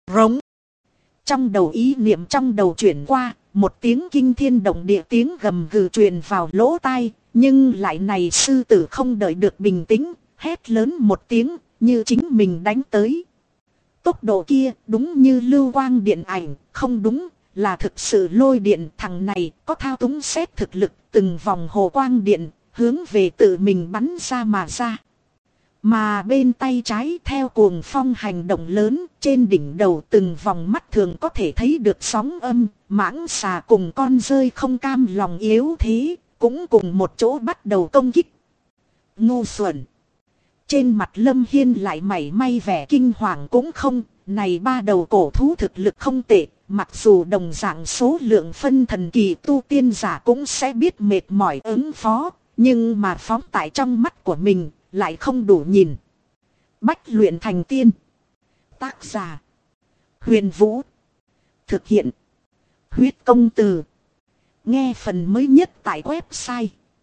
Rống. Trong đầu ý niệm trong đầu chuyển qua, một tiếng kinh thiên động địa tiếng gầm gừ truyền vào lỗ tai, nhưng lại này sư tử không đợi được bình tĩnh, hét lớn một tiếng, như chính mình đánh tới. Tốc độ kia đúng như lưu quang điện ảnh, không đúng, là thực sự lôi điện. Thằng này có thao túng xét thực lực, từng vòng hồ quang điện, hướng về tự mình bắn ra mà ra. Mà bên tay trái theo cuồng phong hành động lớn, trên đỉnh đầu từng vòng mắt thường có thể thấy được sóng âm, mãng xà cùng con rơi không cam lòng yếu thế, cũng cùng một chỗ bắt đầu công kích. Ngu xuẩn! Trên mặt Lâm Hiên lại mảy may vẻ kinh hoàng cũng không, này ba đầu cổ thú thực lực không tệ, mặc dù đồng dạng số lượng phân thần kỳ tu tiên giả cũng sẽ biết mệt mỏi ứng phó, nhưng mà phóng tại trong mắt của mình lại không đủ nhìn. Bách luyện thành tiên. Tác giả: Huyền Vũ. Thực hiện: Huyết Công Từ. Nghe phần mới nhất tại website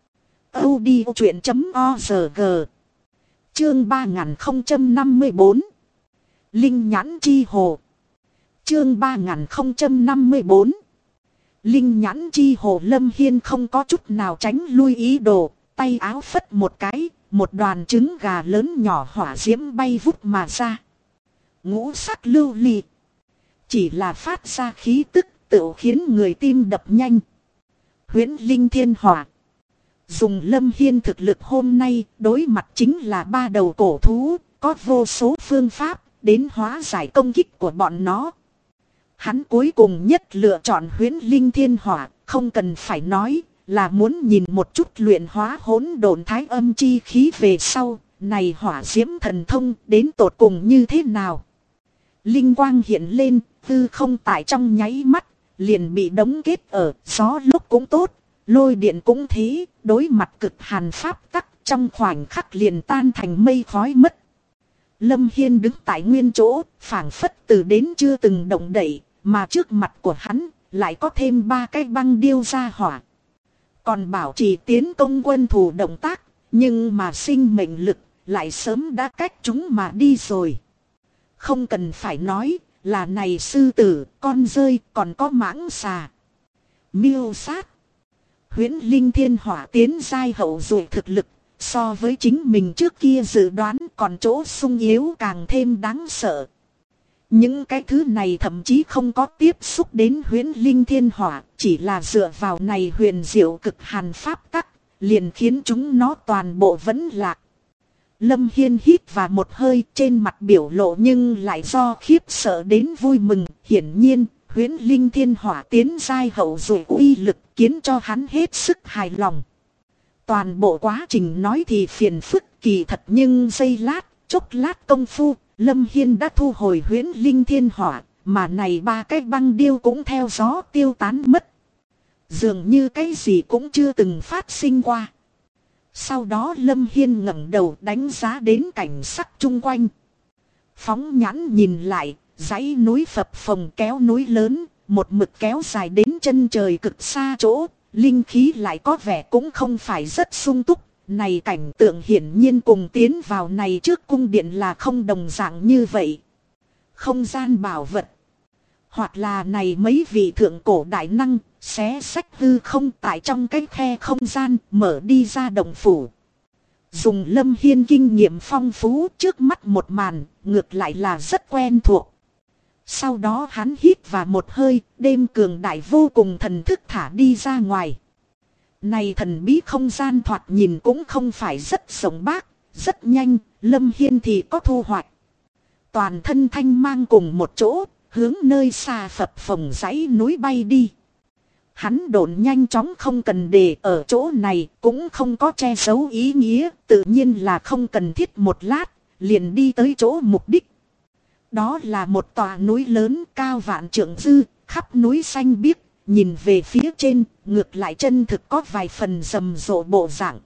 audiochuyện.org. Chương 3054. Linh nhãn chi hồ. Chương 3054. Linh nhãn chi hồ. Lâm Hiên không có chút nào tránh lui ý đồ, tay áo phất một cái, một đoàn trứng gà lớn nhỏ hỏa diễm bay vút mà ra. Ngũ sắc lưu ly, chỉ là phát ra khí tức tự khiến người tim đập nhanh. Huyễn linh thiên hỏa. Dùng Lâm Hiên thực lực hôm nay đối mặt chính là ba đầu cổ thú, có vô số phương pháp đến hóa giải công kích của bọn nó. Hắn cuối cùng nhất lựa chọn huyễn linh thiên hỏa, không cần phải nói, là muốn nhìn một chút luyện hóa hỗn độn thái âm chi khí về sau, này hỏa diễm thần thông đến tột cùng như thế nào. Linh quang hiện lên, hư không tại trong nháy mắt, liền bị đóng kết ở, gió lúc cũng tốt, lôi điện cũng thế, đối mặt cực hàn pháp tắc trong khoảnh khắc liền tan thành mây khói mất. Lâm Hiên đứng tại nguyên chỗ, phảng phất từ đến chưa từng động đậy, mà trước mặt của hắn lại có thêm ba cái băng điêu ra hỏa. Còn bảo trì tiến công quân thủ động tác, nhưng mà sinh mệnh lực lại sớm đã cách chúng mà đi rồi. Không cần phải nói, là này sư tử, con rơi, còn có mãng xà. Miêu sát. Huyễn linh thiên hỏa tiến giai hậu dụ thực lực, so với chính mình trước kia dự đoán còn chỗ sung yếu càng thêm đáng sợ. Những cái thứ này thậm chí không có tiếp xúc đến huyễn linh thiên hỏa, chỉ là dựa vào này huyền diệu cực hàn pháp tắc, liền khiến chúng nó toàn bộ vẫn lạc. Lâm Hiên hít vào một hơi, trên mặt biểu lộ nhưng lại do khiếp sợ đến vui mừng. Hiển nhiên, huyễn linh thiên hỏa tiến giai hậu dụ uy lực khiến cho hắn hết sức hài lòng. Toàn bộ quá trình nói thì phiền phức kỳ thật, nhưng giây lát, chốc lát công phu, Lâm Hiên đã thu hồi huyễn linh thiên hỏa, mà này ba cái băng điêu cũng theo gió tiêu tán mất. Dường như cái gì cũng chưa từng phát sinh qua. Sau đó Lâm Hiên ngẩng đầu đánh giá đến cảnh sắc chung quanh. Phóng nhãn nhìn lại, dãy núi phập phồng kéo núi lớn, một mực kéo dài đến chân trời cực xa chỗ, linh khí lại có vẻ cũng không phải rất sung túc. Này cảnh tượng hiển nhiên cùng tiến vào này trước cung điện là không đồng dạng như vậy. Không gian bảo vật, hoặc là này mấy vị thượng cổ đại năng xé xách hư không tại trong cái khe không gian mở đi ra động phủ. Dùng Lâm Hiên kinh nghiệm phong phú, trước mắt một màn ngược lại là rất quen thuộc. Sau đó hắn hít vào một hơi, đêm cường đại vô cùng thần thức thả đi ra ngoài. Này thần bí không gian thoạt nhìn cũng không phải rất rộng bác, rất nhanh, Lâm Hiên thì có thu hoạch. Toàn thân thanh mang cùng một chỗ, hướng nơi xa phập phồng dãy núi bay đi. Hắn độn nhanh chóng, không cần để ở chỗ này, cũng không có che giấu ý nghĩa, tự nhiên là không cần thiết một lát, liền đi tới chỗ mục đích. Đó là một tòa núi lớn cao vạn trượng dư, khắp núi xanh biếc, nhìn về phía trên, ngược lại chân thực có vài phần rầm rộ bộ dạng.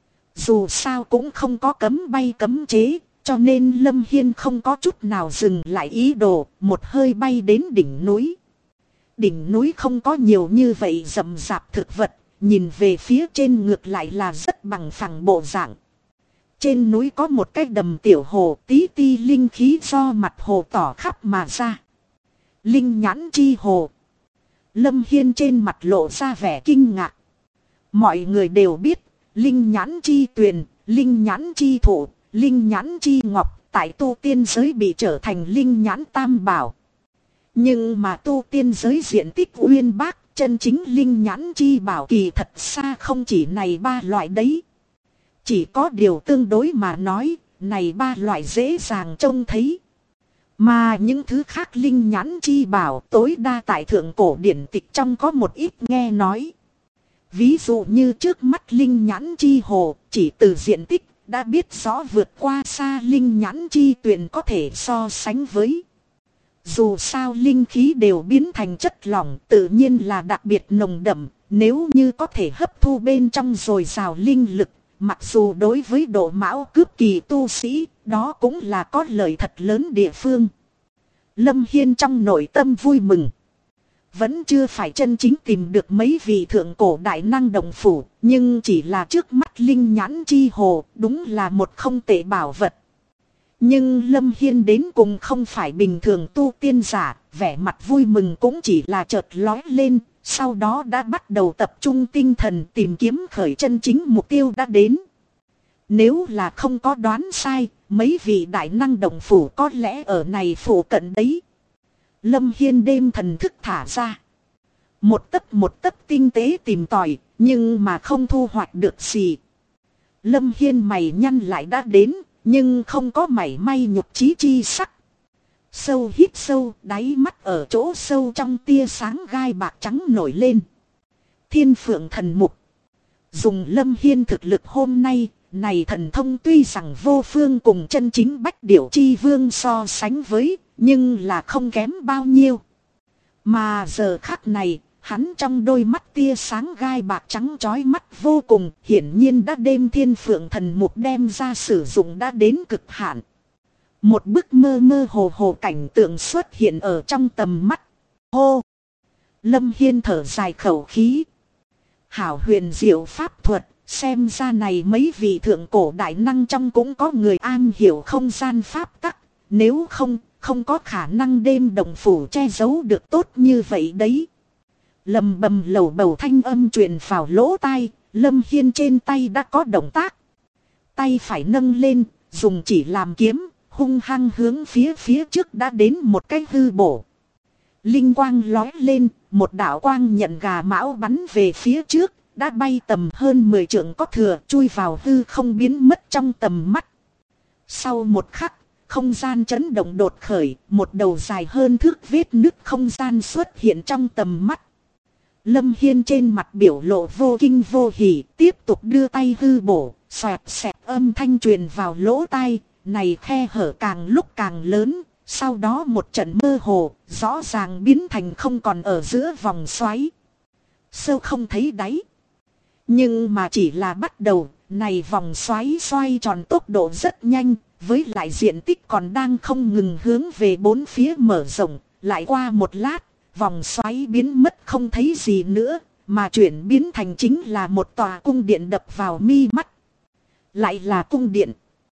Dù sao cũng không có cấm bay cấm chế, cho nên Lâm Hiên không có chút nào dừng lại ý đồ, một hơi bay đến đỉnh núi. Đỉnh núi không có nhiều như vậy rậm rạp thực vật, nhìn về phía trên ngược lại là rất bằng phẳng bộ dạng. Trên núi có một cái đầm tiểu hồ, tí ti linh khí do mặt hồ tỏ khắp mà ra. Linh nhãn chi hồ. Lâm Hiên trên mặt lộ ra vẻ kinh ngạc. Mọi người đều biết, linh nhãn chi tuyền, linh nhãn chi thụ, linh nhãn chi ngọc, tại tu tiên giới bị trở thành linh nhãn tam bảo. Nhưng mà tu tiên giới diện tích uyên bác, chân chính linh nhãn chi bảo kỳ thật xa không chỉ này ba loại đấy. Chỉ có điều tương đối mà nói, này ba loại dễ dàng trông thấy. Mà những thứ khác linh nhãn chi bảo tối đa tại thượng cổ điển tịch trong có một ít nghe nói. Ví dụ như trước mắt linh nhãn chi hồ, chỉ từ diện tích đã biết rõ vượt qua xa linh nhãn chi tuyền có thể so sánh với. Dù sao linh khí đều biến thành chất lỏng, tự nhiên là đặc biệt nồng đậm, nếu như có thể hấp thu bên trong dồi dào linh lực, mặc dù đối với độ mão cướp kỳ tu sĩ, đó cũng là có lợi thật lớn địa phương. Lâm Hiên trong nội tâm vui mừng. Vẫn chưa phải chân chính tìm được mấy vị thượng cổ đại năng đồng phủ, nhưng chỉ là trước mắt linh nhãn chi hồ, đúng là một không tệ bảo vật. Nhưng Lâm Hiên đến cùng không phải bình thường tu tiên giả, vẻ mặt vui mừng cũng chỉ là chợt lóe lên, sau đó đã bắt đầu tập trung tinh thần tìm kiếm khởi chân chính mục tiêu đã đến. Nếu là không có đoán sai, mấy vị đại năng đồng phủ có lẽ ở này phủ cận đấy. Lâm Hiên đêm thần thức thả ra. Một tấc tinh tế tìm tòi, nhưng mà không thu hoạch được gì. Lâm Hiên mày nhăn lại đã đến, nhưng không có mảy may nhục chí chi sắc. Sâu hít sâu, đáy mắt ở chỗ sâu trong tia sáng gai bạc trắng nổi lên. Thiên Phượng Thần Mục. Dùng Lâm Hiên thực lực hôm nay, này thần thông tuy rằng vô phương cùng chân chính Bách Điểu Chi Vương so sánh với, nhưng là không kém bao nhiêu. Mà giờ khắc này, hắn trong đôi mắt tia sáng gai bạc trắng chói mắt vô cùng, hiển nhiên đã đem Thiên Phượng Thần Mục đem ra sử dụng đã đến cực hạn. Một bức mơ mơ hồ hồ cảnh tượng xuất hiện ở trong tầm mắt. Hô! Lâm Hiên thở dài khẩu khí. Hảo huyền diệu pháp thuật, xem ra này mấy vị thượng cổ đại năng trong cũng có người an hiểu không gian pháp tắc, nếu không có khả năng đêm đồng phủ che giấu được tốt như vậy đấy. Lầm bầm lầu bầu thanh âm truyền vào lỗ tai, Lâm Hiên trên tay đã có động tác. Tay phải nâng lên, dùng chỉ làm kiếm, hung hăng hướng phía trước đã đến một cái hư bổ. Linh quang lói lên, một đạo quang nhận gà mão bắn về phía trước, đã bay tầm hơn 10 trượng có thừa, chui vào hư không biến mất trong tầm mắt. Sau một khắc, không gian chấn động đột khởi, một đầu dài hơn thước vết nứt không gian xuất hiện trong tầm mắt. Lâm Hiên trên mặt biểu lộ vô kinh vô hỉ, tiếp tục đưa tay hư bổ, xoẹt xẹt âm thanh truyền vào lỗ tai, này khe hở càng lúc càng lớn, sau đó một trận mơ hồ, rõ ràng biến thành không còn ở giữa vòng xoáy. Sâu không thấy đáy. Nhưng mà chỉ là bắt đầu, này vòng xoáy xoay tròn tốc độ rất nhanh, với lại diện tích còn đang không ngừng hướng về bốn phía mở rộng, lại qua một lát, vòng xoáy biến mất không thấy gì nữa, mà chuyển biến thành chính là một tòa cung điện đập vào mi mắt. Lại là cung điện.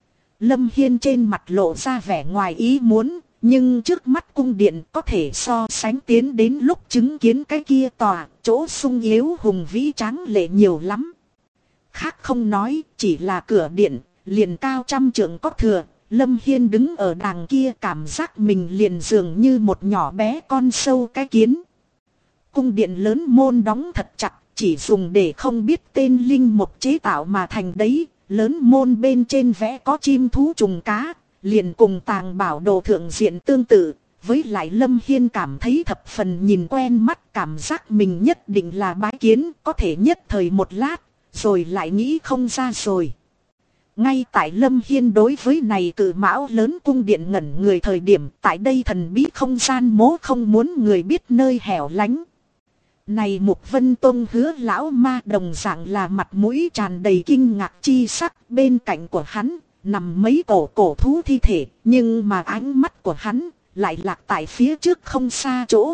Lâm Hiên trên mặt lộ ra vẻ ngoài ý muốn, nhưng trước mắt cung điện có thể so sánh tiến đến lúc chứng kiến cái kia tòa, chỗ sung yếu hùng vĩ tráng lệ nhiều lắm. Khác không nói, chỉ là cửa điện, liền cao 100 trượng có thừa, Lâm Hiên đứng ở đằng kia cảm giác mình liền dường như một nhỏ bé con sâu cái kiến. Cung điện lớn môn đóng thật chặt, chỉ dùng để không biết tên linh mục chế tạo mà thành đấy, lớn môn bên trên vẽ có chim thú trùng cá, liền cùng tàng bảo đồ thượng diện tương tự, với lại Lâm Hiên cảm thấy thập phần nhìn quen mắt, cảm giác mình nhất định là bái kiến, có thể nhất thời một lát, rồi lại nghĩ không ra rồi. Ngay tại Lâm Hiên đối với này cự mão lớn cung điện ngẩn người thời điểm, tại đây thần bí không gian mố không muốn người biết nơi hẻo lánh. Này Mục Vân Tông Hứa lão ma đồng dạng là mặt mũi tràn đầy kinh ngạc chi sắc, bên cạnh của hắn nằm mấy cổ thú thi thể, nhưng mà ánh mắt của hắn lại lạc tại phía trước không xa chỗ.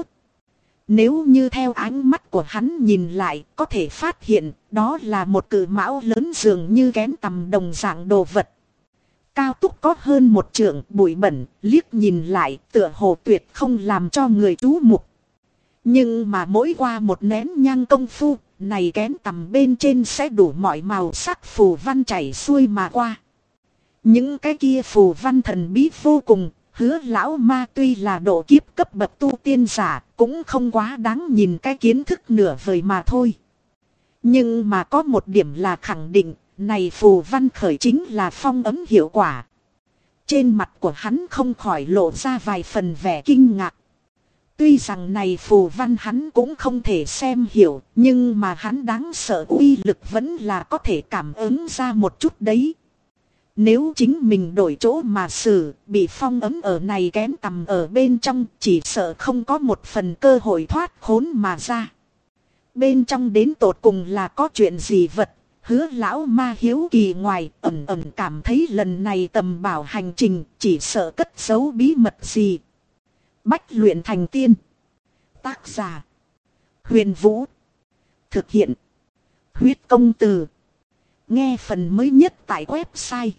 Nếu như theo ánh mắt của hắn nhìn lại, có thể phát hiện đó là một cự mão lớn dường như kén tầm đồng dạng đồ vật. Cao túc có hơn 1 trượng, bụi bẩn, liếc nhìn lại tựa hồ tuyệt không làm cho người chú mục. Nhưng mà mỗi qua một nén nhang công phu, này kén tằm bên trên sẽ đủ mọi màu sắc phù văn chảy xuôi mà qua. Những cái kia phù văn thần bí vô cùng, Hứa lão ma tuy là độ kiếp cấp bậc tu tiên giả, cũng không quá đáng nhìn cái kiến thức nửa vời mà thôi. Nhưng mà có một điểm là khẳng định, này phù văn khởi chính là phong ấn hiệu quả. Trên mặt của hắn không khỏi lộ ra vài phần vẻ kinh ngạc. Tuy rằng này phù văn hắn cũng không thể xem hiểu, nhưng mà hắn đáng sợ uy lực vẫn là có thể cảm ứng ra một chút đấy. Nếu chính mình đổi chỗ mà xử, bị phong ấn ở này kén tầm ở bên trong, chỉ sợ không có một phần cơ hội thoát khốn mà ra. Bên trong đến tột cùng là có chuyện gì vật, Hứa lão ma hiếu kỳ ngoài ẩn ẩn cảm thấy lần này tầm bảo hành trình chỉ sợ cất giấu bí mật gì. Bách luyện thành tiên. Tác giả: Huyền Vũ. Thực hiện: Huyết Công Từ. Nghe phần mới nhất tại website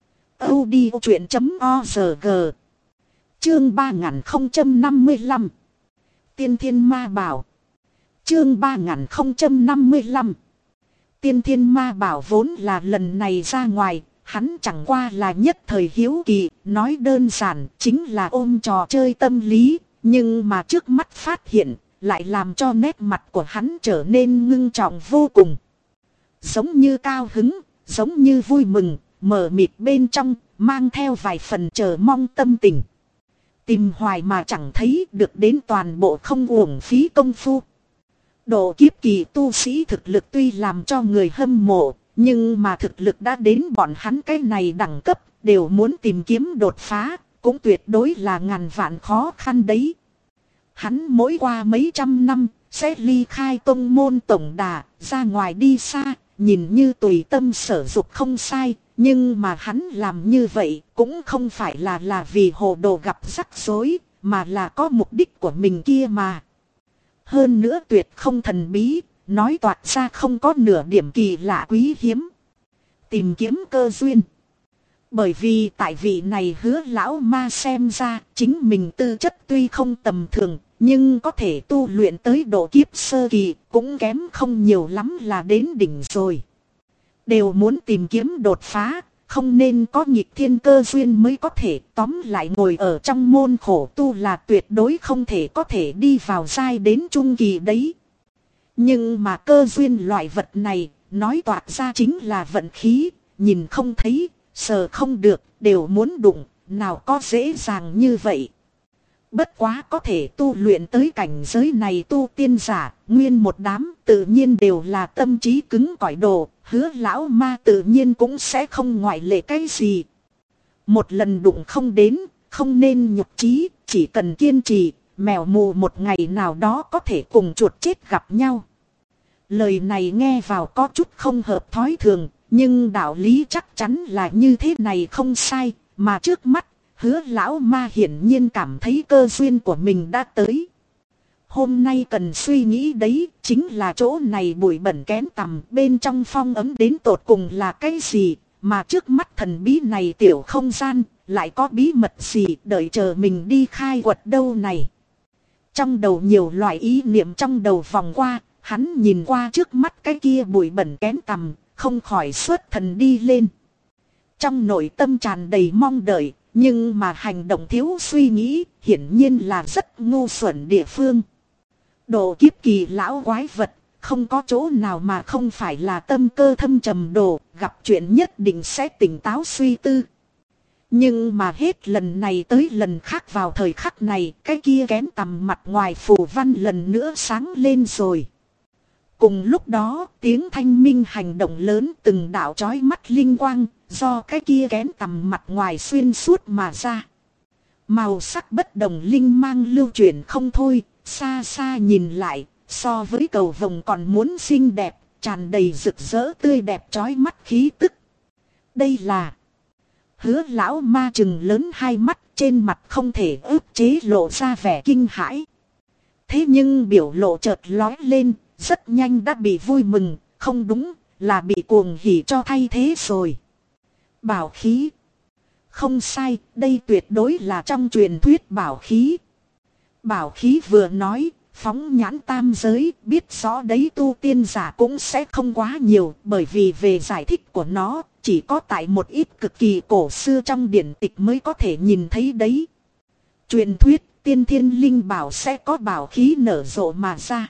audiochuyện.org. Chương 3055. Tiên Thiên Ma Bảo. Chương 3055. Tiên Thiên Ma Bảo vốn là lần này ra ngoài, hắn chẳng qua là nhất thời hiếu kỳ, nói đơn giản chính là ôm trò chơi tâm lý, nhưng mà trước mắt phát hiện, lại làm cho nét mặt của hắn trở nên ngưng trọng vô cùng. Giống như cao hứng, giống như vui mừng, mờ mịt bên trong, mang theo vài phần chờ mong tâm tình. Tìm hoài mà chẳng thấy được đến toàn bộ không uổng phí công phu. Độ kiếp kỳ tu sĩ thực lực tuy làm cho người hâm mộ, nhưng mà thực lực đã đến bọn hắn cái này đẳng cấp, đều muốn tìm kiếm đột phá, cũng tuyệt đối là ngàn vạn khó khăn đấy. Hắn mỗi qua mấy trăm năm, sẽ ly khai tông môn tổng đà, ra ngoài đi xa, nhìn như tùy tâm sở dục không sai, nhưng mà hắn làm như vậy cũng không phải là vì hồ đồ gặp rắc rối, mà là có mục đích của mình kia mà. Hơn nữa tuyệt không thần bí, nói toạc ra không có nửa điểm kỳ lạ quý hiếm. Tìm kiếm cơ duyên. Bởi vì tại vị này Hứa lão ma xem ra chính mình tư chất tuy không tầm thường, nhưng có thể tu luyện tới độ kiếp sơ kỳ cũng kém không nhiều lắm là đến đỉnh rồi. Đều muốn tìm kiếm đột phá, không nên có nghịch thiên cơ duyên mới có thể, tóm lại ngồi ở trong môn khổ tu là tuyệt đối không thể có thể đi vào giai đến trung kỳ đấy. Nhưng mà cơ duyên loại vật này, nói toạc ra chính là vận khí, nhìn không thấy, sờ không được, đều muốn đụng, nào có dễ dàng như vậy. Bất quá có thể tu luyện tới cảnh giới này tu tiên giả, nguyên một đám tự nhiên đều là tâm trí cứng cỏi đồ, Hứa lão ma tự nhiên cũng sẽ không ngoại lệ cái gì. Một lần đụng không đến, không nên nhục chí, chỉ cần kiên trì, mèo mù một ngày nào đó có thể cùng chuột chết gặp nhau. Lời này nghe vào có chút không hợp thói thường, nhưng đạo lý chắc chắn là như thế này không sai, mà trước mắt, Hứa lão ma hiển nhiên cảm thấy cơ duyên của mình đã tới. Hôm nay cần suy nghĩ đấy, chính là chỗ này bụi bẩn kén tằm, bên trong phong ấm đến tột cùng là cái gì, mà trước mắt thần bí này tiểu không gian, lại có bí mật gì đợi chờ mình đi khai quật đâu này. Trong đầu nhiều loại ý niệm trong đầu vòng qua, hắn nhìn qua trước mắt cái kia bụi bẩn kén tằm, không khỏi xuất thần đi lên. Trong nội tâm tràn đầy mong đợi, nhưng mà hành động thiếu suy nghĩ, hiển nhiên là rất ngu xuẩn địa phương. Độ kiếp kỳ lão quái vật, không có chỗ nào mà không phải là tâm cơ thâm trầm đồ, gặp chuyện nhất định sẽ tỉnh táo suy tư. Nhưng mà hết lần này tới lần khác vào thời khắc này, cái kia kén tằm mặt ngoài phù văn lần nữa sáng lên rồi. Cùng lúc đó, tiếng thanh minh hành động lớn từng đạo chói mắt linh quang, do cái kia kén tằm mặt ngoài xuyên suốt mà ra. Màu sắc bất đồng linh mang lưu chuyển không thôi, xa xa nhìn lại, so với cầu vồng còn muốn xinh đẹp, tràn đầy rực rỡ tươi đẹp chói mắt khí tức. Đây là... Hứa lão ma trừng lớn hai mắt, trên mặt không thể ức chế lộ ra vẻ kinh hãi. Thế nhưng biểu lộ chợt lói lên, rất nhanh đã bị vui mừng, không đúng, là bị cuồng hỉ cho thay thế rồi. Bảo khí. Không sai, đây tuyệt đối là trong truyền thuyết bảo khí. Bảo khí vừa nói, phóng nhãn tam giới, biết rõ đấy tu tiên giả cũng sẽ không quá nhiều, bởi vì về giải thích của nó, chỉ có tại một ít cực kỳ cổ xưa trong điển tịch mới có thể nhìn thấy đấy. Truyền thuyết, tiên thiên linh bảo sẽ có bảo khí nở rộ mà ra.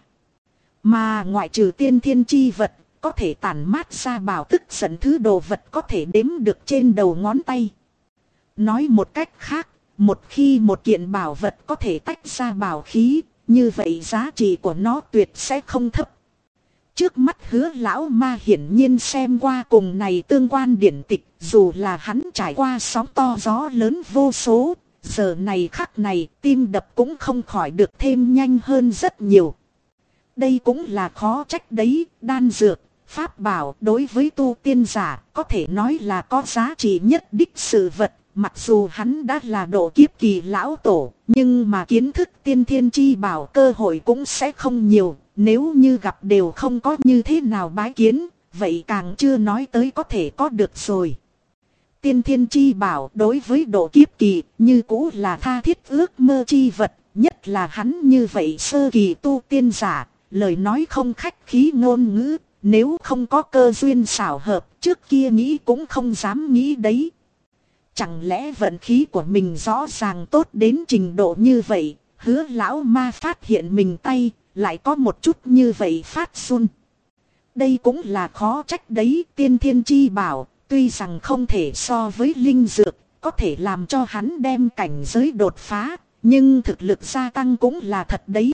Mà ngoại trừ tiên thiên chi vật, có thể tản mát ra bảo tức giận thứ đồ vật có thể đếm được trên đầu ngón tay. Nói một cách khác, một khi một kiện bảo vật có thể tách ra bảo khí, như vậy giá trị của nó tuyệt sẽ không thấp. Trước mắt Hứa lão ma hiển nhiên xem qua cùng này tương quan điển tịch, dù là hắn trải qua sóng to gió lớn vô số, giờ này khắc này tim đập cũng không khỏi được thêm nhanh hơn rất nhiều. Đây cũng là khó trách đấy, đan dược, pháp bảo đối với tu tiên giả có thể nói là có giá trị nhất đích sự vật. Mặc dù hắn đã là độ kiếp kỳ lão tổ, nhưng mà kiến thức tiên thiên chi bảo cơ hội cũng sẽ không nhiều. Nếu như gặp đều không có như thế nào bái kiến, vậy càng chưa nói tới có thể có được rồi. Tiên thiên chi bảo đối với độ kiếp kỳ như cũ là tha thiết ước mơ chi vật, nhất là hắn như vậy sơ kỳ tu tiên giả, lời nói không khách khí ngôn ngữ, nếu không có cơ duyên xảo hợp trước kia nghĩ cũng không dám nghĩ đấy. Chẳng lẽ vận khí của mình rõ ràng tốt đến trình độ như vậy, Hứa lão ma phát hiện mình tay, lại có một chút như vậy phát run. Đây cũng là khó trách đấy, tiên thiên chi bảo, tuy rằng không thể so với linh dược, có thể làm cho hắn đem cảnh giới đột phá, nhưng thực lực gia tăng cũng là thật đấy.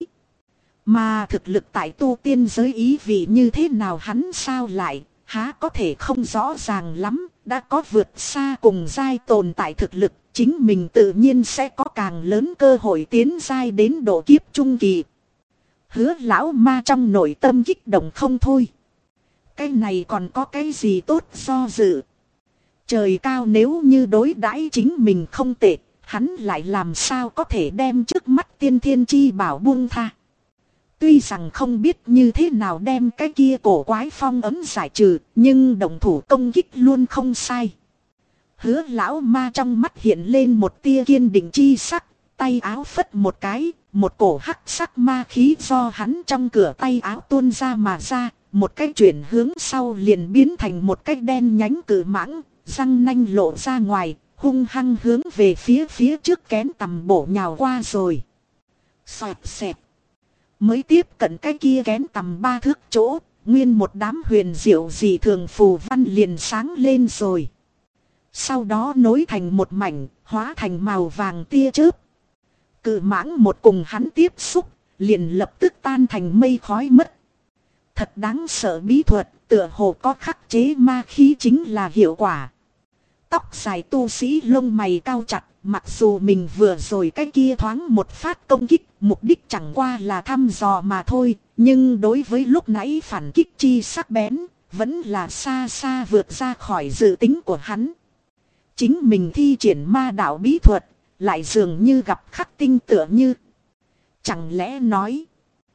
Mà thực lực tại tu tiên giới ý vị như thế nào hắn sao lại, há có thể không rõ ràng lắm, đã có vượt xa cùng giai tồn tại thực lực, chính mình tự nhiên sẽ có càng lớn cơ hội tiến giai đến độ kiếp trung kỳ. Hứa lão ma trong nội tâm kích động không thôi. Cái này còn có cái gì tốt do dự. Trời cao nếu như đối đãi chính mình không tệ, hắn lại làm sao có thể đem trước mắt tiên thiên chi bảo buông tha. Tuy rằng không biết như thế nào đem cái kia cổ quái phong ấm giải trừ, nhưng động thủ công kích luôn không sai. Hứa lão ma trong mắt hiện lên một tia kiên định chi sắc, tay áo phất một cái, một cổ hắc sắc ma khí do hắn trong cửa tay áo tuôn ra mà ra, một cái chuyển hướng sau liền biến thành một cái đen nhánh cự mãng, răng nanh lộ ra ngoài, hung hăng hướng về phía trước kén tầm bổ nhào qua rồi. Xoẹt xẹt. Mới tiếp cận cái kia kén tầm 3 thước chỗ, nguyên một đám huyền diệu dị thường phù văn liền sáng lên rồi. Sau đó nối thành một mảnh, hóa thành màu vàng tia chớp. Cự mãng một cùng hắn tiếp xúc, liền lập tức tan thành mây khói mất. Thật đáng sợ bí thuật, tựa hồ có khắc chế ma khí chính là hiệu quả. Tóc dài tu sĩ lông mày cao chặt, mặc dù mình vừa rồi cái kia thoáng một phát công kích, mục đích chẳng qua là thăm dò mà thôi, nhưng đối với lúc nãy phản kích chi sắc bén, vẫn là xa xa vượt ra khỏi dự tính của hắn. Chính mình thi triển ma đạo bí thuật, lại dường như gặp khắc tinh tựa như. Chẳng lẽ nói,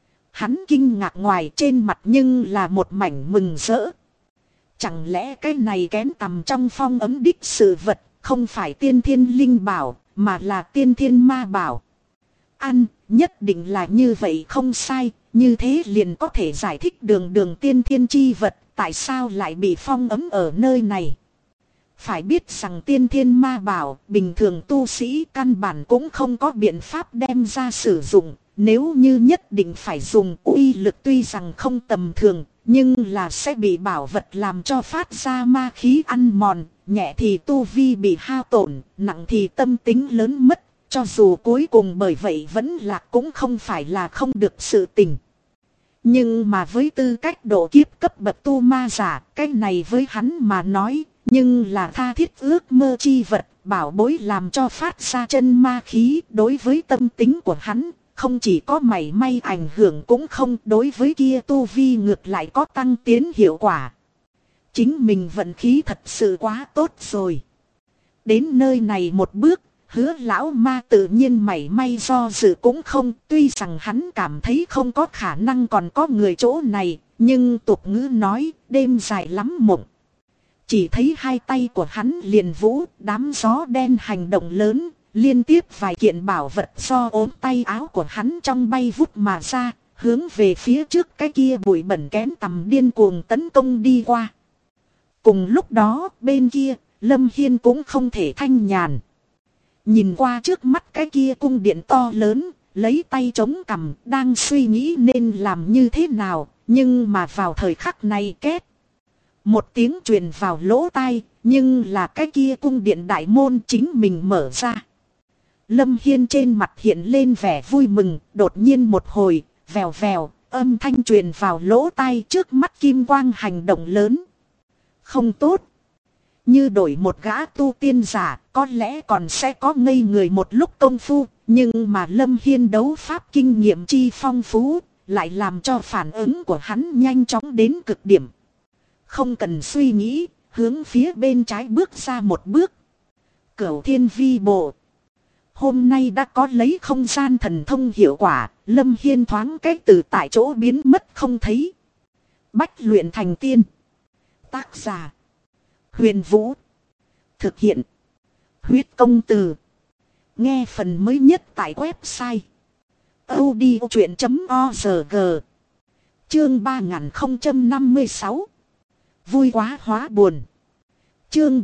hắn kinh ngạc ngoài trên mặt nhưng là một mảnh mừng rỡ. Chẳng lẽ cái này kén tầm trong phong ấm đích sự vật, không phải tiên thiên linh bảo, mà là tiên thiên ma bảo. Ăn, nhất định là như vậy không sai, như thế liền có thể giải thích đường tiên thiên chi vật, tại sao lại bị phong ấm ở nơi này. Phải biết rằng tiên thiên ma bảo, bình thường tu sĩ căn bản cũng không có biện pháp đem ra sử dụng, nếu như nhất định phải dùng uy lực tuy rằng không tầm thường, nhưng là sẽ bị bảo vật làm cho phát ra ma khí ăn mòn, nhẹ thì tu vi bị hao tổn, nặng thì tâm tính lớn mất, cho dù cuối cùng bởi vậy vẫn lạc cũng không phải là không được sự tình. Nhưng mà với tư cách độ kiếp cấp bậc tu ma giả, cái này với hắn mà nói, nhưng là tha thiết ước mơ chi vật, bảo bối làm cho phát ra chân ma khí đối với tâm tính của hắn. Không chỉ có mảy may ảnh hưởng cũng không, đối với kia tu vi ngược lại có tăng tiến hiệu quả. Chính mình vận khí thật sự quá tốt rồi. Đến nơi này một bước, Hứa lão ma tự nhiên mảy may do dự cũng không, tuy rằng hắn cảm thấy không có khả năng còn có người chỗ này, nhưng tục ngữ nói, đêm dài lắm mộng. Chỉ thấy hai tay của hắn liền vũ, đám gió đen hành động lớn, liên tiếp vài kiện bảo vật do ốm tay áo của hắn trong bay vút mà ra, hướng về phía trước cái kia bụi bẩn kén tầm điên cuồng tấn công đi qua. Cùng lúc đó, bên kia, Lâm Hiên cũng không thể thanh nhàn. Nhìn qua trước mắt cái kia cung điện to lớn, lấy tay chống cằm, đang suy nghĩ nên làm như thế nào, nhưng mà vào thời khắc này két. Một tiếng truyền vào lỗ tai, nhưng là cái kia cung điện đại môn chính mình mở ra. Lâm Hiên trên mặt hiện lên vẻ vui mừng, đột nhiên một hồi, vèo vèo, âm thanh truyền vào lỗ tai, trước mắt kim quang hành động lớn. Không tốt. Như đổi một gã tu tiên giả, có lẽ còn sẽ có ngây người một lúc công phu, nhưng mà Lâm Hiên đấu pháp kinh nghiệm chi phong phú, lại làm cho phản ứng của hắn nhanh chóng đến cực điểm. Không cần suy nghĩ, hướng phía bên trái bước ra một bước. Cửu Thiên Vi Bộ. Hôm nay đã có lấy không gian thần thông hiệu quả, Lâm Hiên thoáng cái từ tại chỗ biến mất không thấy. Bách luyện thành tiên. Tác giả: Huyền Vũ. Thực hiện: Huyết Công Từ. Nghe phần mới nhất tại website audiochuyện.org. Chương 3056. Vui quá hóa buồn. Chương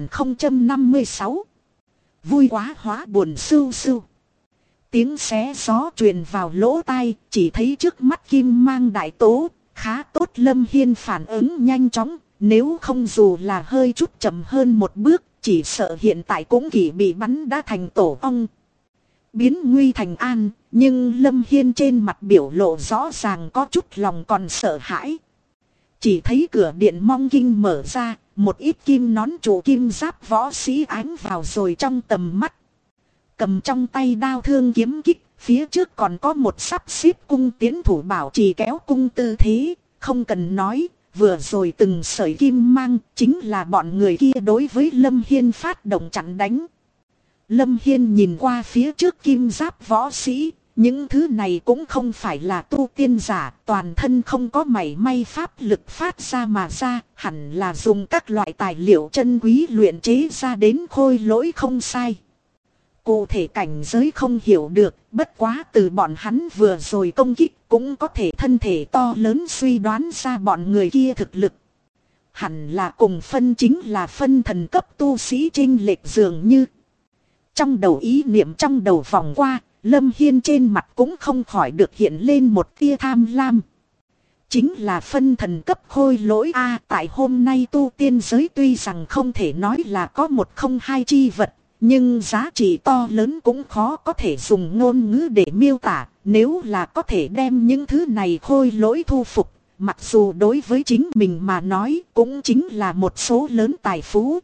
3056. Vui quá hóa buồn sưu sưu. Tiếng xé gió truyền vào lỗ tai, chỉ thấy trước mắt kim mang đại tố, khá tốt. Lâm Hiên phản ứng nhanh chóng, nếu không dù là hơi chút chậm hơn một bước, chỉ sợ hiện tại cũng chỉ bị bắn đã thành tổ ong. Biến nguy thành an, nhưng Lâm Hiên trên mặt biểu lộ rõ ràng có chút lòng còn sợ hãi. Chỉ thấy cửa điện mong kinh mở ra, một ít kim nón trụ kim giáp võ sĩ ánh vào rồi trong tầm mắt. Cầm trong tay đao thương kiếm kích, phía trước còn có một sắp xếp cung tiến thủ bảo trì kéo cung tư thế, không cần nói, vừa rồi từng sợi kim mang, chính là bọn người kia đối với Lâm Hiên phát động chặn đánh. Lâm Hiên nhìn qua phía trước kim giáp võ sĩ, những thứ này cũng không phải là tu tiên giả, toàn thân không có mảy may pháp lực phát ra mà ra, hẳn là dùng các loại tài liệu chân quý luyện chế ra đến khôi lỗi không sai. Cụ thể cảnh giới không hiểu được, bất quá từ bọn hắn vừa rồi công kích cũng có thể thân thể to lớn suy đoán ra bọn người kia thực lực. Hẳn là cùng phân chính là phân thần cấp tu sĩ chênh lệch dường như. Trong đầu ý niệm trong đầu vòng qua, Lâm Hiên trên mặt cũng không khỏi được hiện lên một tia tham lam. Chính là phân thần cấp khôi lỗi A, tại hôm nay tu tiên giới tuy rằng không thể nói là có một không hai chi vật, nhưng giá trị to lớn cũng khó có thể dùng ngôn ngữ để miêu tả. Nếu là có thể đem những thứ này khôi lỗi thu phục, mặc dù đối với chính mình mà nói cũng chính là một số lớn tài phú.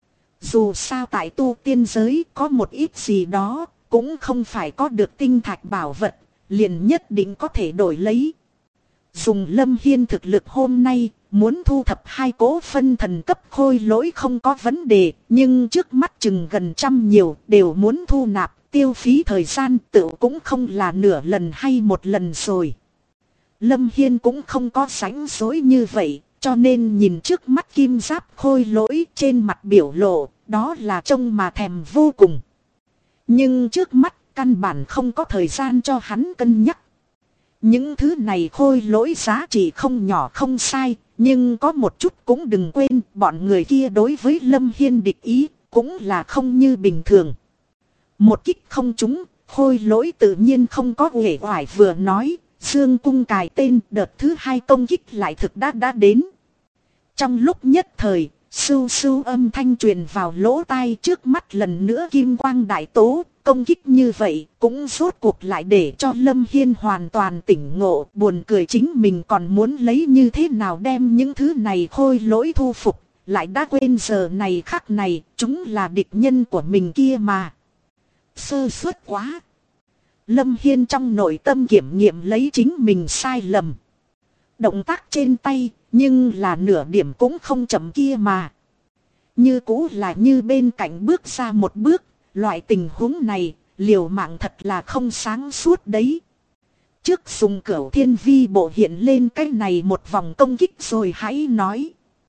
Dù sao tại tu tiên giới có một ít gì đó, cũng không phải có được tinh thạch bảo vật, liền nhất định có thể đổi lấy. Dùng Lâm Hiên thực lực hôm nay, muốn thu thập hai cỗ phân thần cấp khôi lỗi không có vấn đề, nhưng trước mắt chừng gần trăm nhiều đều muốn thu nạp, tiêu phí thời gian tự cũng không là nửa lần hay một lần rồi. Lâm Hiên cũng không có rảnh rỗi như vậy, cho nên nhìn trước mắt kim giáp khôi lỗi trên mặt biểu lộ, đó là trông mà thèm vô cùng. Nhưng trước mắt căn bản không có thời gian cho hắn cân nhắc. Những thứ này khôi lỗi giá trị không nhỏ không sai, nhưng có một chút cũng đừng quên, bọn người kia đối với Lâm Hiên địch ý, cũng là không như bình thường. Một kích không trúng, khôi lỗi tự nhiên không có uể oải vừa nói, dương cung cài tên, đợt thứ hai công kích lại thực đã đến. Trong lúc nhất thời, sưu sưu âm thanh truyền vào lỗ tai, trước mắt lần nữa kim quang đại tố, công kích như vậy cũng rốt cuộc lại để cho Lâm Hiên hoàn toàn tỉnh ngộ, buồn cười chính mình còn muốn lấy như thế nào đem những thứ này khôi lỗi thu phục, lại đã quên giờ này khắc này, chúng là địch nhân của mình kia mà. Sơ suất quá. Lâm Hiên trong nội tâm kiểm nghiệm lấy chính mình sai lầm. Động tác trên tay, nhưng là nửa điểm cũng không chậm kia mà. Như cũ là như bên cạnh bước ra một bước, loại tình huống này, liều mạng thật là không sáng suốt đấy. Trước dùng Cửu Thiên Vi Bộ hiện lên cái này một vòng công kích rồi hãy nói.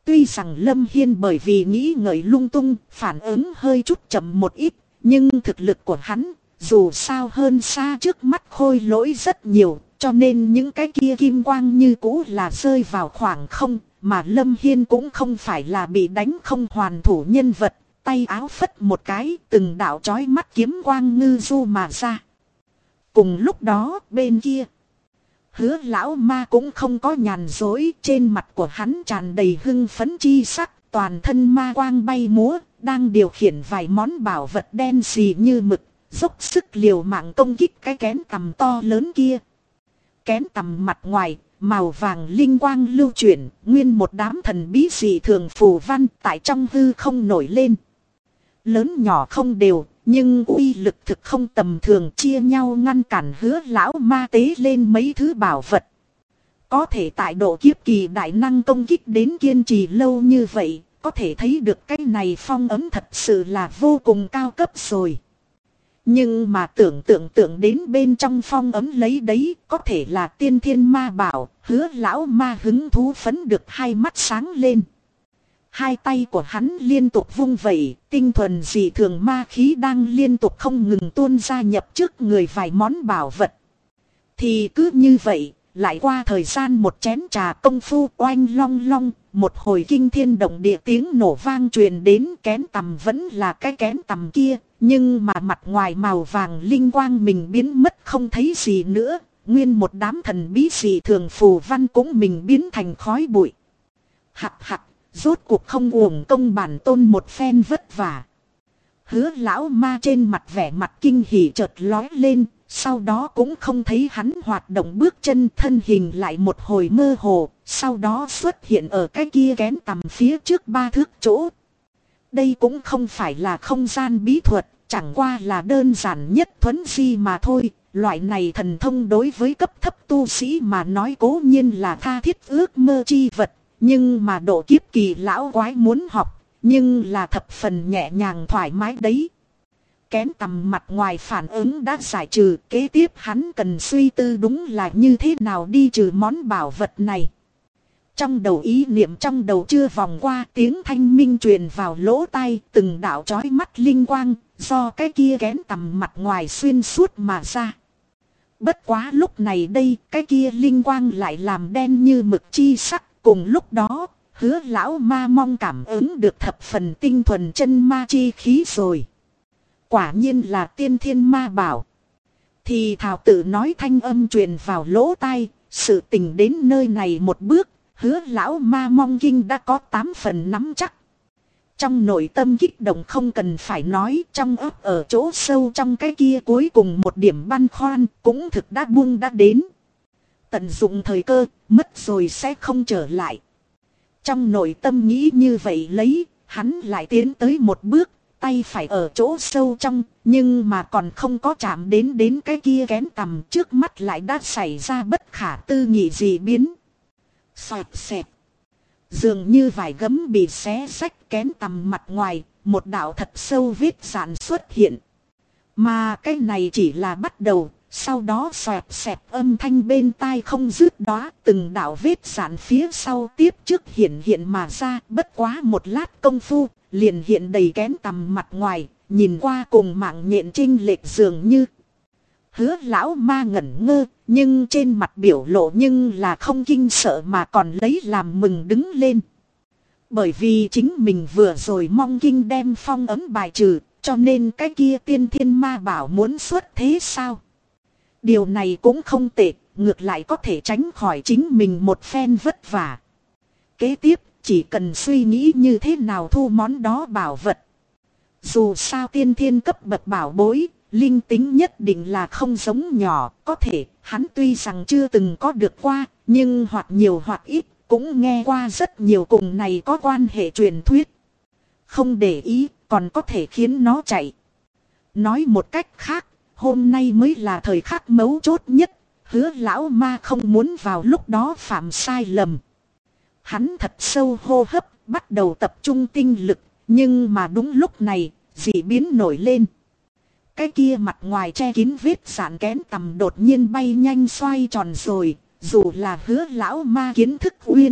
Tuy rằng Lâm Hiên bởi vì nghĩ ngợi lung tung, phản ứng hơi chút chậm một ít, nhưng thực lực của hắn, dù sao hơn xa trước mắt Khôi Lỗi rất nhiều, cho nên những cái kia kim quang như cũ là rơi vào khoảng không, mà Lâm Hiên cũng không phải là bị đánh không hoàn thủ nhân vật, tay áo phất một cái, từng đạo chói mắt kiếm quang ngư du mà ra. Cùng lúc đó, bên kia, Hứa lão ma cũng không có nhàn dối, trên mặt của hắn tràn đầy hưng phấn chi sắc, toàn thân ma quang bay múa, đang điều khiển vài món bảo vật đen xì như mực, dốc sức liều mạng công kích cái kén tằm to lớn kia. Kén tằm mặt ngoài, màu vàng linh quang lưu chuyển, nguyên một đám thần bí dị thường phù văn tại trong hư không nổi lên. Lớn nhỏ không đều, nhưng uy lực thực không tầm thường, chia nhau ngăn cản Hứa lão ma tế lên mấy thứ bảo vật. Có thể tại độ kiếp kỳ đại năng công kích đến kiên trì lâu như vậy, có thể thấy được cái này phong ấn thật sự là vô cùng cao cấp rồi. Nhưng mà tưởng tượng đến bên trong phong ấn lấy đấy, có thể là tiên thiên ma bảo, Hứa lão ma hứng thú phấn được hai mắt sáng lên. Hai tay của hắn liên tục vung vẩy, tinh thuần dị thường ma khí đang liên tục không ngừng tuôn ra nhập trước người vài món bảo vật. Thì cứ như vậy, lại qua thời gian một chén trà công phu, oanh long long, một hồi kinh thiên động địa tiếng nổ vang truyền đến. Kén tằm vẫn là cái kén tằm kia, nhưng mà mặt ngoài màu vàng linh quang mình biến mất không thấy gì nữa, nguyên một đám thần bí dị thường phù văn cũng mình biến thành khói bụi. Hặc hặc. Rốt cuộc không uổng công bản tôn một phen vất vả. Hứa lão ma trên mặt vẻ mặt kinh hỉ chợt lói lên, sau đó cũng không thấy hắn hoạt động bước chân, thân hình lại một hồi mơ hồ, sau đó xuất hiện ở cái kia kén tằm phía trước 3 thước chỗ. Đây cũng không phải là không gian bí thuật, chẳng qua là đơn giản nhất thuấn di mà thôi. Loại này thần thông đối với cấp thấp tu sĩ mà nói cố nhiên là tha thiết ước mơ chi vật. Nhưng mà độ kiếp kỳ lão quái muốn học, nhưng là thập phần nhẹ nhàng thoải mái đấy. Kén tằm mặt ngoài phản ứng đã giải trừ, kế tiếp hắn cần suy tư đúng là như thế nào đi trừ món bảo vật này. Trong đầu ý niệm trong đầu chưa vòng qua, tiếng thanh minh truyền vào lỗ tai, từng đạo chói mắt linh quang, do cái kia kén tằm mặt ngoài xuyên suốt mà ra. Bất quá lúc này đây, cái kia linh quang lại làm đen như mực chi sắc. Cùng lúc đó, Hứa lão ma mong cảm ứng được thập phần tinh thuần chân ma chi khí rồi. Quả nhiên là tiên thiên ma bảo. Thì thảo tự nói thanh âm truyền vào lỗ tai, sự tình đến nơi này một bước, Hứa lão ma mong kinh đã có 8 phần nắm chắc. Trong nội tâm kích động không cần phải nói, trong ấp ở chỗ sâu trong cái kia cuối cùng một điểm băn khoăn cũng thực đã buông đã đến. Tận dụng thời cơ, mất rồi sẽ không trở lại. Trong nội tâm nghĩ như vậy lấy, hắn lại tiến tới một bước, tay phải ở chỗ sâu trong, nhưng mà còn không có chạm đến cái kia kén tằm, trước mắt lại đã xảy ra bất khả tư nghị dị biến. Xoẹt xẹt. Dường như vài gấm bị xé rách kén tằm mặt ngoài, một đạo thật sâu vết rạn xuất hiện. Mà cái này chỉ là bắt đầu. Sau đó xoẹt xẹt âm thanh bên tai không dứt đó, từng đạo vết rạn phía sau tiếp trước hiện mà ra, bất quá một lát công phu, liền hiện đầy kén tằm mặt ngoài, nhìn qua cùng mạng nhện trinh lệch dường như. Hứa lão ma ngẩn ngơ, nhưng trên mặt biểu lộ nhưng là không kinh sợ mà còn lấy làm mừng đứng lên. Bởi vì chính mình vừa rồi mong kinh đem phong ấn bài trừ, cho nên cái kia tiên thiên ma bảo muốn xuất thế sao? Điều này cũng không tệ, ngược lại có thể tránh khỏi chính mình một phen vất vả. Kế tiếp, chỉ cần suy nghĩ như thế nào thu món đó bảo vật. Dù sao tiên thiên cấp bậc bảo bối, linh tính nhất định là không giống nhỏ, có thể hắn tuy rằng chưa từng có được qua, nhưng hoặc nhiều hoặc ít, cũng nghe qua rất nhiều cùng này có quan hệ truyền thuyết. Không để ý, còn có thể khiến nó chạy. Nói một cách khác, hôm nay mới là thời khắc mấu chốt nhất, Hứa lão ma không muốn vào lúc đó phạm sai lầm. Hắn thật sâu hô hấp, bắt đầu tập trung tinh lực, nhưng mà đúng lúc này, dị biến nổi lên. Cái kia mặt ngoài che kín vết rạn kén tằm đột nhiên bay nhanh xoay tròn rồi, dù là Hứa lão ma kiến thức uyên bác,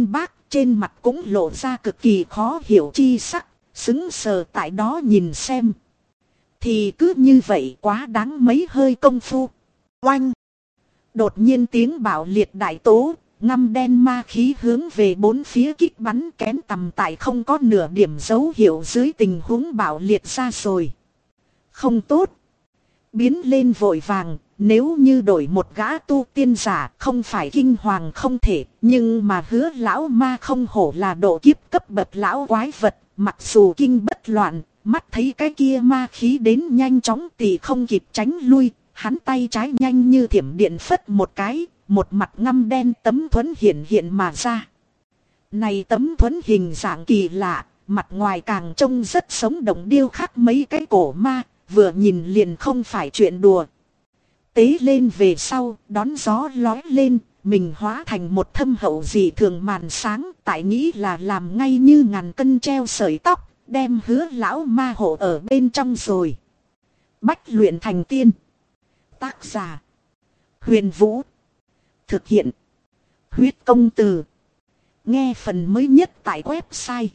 trên mặt cũng lộ ra cực kỳ khó hiểu chi sắc, sững sờ tại đó nhìn xem. Thì cứ như vậy quá đáng mấy hơi công phu. Oanh! Đột nhiên tiếng bạo liệt đại tố, ngăm đen ma khí hướng về bốn phía kích bắn kén tầm tại không có nửa điểm dấu hiệu dưới tình huống bạo liệt ra rồi. Không tốt! Biến lên vội vàng, nếu như đổi một gã tu tiên giả không phải kinh hoàng không thể, nhưng mà Hứa lão ma không hổ là độ kiếp cấp bậc lão quái vật, mặc dù kinh bất loạn, mắt thấy cái kia ma khí đến nhanh chóng thì không kịp tránh lui, hắn tay trái nhanh như thiểm điện phất một cái, một mặt ngăm đen tấm thuẫn hiện hiện mà ra. Này tấm thuẫn hình dạng kỳ lạ, mặt ngoài càng trông rất sống động điêu khắc mấy cái cổ ma, vừa nhìn liền không phải chuyện đùa. Tế lên về sau, đón gió lói lên, mình hóa thành một thâm hậu dị thường màn sáng, tại nghĩ là làm ngay như ngàn cân treo sợi tóc, đem Hứa lão ma hộ ở bên trong rồi. Bách luyện thành tiên. Tác giả: Huyền Vũ. Thực hiện: Huyết Công Từ. Nghe phần mới nhất tại website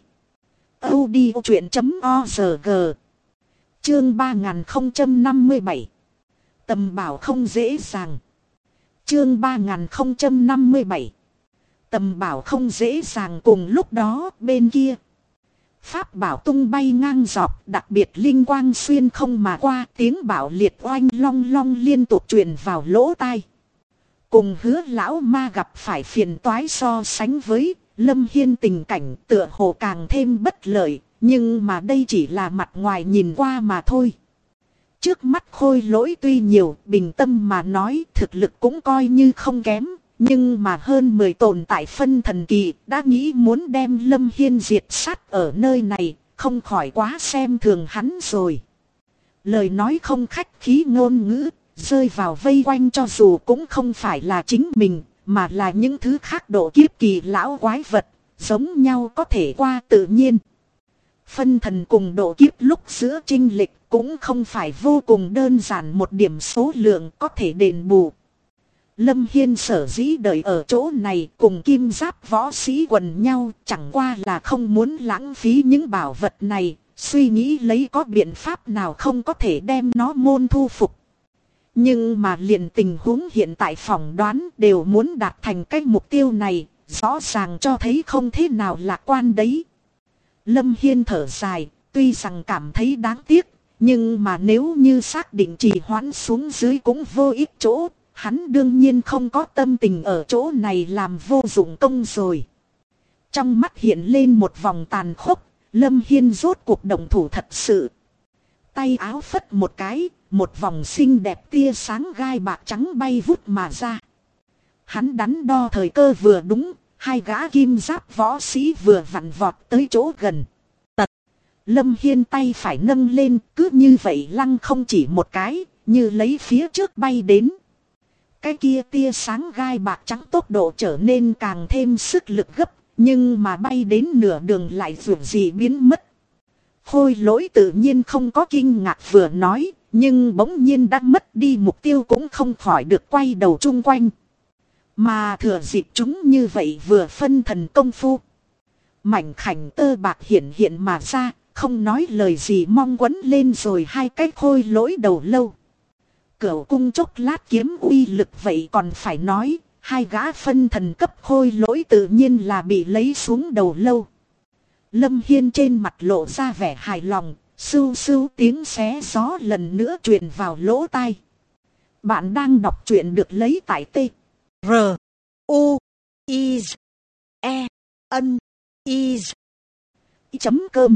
audiochuyện.org. Chương 3057. Tầm bảo không dễ dàng. Chương 3057. Tầm bảo không dễ dàng. Cùng lúc đó bên kia, pháp bảo tung bay ngang dọc, đặc biệt linh quang xuyên không mà qua, tiếng bảo liệt oanh long long liên tục truyền vào lỗ tai. Cùng Hứa lão ma gặp phải phiền toái so sánh với, Lâm Hiên tình cảnh tựa hồ càng thêm bất lợi, nhưng mà đây chỉ là mặt ngoài nhìn qua mà thôi. Trước mắt khôi lỗi tuy nhiều, bình tâm mà nói thực lực cũng coi như không kém, nhưng mà hơn 10 tồn tại phân thần kỳ đã nghĩ muốn đem Lâm Hiên diệt sát ở nơi này, không khỏi quá xem thường hắn rồi. Lời nói không khách khí ngôn ngữ, rơi vào vây quanh cho dù cũng không phải là chính mình, mà là những thứ khác độ kiếp kỳ lão quái vật, giống nhau có thể qua tự nhiên. Phân thần cùng độ kiếp lúc giữa chênh lệch cũng không phải vô cùng đơn giản một điểm số lượng có thể đền bù. Lâm Hiên sở dĩ đợi ở chỗ này cùng kim giáp võ sĩ quần nhau chẳng qua là không muốn lãng phí những bảo vật này, suy nghĩ lấy có biện pháp nào không có thể đem nó môn thu phục. Nhưng mà liền tình huống hiện tại phỏng đoán đều muốn đạt thành cái mục tiêu này, rõ ràng cho thấy không thế nào lạc quan đấy. Lâm Hiên thở dài, tuy rằng cảm thấy đáng tiếc, nhưng mà nếu như xác định trì hoãn xuống dưới cũng vô ích chỗ, hắn đương nhiên không có tâm tình ở chỗ này làm vô dụng công rồi. Trong mắt hiện lên một vòng tàn khốc, Lâm Hiên rốt cuộc động thủ thật sự. Tay áo phất một cái, một vòng xinh đẹp tia sáng gai bạc trắng bay vút mà ra. Hắn đắn đo thời cơ vừa đúng, hai gã kim giáp võ sĩ vừa vặn vọt tới chỗ gần. Tật! Lâm Hiên tay phải nâng lên, cứ như vậy lăng không chỉ một cái, như lấy phía trước bay đến. Cái kia tia sáng gai bạc trắng tốc độ trở nên càng thêm sức lực gấp, nhưng mà bay đến nửa đường lại vượt gì biến mất. Khôi lỗi tự nhiên không có kinh ngạc vừa nói, nhưng bỗng nhiên đã mất đi mục tiêu cũng không khỏi được quay đầu chung quanh. Mà thừa dịp chúng như vậy vừa phân thần công phu. Mảnh khảnh tơ bạc hiện hiện mà ra, không nói lời gì mong quấn lên rồi hai cái khôi lỗi đầu lâu. Cửu cung chốc lát kiếm uy lực vậy còn phải nói, hai gã phân thần cấp khôi lỗi tự nhiên là bị lấy xuống đầu lâu. Lâm Hiên trên mặt lộ ra vẻ hài lòng, sưu sưu tiếng xé gió lần nữa truyền vào lỗ tai. Bạn đang đọc truyện được lấy tại T. R. U. I. E. N. I. Chấm cơm.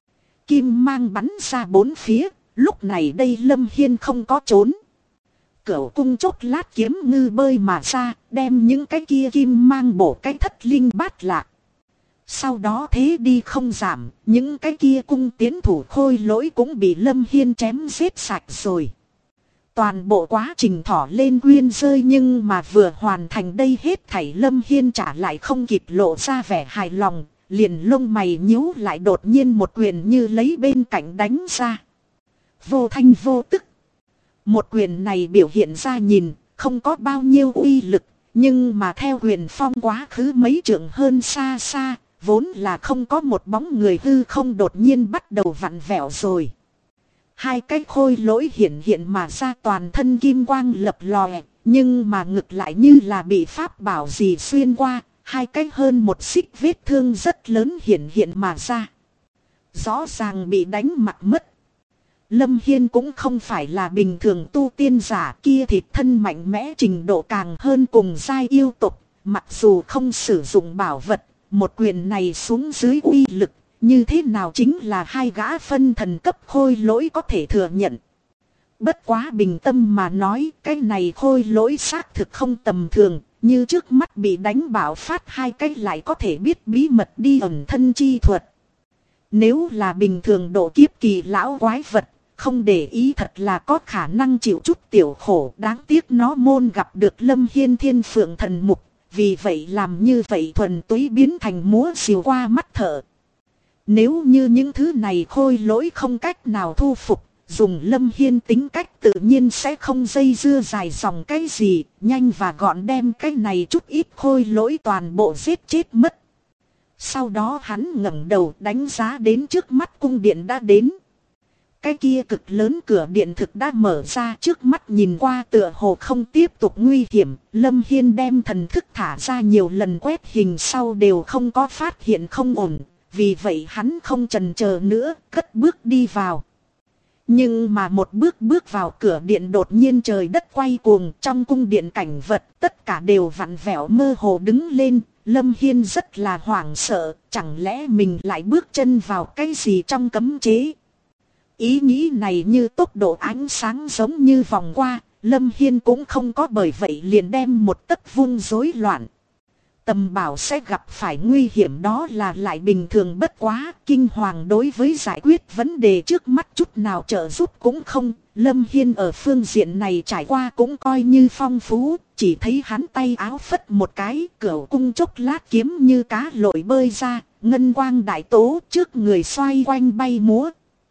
Kim mang bắn ra bốn phía, lúc này đây Lâm Hiên không có trốn. Cửu cung chốc lát kiếm ngư bơi mà ra, đem những cái kia kim mang bổ cái thất linh bát lạc. Sau đó thế đi không giảm, những cái kia cung tiến thủ khôi lỗi cũng bị Lâm Hiên chém giết sạch rồi. Toàn bộ quá trình thỏ lên quyên rơi, nhưng mà vừa hoàn thành đây hết thảy Lâm Hiên trả lại không kịp lộ ra vẻ hài lòng, liền lông mày nhíu lại đột nhiên một quyền như lấy bên cạnh đánh ra. Vô thanh vô tức. Một quyền này biểu hiện ra nhìn, không có bao nhiêu uy lực, Nhưng mà theo huyền phong quá khứ mấy trượng hơn xa xa, vốn là không có một bóng người, hư không đột nhiên bắt đầu vặn vẹo rồi. Hai cái khôi lỗi hiện hiện mà ra, toàn thân kim quang lập lòe, nhưng mà ngực lại như là bị pháp bảo gì xuyên qua, hai cái hơn một xích vết thương rất lớn hiện hiện mà ra. Rõ ràng bị đánh mặt mất. Lâm Hiên cũng không phải là bình thường tu tiên giả, kia thịt thân mạnh mẽ trình độ càng hơn cùng giai yêu tục, mặc dù không sử dụng bảo vật, một quyền này xuống dưới uy lực, như thế nào chính là hai gã phân thần cấp khôi lỗi có thể thừa nhận. Bất quá bình tâm mà nói, cái này khôi lỗi xác thực không tầm thường, như trước mắt bị đánh bạo phát hai cái lại có thể biết bí mật đi ẩn thân chi thuật. Nếu là bình thường độ kiếp kỳ lão quái vật, không để ý thật là có khả năng chịu chút tiểu khổ, đáng tiếc nó môn gặp được Lâm Hiên thiên phượng thần mục, vì vậy làm như vậy thuần túy biến thành múa xìu qua mắt thợ. Nếu như những thứ này khôi lỗi không cách nào thu phục, dùng Lâm Hiên tính cách tự nhiên sẽ không dây dưa dài dòng cái gì, nhanh và gọn đem cái này chút ít khôi lỗi toàn bộ giết chết mất. Sau đó hắn ngẩng đầu đánh giá đến trước mắt cung điện đã đến. Cái kia cực lớn cửa điện thực đã mở ra, trước mắt nhìn qua tựa hồ không tiếp tục nguy hiểm. Lâm Hiên đem thần thức thả ra nhiều lần quét hình sau đều không có phát hiện không ổn. Vì vậy hắn không chần chờ nữa, cất bước đi vào. Nhưng mà một bước vào cửa điện đột nhiên trời đất quay cuồng, trong cung điện cảnh vật tất cả đều vặn vẹo mơ hồ đứng lên. Lâm Hiên rất là hoảng sợ, chẳng lẽ mình lại bước chân vào cái gì trong cấm chế. Ý nghĩ này như tốc độ ánh sáng giống như vòng qua, Lâm Hiên cũng không có bởi vậy liền đem một tấc vung rối loạn. Tầm bảo sẽ gặp phải nguy hiểm đó là lại bình thường bất quá, kinh hoàng đối với giải quyết vấn đề trước mắt chút nào trợ giúp cũng không. Lâm Hiên ở phương diện này trải qua cũng coi như phong phú, chỉ thấy hắn tay áo phất một cái, cửu cung chốc lát kiếm như cá lội bơi ra, ngân quang đại tố trước người xoay quanh bay múa.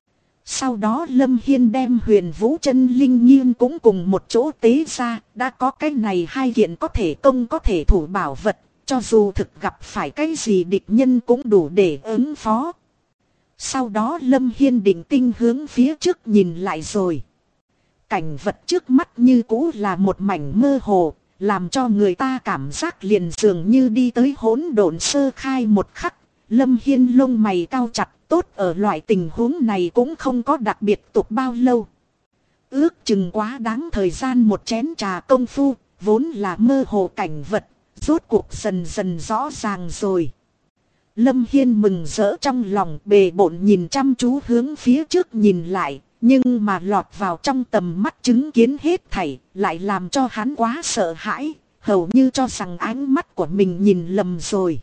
Sau đó Lâm Hiên đem Huyền Vũ Chân Linh Nghiên cũng cùng một chỗ tế ra, đã có cái này hai kiện có thể công có thể thủ bảo vật, cho dù thực gặp phải cái gì địch nhân cũng đủ để ứng phó. Sau đó Lâm Hiên định tinh hướng phía trước nhìn lại rồi. Cảnh vật trước mắt như cũ là một mảnh mơ hồ, làm cho người ta cảm giác liền dường như đi tới hỗn độn sơ khai một khắc. Lâm Hiên lông mày cao chặt, tốt ở loại tình huống này cũng không có đặc biệt tục bao lâu. Ước chừng quá đáng thời gian một chén trà công phu, vốn là mơ hồ cảnh vật, rốt cuộc dần dần rõ ràng rồi. Lâm Hiên mừng rỡ trong lòng, bề bộn nhìn chăm chú hướng phía trước nhìn lại, nhưng mà lọt vào trong tầm mắt chứng kiến hết thảy, lại làm cho hắn quá sợ hãi, hầu như cho rằng ánh mắt của mình nhìn lầm rồi.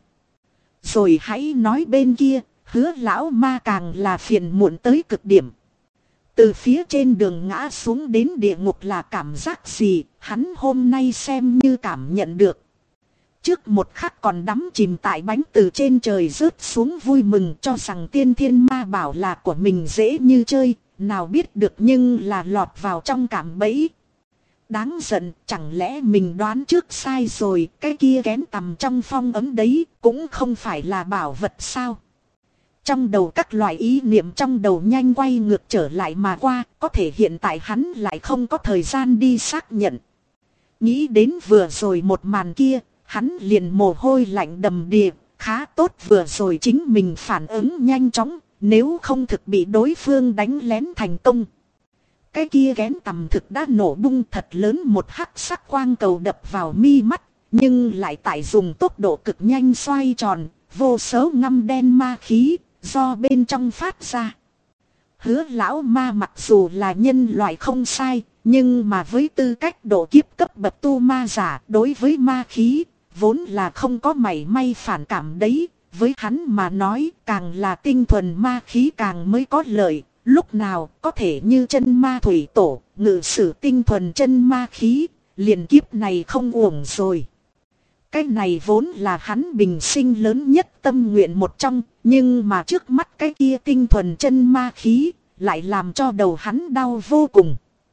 Rồi hãy nói bên kia, Hứa lão ma càng là phiền muộn tới cực điểm. Từ phía trên đường ngã xuống đến địa ngục là cảm giác gì, hắn hôm nay xem như cảm nhận được. Trước một khắc còn đắm chìm tại bánh từ trên trời rớt xuống vui mừng, cho rằng tiên thiên ma bảo là của mình dễ như chơi, nào biết được nhưng là lọt vào trong cảm bẫy. Đáng giận, chẳng lẽ mình đoán trước sai rồi, cái kia kén tầm trong phong ấm đấy cũng không phải là bảo vật sao? Trong đầu các loại ý niệm trong đầu nhanh quay ngược trở lại mà qua, có thể hiện tại hắn lại không có thời gian đi xác nhận. Nghĩ đến vừa rồi một màn kia, hắn liền mồ hôi lạnh đầm đìa, khá tốt vừa rồi chính mình phản ứng nhanh chóng, nếu không thực bị đối phương đánh lén thành công. Cái kia kén tầm thực đã nổ bung thật lớn, một hắc sắc quang cầu đập vào mi mắt, nhưng lại tại dùng tốc độ cực nhanh xoay tròn, vô số ngăm đen ma khí do bên trong phát ra. Hứa lão ma mặc dù là nhân loại không sai, nhưng mà với tư cách độ kiếp cấp bậc tu ma giả, đối với ma khí vốn là không có mảy may phản cảm đấy. Với hắn mà nói, càng là tinh thuần ma khí càng mới có lợi. Lúc nào có thể như chân ma thủy tổ, ngự sử tinh thuần chân ma khí, liền kiếp này không uổng rồi. Cái này vốn là hắn bình sinh lớn nhất tâm nguyện một trong, nhưng mà trước mắt cái kia tinh thuần chân ma khí, lại làm cho đầu hắn đau vô cùng.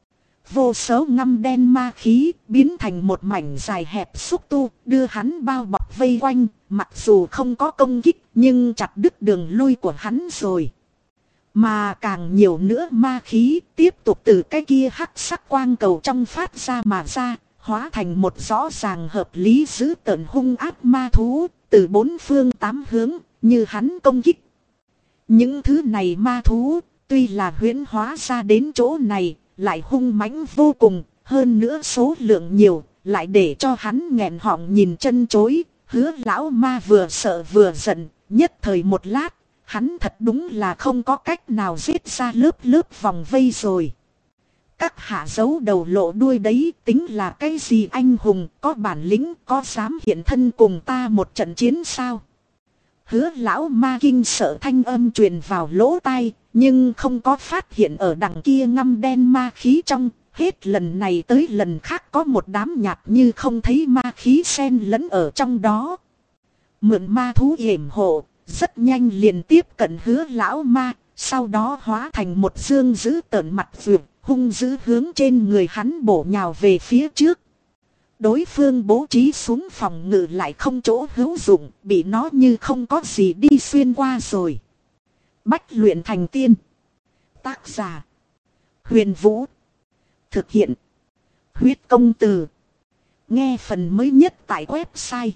vô số ngăm đen ma khí biến thành một mảnh dài hẹp xúc tu, đưa hắn bao bọc vây quanh, mặc dù không có công kích nhưng chặt đứt đường lui của hắn rồi. Mà càng nhiều nữa ma khí tiếp tục từ cái kia hắc sắc quang cầu trong phát ra mà ra, hóa thành một rõ ràng hợp lý dữ tợn hung ác ma thú, từ bốn phương tám hướng, như hắn công kích. Những thứ này ma thú, tuy là huyễn hóa ra đến chỗ này, lại hung mãnh vô cùng, hơn nữa số lượng nhiều, lại để cho hắn nghẹn họng nhìn chân chối. Hứa lão ma vừa sợ vừa giận, nhất thời một lát, hắn thật đúng là không có cách nào giết ra lớp lớp vòng vây rồi. Các hạ giấu đầu lộ đuôi đấy, tính là cái gì anh hùng, có bản lĩnh, có dám hiện thân cùng ta một trận chiến sao? Hứa lão ma kinh sợ thanh âm truyền vào lỗ tai, nhưng không có phát hiện ở đằng kia ngăm đen ma khí trong. Hết lần này tới lần khác có một đám nhạt như không thấy ma khí xen lẫn ở trong đó. Mượn ma thú yểm hộ, rất nhanh liền tiếp cận hứa lão ma, sau đó hóa thành một dương dữ tợn mặt vượt, hung dữ hướng trên người hắn bổ nhào về phía trước. Đối phương bố trí xuống phòng ngự lại không chỗ hữu dụng, bị nó như không có gì đi xuyên qua rồi. Bách luyện thành tiên. Tác giả: Huyền Vũ. Thực hiện: Huyết Công Từ. Nghe phần mới nhất tại website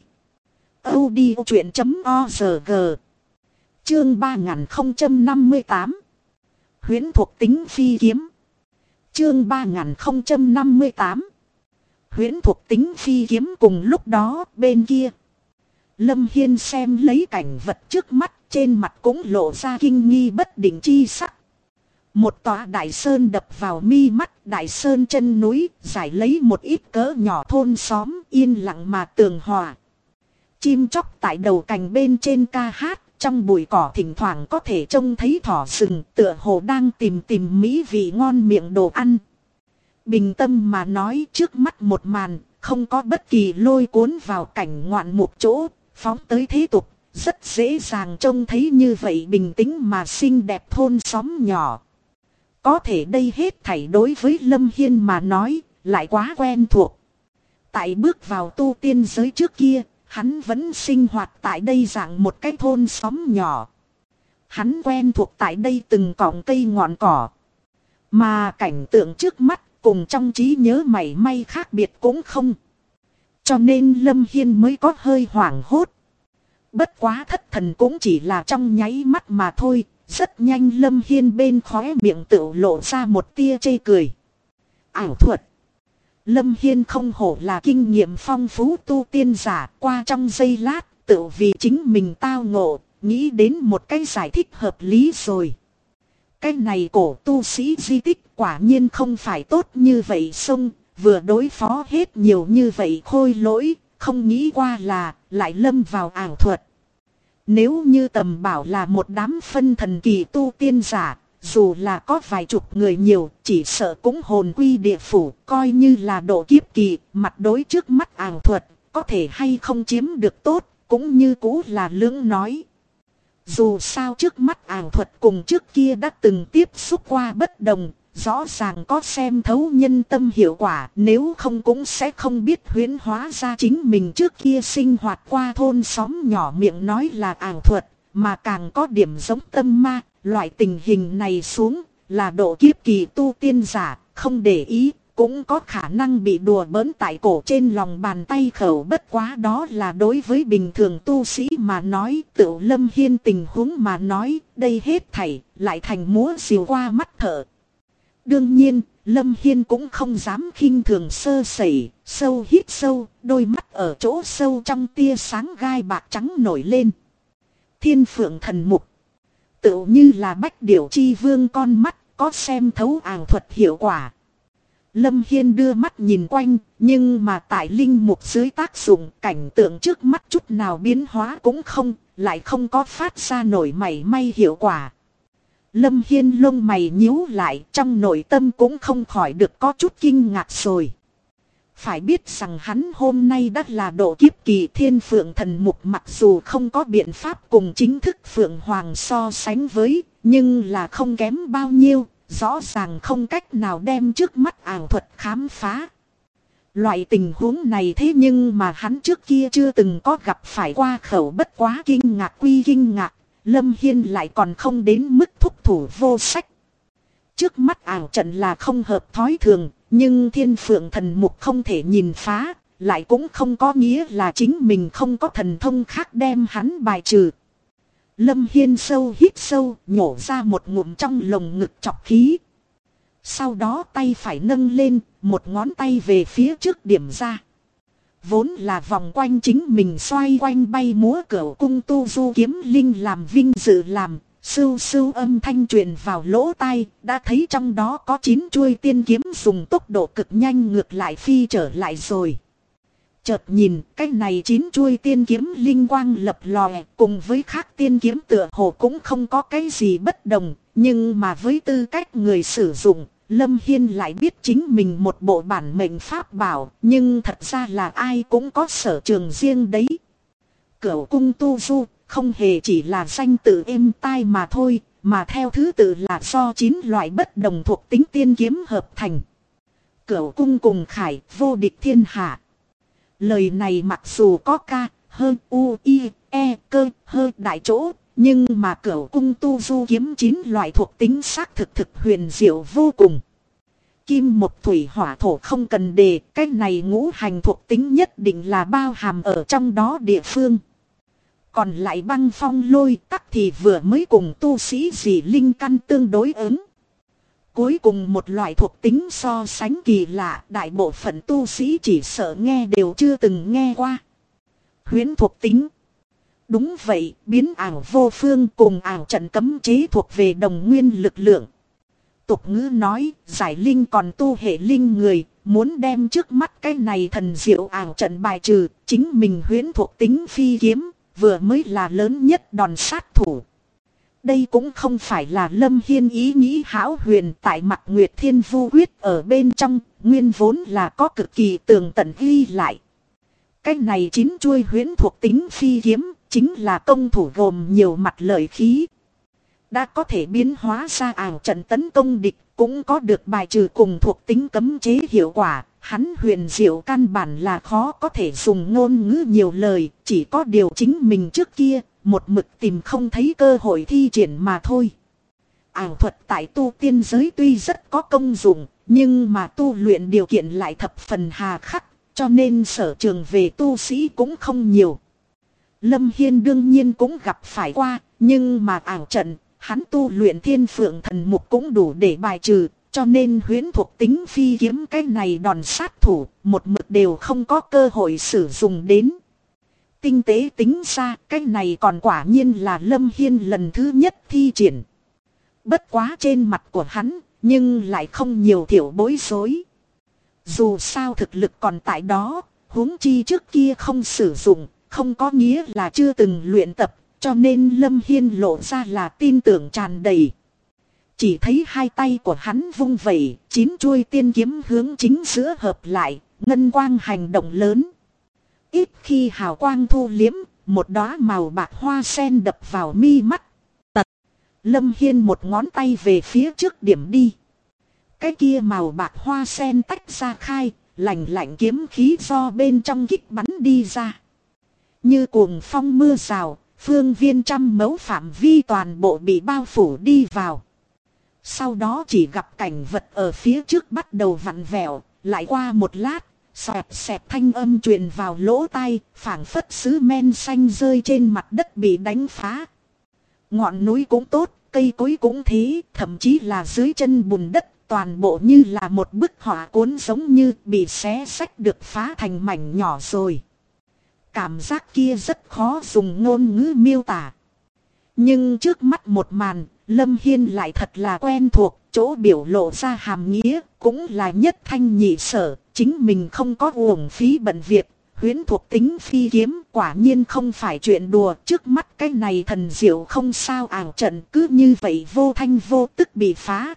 audiochuyện.org. Chương 3058. Huyễn thuộc tính phi kiếm. Chương 3058. Huyễn thuộc tính phi kiếm. Cùng lúc đó bên kia, Lâm Hiên xem lấy cảnh vật trước mắt, trên mặt cũng lộ ra kinh nghi bất định chi sắc. Một tòa đại sơn đập vào mi mắt, đại sơn chân núi, giải lấy một ít cỡ nhỏ thôn xóm, yên lặng mà tường hòa. Chim chóc tại đầu cành bên trên ca hát, trong bụi cỏ thỉnh thoảng có thể trông thấy thỏ rừng, tựa hồ đang tìm mỹ vị ngon miệng đồ ăn. Bình tâm mà nói, trước mắt một màn, không có bất kỳ lôi cuốn vào cảnh ngoạn mục chỗ, phóng tới thế tục, rất dễ dàng trông thấy như vậy bình tĩnh mà xinh đẹp thôn xóm nhỏ. Có thể đây hết thảy đối với Lâm Hiên mà nói, lại quá quen thuộc. Tại bước vào tu tiên giới trước kia, hắn vẫn sinh hoạt tại đây dạng một cái thôn xóm nhỏ. Hắn quen thuộc tại đây từng cọng cây ngọn cỏ. Mà cảnh tượng trước mắt cùng trong trí nhớ mảy may khác biệt cũng không. Cho nên Lâm Hiên mới có hơi hoảng hốt. Bất quá thất thần cũng chỉ là trong nháy mắt mà thôi. Rất nhanh Lâm Hiên bên khóe miệng tự lộ ra một tia chê cười. Ảo thuật. Lâm Hiên không hổ là kinh nghiệm phong phú tu tiên giả, qua trong giây lát, tự vì chính mình tao ngộ, nghĩ đến một cái giải thích hợp lý rồi. Cái này cổ tu sĩ di tích quả nhiên không phải tốt như vậy xông, vừa đối phó hết nhiều như vậy khôi lỗi, không nghĩ qua là lại lâm vào ảo thuật. Nếu như tầm bảo là một đám phân thần kỳ tu tiên giả, dù là có vài chục người nhiều, chỉ sợ cũng hồn quy địa phủ, coi như là độ kiếp kỳ, mặt đối trước mắt ảo thuật, có thể hay không chiếm được tốt, cũng như cũ là lưỡng nói. Dù sao trước mắt ảo thuật cùng trước kia đã từng tiếp xúc qua bất đồng, rõ ràng có xem thấu nhân tâm hiệu quả, nếu không cũng sẽ không biết huyễn hóa ra chính mình trước kia sinh hoạt qua thôn xóm nhỏ miệng nói là ảo thuật, mà càng có điểm giống tâm ma. Loại tình hình này xuống là độ kiếp kỳ tu tiên giả, không để ý, cũng có khả năng bị đùa bỡn tại cổ trên lòng bàn tay khẩu, bất quá đó là đối với bình thường tu sĩ mà nói, tự Lâm Hiên tình huống mà nói, đây hết thảy lại thành múa diều qua mắt thợ. Đương nhiên, Lâm Hiên cũng không dám khinh thường sơ sẩy, sâu hít sâu, đôi mắt ở chỗ sâu trong tia sáng gai bạc trắng nổi lên. Thiên Phượng Thần Mục. Tựu như là bách điểu chi vương con mắt, có xem thấu ảo thuật hiệu quả. Lâm Hiên đưa mắt nhìn quanh, nhưng mà tại linh mục dưới tác dụng, cảnh tượng trước mắt chút nào biến hóa cũng không, lại không có phát ra nổi mảy may hiệu quả. Lâm Hiên lông mày nhíu lại, trong nội tâm cũng không khỏi được có chút kinh ngạc rồi. Phải biết rằng hắn hôm nay đã là độ kiếp kỳ Thiên Phượng Thần Mục, mặc dù không có biện pháp cùng chính thức Phượng Hoàng so sánh với, nhưng là không kém bao nhiêu, rõ ràng không cách nào đem trước mắt ảo thuật khám phá. Loại tình huống này thế nhưng mà hắn trước kia chưa từng có gặp phải qua, khẩu bất quá kinh ngạc quy kinh ngạc, Lâm Hiên lại còn không đến mức thúc thủ vô sách. Trước mắt ảo trận là không hợp thói thường, nhưng Thiên Phượng thần mục không thể nhìn phá, lại cũng không có nghĩa là chính mình không có thần thông khác đem hắn bài trừ. Lâm Hiên sâu hít sâu, nhổ ra một ngụm trong lồng ngực chọc khí. Sau đó tay phải nâng lên, một ngón tay về phía trước điểm ra. Vốn là vòng quanh chính mình xoay quanh bay múa cửu cung tu du kiếm linh làm vinh dự làm, sưu sưu âm thanh truyền vào lỗ tai, đã thấy trong đó có 9 chuôi tiên kiếm dùng tốc độ cực nhanh ngược lại phi trở lại rồi. Chợt nhìn cái này 9 chuôi tiên kiếm linh quang lập lòe, cùng với khác tiên kiếm tựa hồ cũng không có cái gì bất đồng, nhưng mà với tư cách người sử dụng, Lâm Hiên lại biết chính mình một bộ bản mệnh pháp bảo, nhưng thật ra là ai cũng có sở trường riêng đấy. Cửu cung tu du không hề chỉ là danh tự êm tai mà thôi, mà theo thứ tự là do 9 loại bất đồng thuộc tính tiên kiếm hợp thành. Cửu cung cùng khải, vô địch thiên hạ. Lời này mặc dù có ca, hơn u, i, e, cơ, hơi đại chỗ, nhưng mà cửu cung tu du kiếm 9 loại thuộc tính xác thực huyền diệu vô cùng. Kim một thủy hỏa thổ không cần đề, cái này ngũ hành thuộc tính nhất định là bao hàm ở trong đó địa phương. Còn lại băng phong lôi tắc thì vừa mới cùng tu sĩ dị linh căn tương đối ứng. Cuối cùng một loại thuộc tính so sánh kỳ lạ, đại bộ phận tu sĩ chỉ sợ nghe đều chưa từng nghe qua. Huyễn thuộc tính. Đúng vậy, biến ảo vô phương cùng ảo trận cấm chế thuộc về đồng nguyên lực lượng. Tục ngữ nói, giải linh còn tu hệ linh người, muốn đem trước mắt cái này thần diệu ảo trận bài trừ, chính mình huyễn thuộc tính phi kiếm, vừa mới là lớn nhất đòn sát thủ. Đây cũng không phải là Lâm Hiên ý nghĩ hão huyền, tại mặt Nguyệt Thiên Vu Quyết ở bên trong, nguyên vốn là có cực kỳ tường tận ghi lại. Cái này 9 chuôi huyễn thuộc tính phi kiếm, chính là công thủ gồm nhiều mặt lợi khí. Đã có thể biến hóa ra ảo trận tấn công địch, cũng có được bài trừ cùng thuộc tính cấm chế hiệu quả. Hắn huyền diệu căn bản là khó có thể dùng ngôn ngữ nhiều lời, chỉ có điều chính mình trước kia, một mực tìm không thấy cơ hội thi triển mà thôi. Ảo thuật tại tu tiên giới tuy rất có công dụng, nhưng mà tu luyện điều kiện lại thập phần hà khắc, cho nên sở trường về tu sĩ cũng không nhiều. Lâm Hiên đương nhiên cũng gặp phải qua, nhưng mà ảo trận, hắn tu luyện Thiên Phượng thần mục cũng đủ để bài trừ, cho nên huyễn thuộc tính phi kiếm cái này đòn sát thủ, một mực đều không có cơ hội sử dụng đến. Tinh tế tính ra, cái này còn quả nhiên là Lâm Hiên lần thứ nhất thi triển. Bất quá trên mặt của hắn, nhưng lại không nhiều thiểu bối rối. Dù sao thực lực còn tại đó, huống chi trước kia không sử dụng, không có nghĩa là chưa từng luyện tập, cho nên Lâm Hiên lộ ra là tin tưởng tràn đầy. Chỉ thấy hai tay của hắn vung vẩy, 9 chuôi tiên kiếm hướng chính giữa hợp lại, ngân quang hành động lớn. Ít khi hào quang thu liếm, một đóa màu bạc hoa sen đập vào mi mắt. Tật, Lâm Hiên một ngón tay về phía trước điểm đi. Cái kia màu bạc hoa sen tách ra khai, lạnh lạnh kiếm khí do bên trong kích bắn đi ra. Như cuồng phong mưa rào, phương viên trăm mẫu phạm vi toàn bộ bị bao phủ đi vào. Sau đó chỉ gặp cảnh vật ở phía trước bắt đầu vặn vẹo, lại qua một lát, xoẹt xẹt thanh âm truyền vào lỗ tai, phảng phất sứ men xanh rơi trên mặt đất bị đánh phá. Ngọn núi cũng tốt, cây cối cũng thế, thậm chí là dưới chân bùn đất, toàn bộ như là một bức họa cuốn giống như bị xé xách được phá thành mảnh nhỏ rồi. Cảm giác kia rất khó dùng ngôn ngữ miêu tả. Nhưng trước mắt một màn, Lâm Hiên lại thật là quen thuộc, chỗ biểu lộ ra hàm nghĩa, cũng là nhất thanh nhị sở, chính mình không có uổng phí bận việc, huyễn thuộc tính phi kiếm quả nhiên không phải chuyện đùa, trước mắt cái này thần diệu không sao ảo trận cứ như vậy vô thanh vô tức bị phá.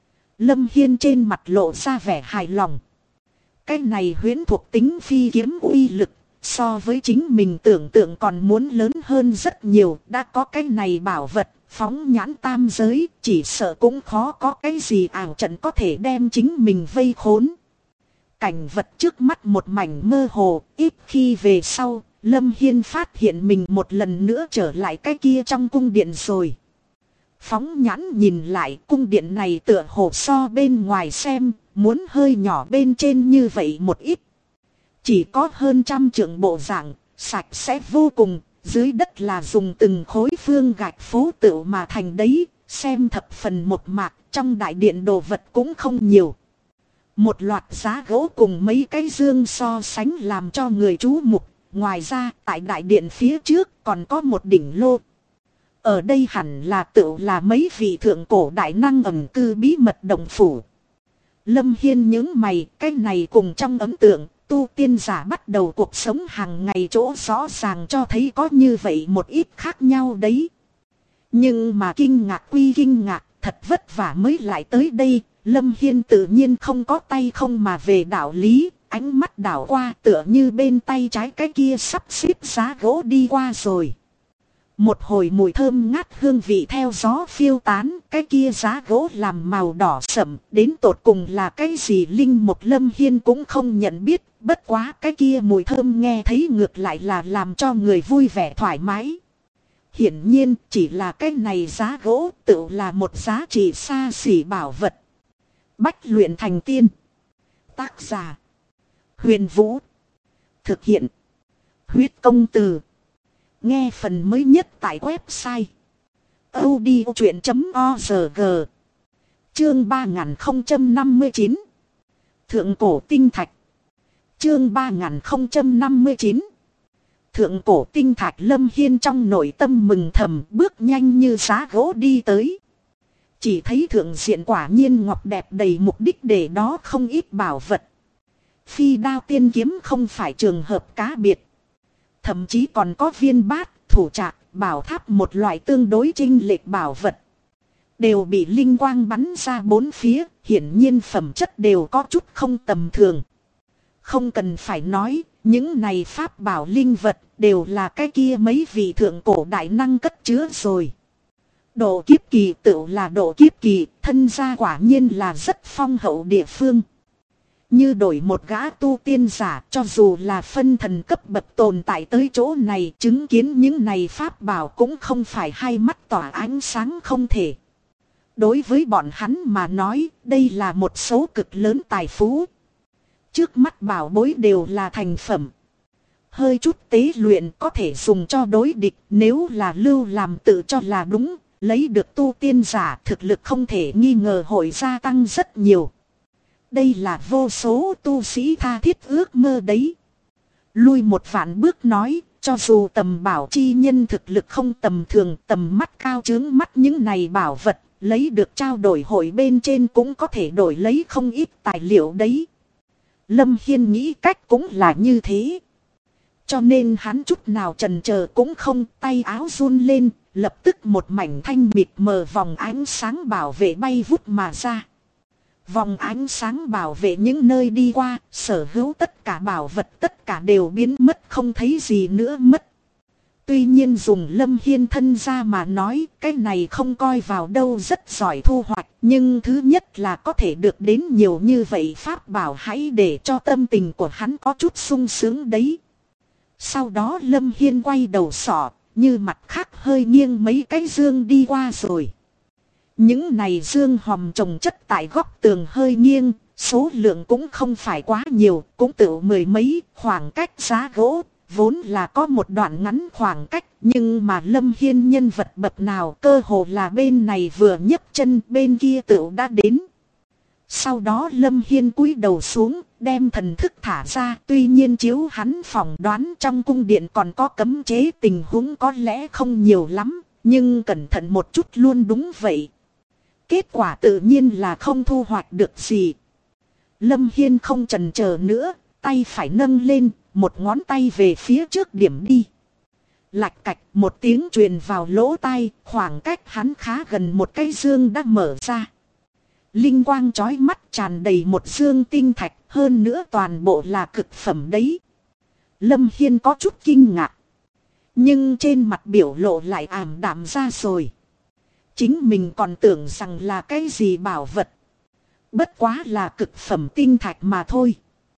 Lâm Hiên trên mặt lộ ra vẻ hài lòng. Cái này huyễn thuộc tính phi kiếm uy lực, so với chính mình tưởng tượng còn muốn lớn hơn rất nhiều, đã có cái này bảo vật, phóng nhãn tam giới, chỉ sợ cũng khó có cái gì ảo trận có thể đem chính mình vây khốn. Cảnh vật trước mắt một mảnh mơ hồ, ít khi về sau, Lâm Hiên phát hiện mình một lần nữa trở lại cái kia trong cung điện rồi. Phóng nhãn nhìn lại, cung điện này tựa hồ so bên ngoài xem, muốn hơi nhỏ bên trên như vậy một ít. Chỉ có hơn 100 trượng bộ dạng, sạch sẽ vô cùng, dưới đất là dùng từng khối phương gạch phố tựu mà thành đấy, xem thập phần một mạc, trong đại điện đồ vật cũng không nhiều. Một loạt giá gỗ cùng mấy cái dương so sánh làm cho người chú mục, ngoài ra tại đại điện phía trước còn có một đỉnh lô. Ở đây hẳn là tựu là mấy vị thượng cổ đại năng ẩn cư bí mật động phủ. Lâm Hiên nhướng mày, cái này cùng trong ấn tượng, tu tiên giả bắt đầu cuộc sống hàng ngày chỗ rõ ràng cho thấy có như vậy một ít khác nhau đấy. Nhưng mà kinh ngạc quy kinh ngạc, thật vất vả mới lại tới đây, Lâm Hiên tự nhiên không có tay không mà về đạo lý, ánh mắt đảo qua tựa như bên tay trái cái kia sắp xếp giá gỗ đi qua rồi. Một hồi mùi thơm ngát hương vị theo gió phiêu tán, cái kia giá gỗ làm màu đỏ sẫm, đến tột cùng là cái gì linh một Lâm Hiên cũng không nhận biết, bất quá cái kia mùi thơm nghe thấy ngược lại là làm cho người vui vẻ thoải mái. Hiển nhiên chỉ là cái này giá gỗ tự là một giá trị xa xỉ bảo vật. Bách luyện thành tiên. Tác giả Huyền Vũ. Thực hiện Huyết Công Từ. Nghe phần mới nhất tại website audiochuyện.org. Chương 3059 Thượng cổ tinh thạch. Chương 3059 Thượng cổ tinh thạch. Lâm Hiên trong nội tâm mừng thầm, bước nhanh như giá gỗ đi tới. Chỉ thấy thượng diện quả nhiên ngọc đẹp đầy mục đích, để đó không ít bảo vật. Phi đao tiên kiếm không phải trường hợp cá biệt. Thậm chí còn có viên bát, thủ trạc, bảo tháp một loại tương đối chênh lệch bảo vật. Đều bị linh quang bắn ra bốn phía, hiển nhiên phẩm chất đều có chút không tầm thường. Không cần phải nói, những này pháp bảo linh vật đều là cái kia mấy vị thượng cổ đại năng cất chứa rồi. Độ kiếp kỳ tự là độ kiếp kỳ, thân gia quả nhiên là rất phong hậu địa phương. Như đổi một gã tu tiên giả, cho dù là phân thần cấp bậc tồn tại tới chỗ này, chứng kiến những này pháp bảo cũng không phải hai mắt tỏa ánh sáng không thể. Đối với bọn hắn mà nói, đây là một số cực lớn tài phú. Trước mắt bảo bối đều là thành phẩm. Hơi chút tế luyện có thể dùng cho đối địch, nếu là lưu làm tự cho là đúng, lấy được tu tiên giả thực lực không thể nghi ngờ hội gia tăng rất nhiều. Đây là vô số tu sĩ tha thiết ước mơ đấy. Lui một vạn bước nói, cho dù tầm bảo chi nhân thực lực không tầm thường, tầm mắt cao chướng mắt những này bảo vật, lấy được trao đổi hội bên trên cũng có thể đổi lấy không ít tài liệu đấy. Lâm Hiên nghĩ cách cũng là như thế. Cho nên hắn chút nào chần chờ cũng không, tay áo run lên, lập tức một mảnh thanh mịt mờ vòng ánh sáng bảo vệ bay vút mà ra. Vòng ánh sáng bảo vệ những nơi đi qua, sở hữu tất cả bảo vật tất cả đều biến mất không thấy gì nữa mất. Tuy nhiên dùng Lâm Hiên thân ra mà nói, cái này không coi vào đâu rất giỏi thu hoạch, nhưng thứ nhất là có thể được đến nhiều như vậy pháp bảo, hãy để cho tâm tình của hắn có chút sung sướng đấy. Sau đó Lâm Hiên quay đầu sọ, như mặt khác hơi nghiêng mấy cái dương đi qua rồi. Những này dương hòm trồng chất tại góc tường hơi nghiêng, số lượng cũng không phải quá nhiều, cũng tự mười mấy, khoảng cách giá gỗ, vốn là có một đoạn ngắn khoảng cách, nhưng mà Lâm Hiên nhân vật bậc nào cơ hồ là bên này vừa nhấc chân bên kia tự đã đến. Sau đó Lâm Hiên cúi đầu xuống, đem thần thức thả ra, tuy nhiên chiếu hắn phỏng đoán trong cung điện còn có cấm chế, tình huống có lẽ không nhiều lắm, nhưng cẩn thận một chút luôn đúng vậy. Kết quả tự nhiên là không thu hoạch được gì. Lâm Hiên không chần chờ nữa, tay phải nâng lên, một ngón tay về phía trước điểm đi. Lạch cạch một tiếng truyền vào lỗ tai, khoảng cách hắn khá gần một cái dương đã mở ra. Linh quang chói mắt tràn đầy một dương tinh thạch, hơn nữa toàn bộ là cực phẩm đấy. Lâm Hiên có chút kinh ngạc, nhưng trên mặt biểu lộ lại ảm đạm ra rồi. Chính mình còn tưởng rằng là cái gì bảo vật. Bất quá là cực phẩm tinh thạch mà thôi.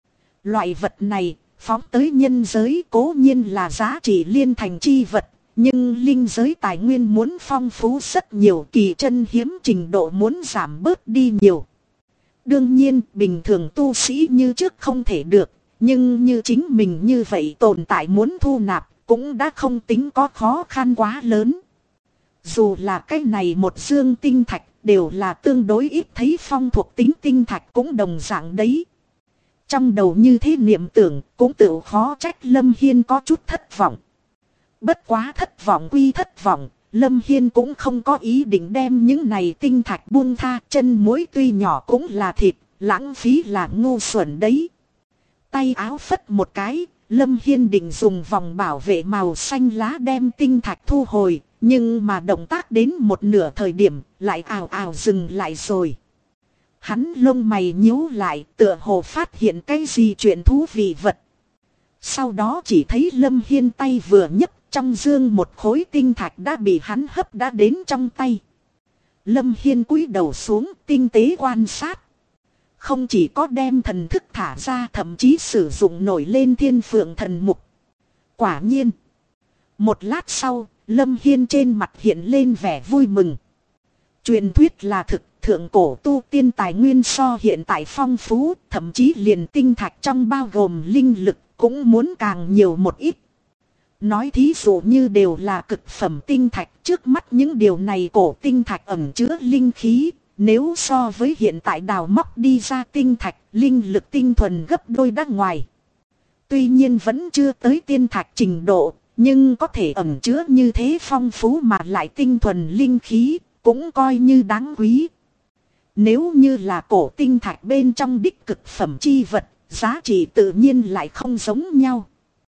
Loại vật này, phóng tới nhân giới cố nhiên là giá trị liên thành chi vật. Nhưng linh giới tài nguyên muốn phong phú rất nhiều, kỳ chân hiếm trình độ muốn giảm bớt đi nhiều. Đương nhiên bình thường tu sĩ như trước không thể được. Nhưng như chính mình như vậy tồn tại muốn thu nạp cũng đã không tính có khó khăn quá lớn. Dù là cái này một dương tinh thạch đều là tương đối ít thấy, phong thuộc tính tinh thạch cũng đồng dạng đấy. Trong đầu như thế niệm tưởng cũng tự khó trách Lâm Hiên có chút thất vọng. Bất quá thất vọng quy thất vọng, Lâm Hiên cũng không có ý định đem những này tinh thạch buông tha. Chân muối tuy nhỏ cũng là thịt, lãng phí là ngu xuẩn đấy. Tay áo phất một cái, Lâm Hiên định dùng vòng bảo vệ màu xanh lá đem tinh thạch thu hồi. Nhưng mà động tác đến một nửa thời điểm lại ào ào dừng lại rồi. Hắn lông mày nhíu lại, tựa hồ phát hiện cái gì chuyện thú vị vật. Sau đó chỉ thấy Lâm Hiên tay vừa nhấc, trong dương một khối tinh thạch đã bị hắn hấp đã đến trong tay. Lâm Hiên cúi đầu xuống tinh tế quan sát. Không chỉ có đem thần thức thả ra, thậm chí sử dụng nổi lên thiên phượng thần mục. Quả nhiên. Một lát sau, Lâm Hiên trên mặt hiện lên vẻ vui mừng. Truyền thuyết là thực, thượng cổ tu tiên tài nguyên so hiện tại phong phú, thậm chí liền tinh thạch trong bao gồm linh lực cũng muốn càng nhiều một ít. Nói thí dụ như đều là cực phẩm tinh thạch, trước mắt những điều này cổ tinh thạch ẩn chứa linh khí, nếu so với hiện tại đào móc đi ra tinh thạch, linh lực tinh thuần gấp đôi đắt ngoài. Tuy nhiên vẫn chưa tới tiên thạch trình độ, nhưng có thể ẩn chứa như thế phong phú mà lại tinh thuần linh khí, cũng coi như đáng quý. Nếu như là cổ tinh thạch bên trong đích cực phẩm chi vật, giá trị tự nhiên lại không giống nhau.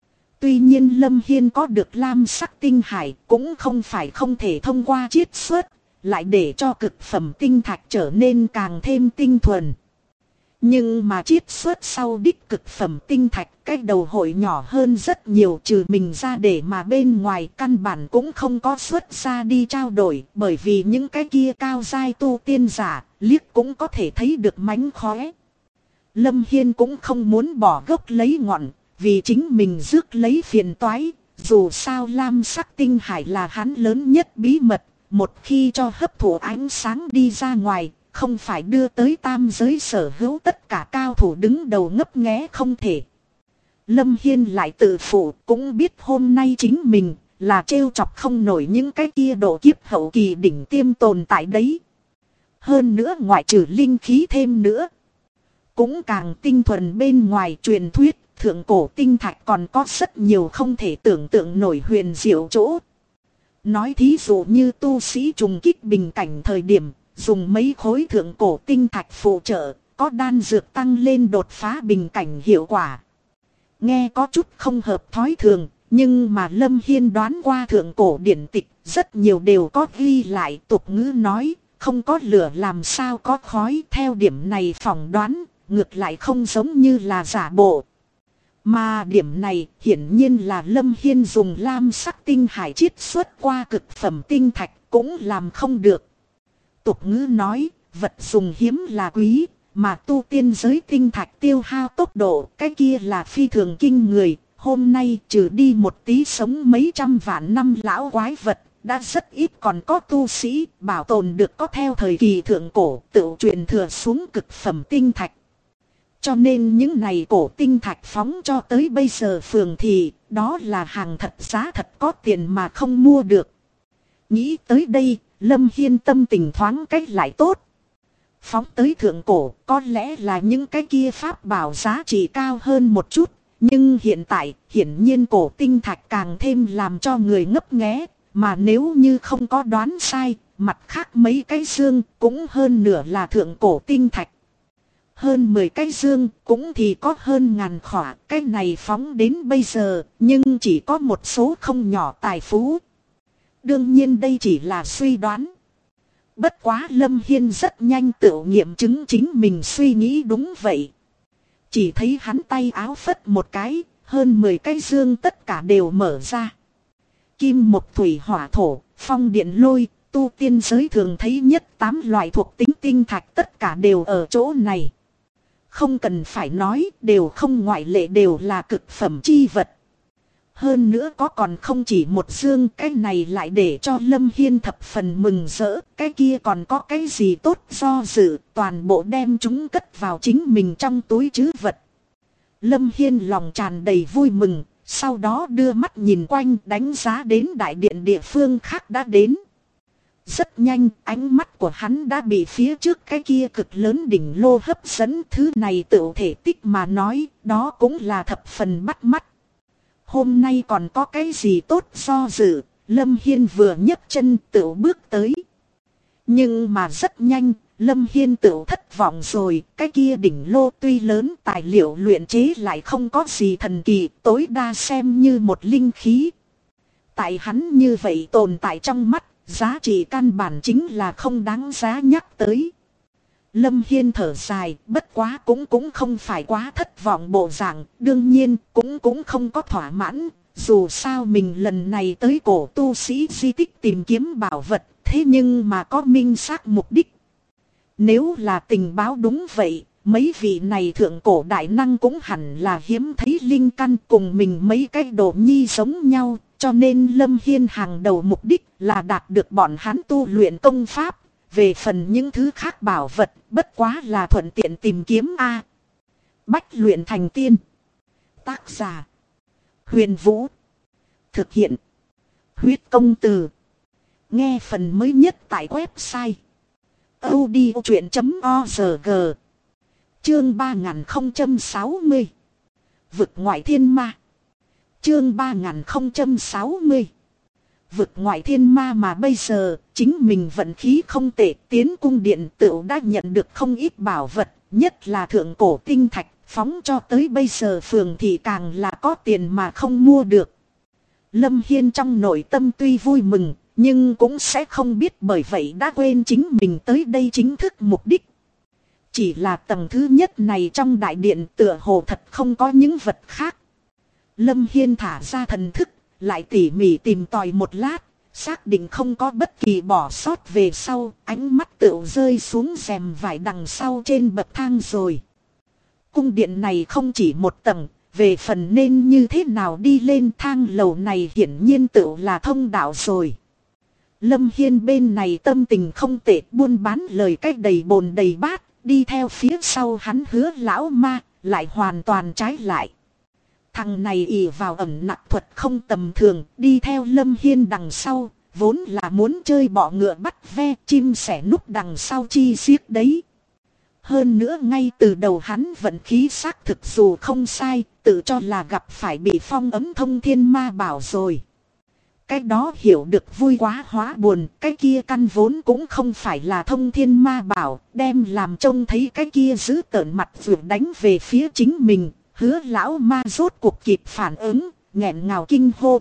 Tuy nhiên Lâm Hiên có được lam sắc tinh hải cũng không phải không thể thông qua chiết xuất, lại để cho cực phẩm tinh thạch trở nên càng thêm tinh thuần. Nhưng mà chiết xuất sau đích cực phẩm tinh thạch cái đầu hội nhỏ hơn rất nhiều, trừ mình ra để mà bên ngoài căn bản cũng không có xuất ra đi trao đổi, bởi vì những cái kia cao giai tu tiên giả liếc cũng có thể thấy được mánh khóe. Lâm Hiên cũng không muốn bỏ gốc lấy ngọn, vì chính mình rước lấy phiền toái, dù sao lam sắc tinh hải là hắn lớn nhất bí mật, một khi cho hấp thụ ánh sáng đi ra ngoài, không phải đưa tới tam giới sở hữu tất cả cao thủ đứng đầu ngấp nghé không thể. Lâm Hiên lại tự phụ cũng biết hôm nay chính mình là trêu chọc không nổi những cái kia độ kiếp hậu kỳ đỉnh tiêm tồn tại đấy. Hơn nữa ngoại trừ linh khí thêm nữa, cũng càng tinh thuần bên ngoài truyền thuyết, thượng cổ tinh thạch còn có rất nhiều không thể tưởng tượng nổi huyền diệu chỗ. Nói thí dụ như tu sĩ trùng kích bình cảnh thời điểm, dùng mấy khối thượng cổ tinh thạch phụ trợ, có đan dược tăng lên đột phá bình cảnh hiệu quả. Nghe có chút không hợp thói thường, nhưng mà Lâm Hiên đoán qua thượng cổ điển tịch, rất nhiều đều có ghi lại. Tục ngữ nói, không có lửa làm sao có khói. Theo điểm này phỏng đoán, ngược lại không giống như là giả bộ. Mà điểm này hiển nhiên là Lâm Hiên dùng lam sắc tinh hải chiết xuất qua cực phẩm tinh thạch cũng làm không được. Tục ngữ nói, vật dùng hiếm là quý, mà tu tiên giới tinh thạch tiêu hao tốc độ, cái kia là phi thường kinh người. Hôm nay trừ đi một tí sống mấy trăm vạn năm lão quái vật, đã rất ít còn có tu sĩ bảo tồn được có theo thời kỳ thượng cổ tự truyền thừa xuống cực phẩm tinh thạch. Cho nên những này cổ tinh thạch phóng cho tới bây giờ phường thì, đó là hàng thật giá thật có tiền mà không mua được. Nghĩ tới đây, Lâm Hiên tâm tình thoáng cách lại tốt. Phóng tới thượng cổ, có lẽ là những cái kia pháp bảo giá trị cao hơn một chút. Nhưng hiện tại, hiển nhiên cổ tinh thạch càng thêm làm cho người ngấp nghé. Mà nếu như không có đoán sai, mặt khác mấy cái dương cũng hơn nửa là thượng cổ tinh thạch. Hơn 10 cái dương cũng thì có hơn ngàn khỏa, cái này phóng đến bây giờ, nhưng chỉ có một số không nhỏ tài phú. Đương nhiên đây chỉ là suy đoán. Bất quá Lâm Hiên rất nhanh tự nghiệm chứng chính mình suy nghĩ đúng vậy. Chỉ thấy hắn tay áo phất một cái, hơn 10 cái dương tất cả đều mở ra. Kim mộc thủy hỏa thổ, phong điện lôi, tu tiên giới thường thấy nhất 8 loại thuộc tính tinh thạch tất cả đều ở chỗ này. Không cần phải nói, đều không ngoại lệ, đều là cực phẩm chi vật. Hơn nữa có còn không chỉ một dương, cái này lại để cho Lâm Hiên thập phần mừng rỡ, cái kia còn có cái gì tốt do dự, toàn bộ đem chúng cất vào chính mình trong túi trữ vật. Lâm Hiên lòng tràn đầy vui mừng, sau đó đưa mắt nhìn quanh đánh giá đến đại điện địa phương khác đã đến. Rất nhanh, ánh mắt của hắn đã bị phía trước cái kia cực lớn đỉnh lô hấp dẫn, thứ này tự thể tích mà nói, đó cũng là thập phần bắt mắt. Hôm nay còn có cái gì tốt do dự, Lâm Hiên vừa nhấc chân tự bước tới. Nhưng mà rất nhanh, Lâm Hiên tự thất vọng rồi, cái kia đỉnh lô tuy lớn, tài liệu luyện chế lại không có gì thần kỳ, tối đa xem như một linh khí. Tại hắn như vậy tồn tại trong mắt, giá trị căn bản chính là không đáng giá nhắc tới. Lâm Hiên thở dài, bất quá cũng không phải quá thất vọng bộ dạng, đương nhiên cũng không có thỏa mãn, dù sao mình lần này tới cổ tu sĩ di tích tìm kiếm bảo vật, thế nhưng mà có minh xác mục đích. Nếu là tình báo đúng vậy, mấy vị này thượng cổ đại năng cũng hẳn là hiếm thấy linh căn cùng mình mấy cái đồ nhi giống nhau, cho nên Lâm Hiên hàng đầu mục đích là đạt được bọn hắn tu luyện công pháp. Về phần những thứ khác bảo vật, bất quá là thuận tiện tìm kiếm a. Bách luyện thành tiên. Tác giả: Huyền Vũ. Thực hiện: Huyết Công Từ. Nghe phần mới nhất tại website audiochuyện.org. Chương 3060. Vực ngoại thiên ma. Chương 3060. Vực ngoại thiên ma mà bây giờ, chính mình vận khí không tệ, tiến cung điện tựu đã nhận được không ít bảo vật, nhất là thượng cổ tinh thạch, phóng cho tới bây giờ phường thì càng là có tiền mà không mua được. Lâm Hiên trong nội tâm tuy vui mừng, nhưng cũng sẽ không biết bởi vậy đã quên chính mình tới đây chính thức mục đích. Chỉ là tầng thứ nhất này trong đại điện tựa hồ thật không có những vật khác. Lâm Hiên thả ra thần thức, lại tỉ mỉ tìm tòi một lát, xác định không có bất kỳ bỏ sót về sau, ánh mắt tựu rơi xuống rèm vải đằng sau trên bậc thang rồi. Cung điện này không chỉ một tầng, về phần nên như thế nào đi lên thang lầu này hiển nhiên tựu là thông đạo rồi. Lâm Hiên bên này tâm tình không tệ, buôn bán lời cách đầy bồn đầy bát, đi theo phía sau hắn Hứa lão ma, lại hoàn toàn trái lại. Thằng này ỷ vào ẩn nặc thuật không tầm thường, đi theo Lâm Hiên đằng sau, vốn là muốn chơi bọ ngựa bắt ve, chim sẻ núp đằng sau chi xiếc đấy. Hơn nữa ngay từ đầu hắn vận khí xác thực dù không sai, tự cho là gặp phải bị phong ấm thông thiên ma bảo rồi. Cái đó hiểu được vui quá hóa buồn, cái kia căn vốn cũng không phải là thông thiên ma bảo, đem làm trông thấy cái kia giữ tợn mặt vượt đánh về phía chính mình. Hứa lão ma rốt cuộc kịp phản ứng, nghẹn ngào kinh hô.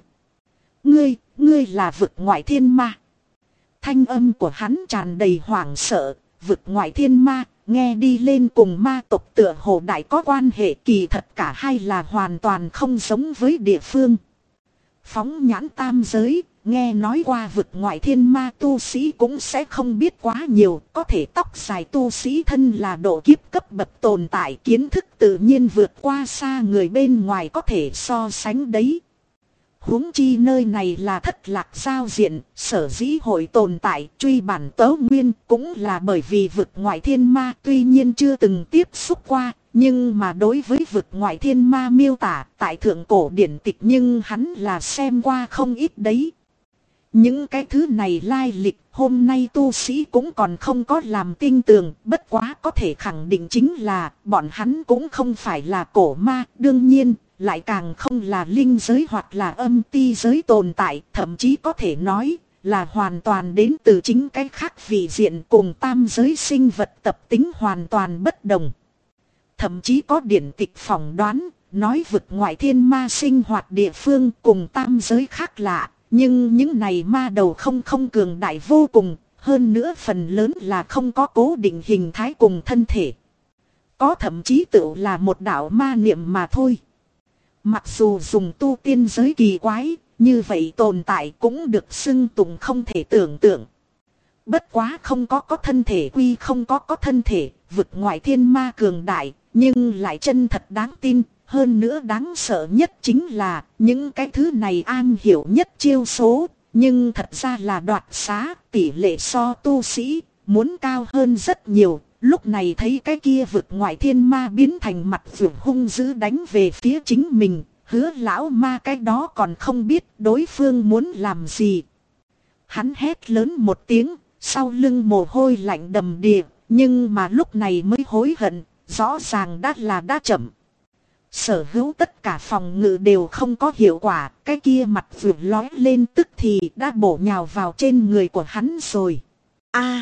Ngươi là vực ngoại thiên ma. Thanh âm của hắn tràn đầy hoảng sợ, vực ngoại thiên ma, nghe đi lên cùng ma tộc tựa hồ đại có quan hệ, kỳ thật cả hai là hoàn toàn không giống với địa phương. Phóng nhãn tam giới, nghe nói qua vực ngoại thiên ma tu sĩ cũng sẽ không biết quá nhiều, có thể tóc dài tu sĩ thân là độ kiếp cấp bậc tồn tại, kiến thức tự nhiên vượt qua xa người bên ngoài có thể so sánh đấy. Huống chi nơi này là thất lạc giao diện, sở dĩ hội tồn tại truy bản tớ nguyên cũng là bởi vì vực ngoại thiên ma tuy nhiên chưa từng tiếp xúc qua, nhưng mà đối với vực ngoại thiên ma miêu tả tại thượng cổ điển tịch nhưng hắn là xem qua không ít đấy. Những cái thứ này lai lịch hôm nay tu sĩ cũng còn không có làm tin tưởng, bất quá có thể khẳng định chính là bọn hắn cũng không phải là cổ ma, đương nhiên lại càng không là linh giới hoặc là âm ti giới tồn tại, thậm chí có thể nói là hoàn toàn đến từ chính cái khác vị diện cùng tam giới sinh vật tập tính hoàn toàn bất đồng. Thậm chí có điển tịch phỏng đoán, nói vực ngoại thiên ma sinh hoạt địa phương cùng tam giới khác lạ, nhưng những này ma đầu không cường đại vô cùng, hơn nữa phần lớn là không có cố định hình thái cùng thân thể. Có thậm chí tự là một đạo ma niệm mà thôi. Mặc dù dùng tu tiên giới kỳ quái, như vậy tồn tại cũng được xưng tụng không thể tưởng tượng. Bất quá không có thân thể quy không có thân thể, vực ngoại thiên ma cường đại, nhưng lại chân thật đáng tin. Hơn nữa đáng sợ nhất chính là những cái thứ này an hiểu nhất chiêu số, nhưng thật ra là đoạt xá, tỷ lệ so tu sĩ, muốn cao hơn rất nhiều. Lúc này thấy cái kia vực ngoại thiên ma biến thành mặt vượt hung dữ đánh về phía chính mình, Hứa lão ma cái đó còn không biết đối phương muốn làm gì. Hắn hét lớn một tiếng, sau lưng mồ hôi lạnh đầm đìa, nhưng mà lúc này mới hối hận, rõ ràng đã chậm. Sở hữu tất cả phòng ngự đều không có hiệu quả, cái kia mặt vượt lói lên tức thì đã bổ nhào vào trên người của hắn rồi. A!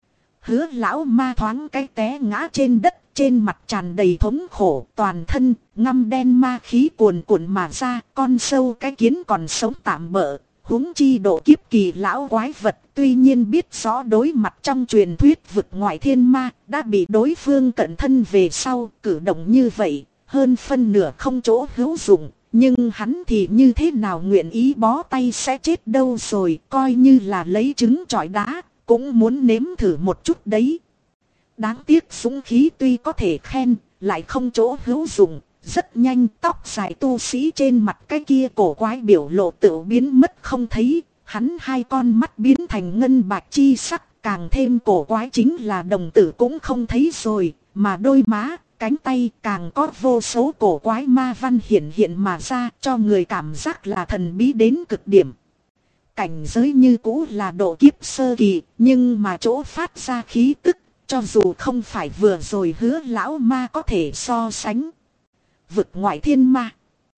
Hứa lão ma thoáng cái té ngã trên đất, trên mặt tràn đầy thống khổ, toàn thân ngăm đen ma khí cuồn cuộn mà ra, con sâu cái kiến còn sống tạm bợ, huống chi độ kiếp kỳ lão quái vật, tuy nhiên biết rõ đối mặt trong truyền thuyết vực ngoại thiên ma, đã bị đối phương cận thân về sau, cử động như vậy, hơn phân nửa không chỗ hữu dụng, nhưng hắn thì như thế nào nguyện ý bó tay sẽ chết đâu rồi, coi như là lấy trứng trọi đá, cũng muốn nếm thử một chút đấy. Đáng tiếc dũng khí tuy có thể khen, lại không chỗ hữu dụng. Rất nhanh tóc dài tu sĩ trên mặt cái kia cổ quái biểu lộ tự biến mất không thấy. Hắn hai con mắt biến thành ngân bạch chi sắc, càng thêm cổ quái chính là đồng tử cũng không thấy rồi. Mà đôi má, cánh tay càng có vô số cổ quái ma văn hiện hiện mà ra, cho người cảm giác là thần bí đến cực điểm. Cảnh giới như cũ là độ kiếp sơ kỳ, nhưng mà chỗ phát ra khí tức, cho dù không phải vừa rồi Hứa lão ma có thể so sánh. Vực ngoại thiên ma.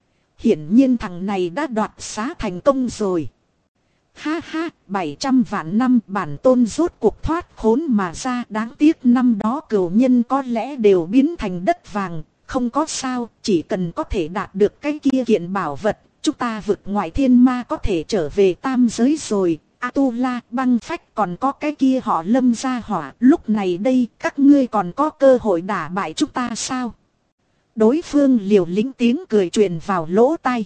Hiển nhiên thằng này đã đoạt xá thành công rồi. Ha ha, 700 vạn năm bản tôn rốt cuộc thoát khốn mà ra. Đáng tiếc năm đó cửu nhân có lẽ đều biến thành đất vàng. Không có sao, chỉ cần có thể đạt được cái kia kiện bảo vật, chúng ta vực ngoại thiên ma có thể trở về tam giới rồi. Atula, băng phách còn có cái kia họ Lâm gia hỏa. Lúc này đây các ngươi còn có cơ hội đả bại chúng ta sao? Đối phương liều lĩnh tiếng cười truyền vào lỗ tai.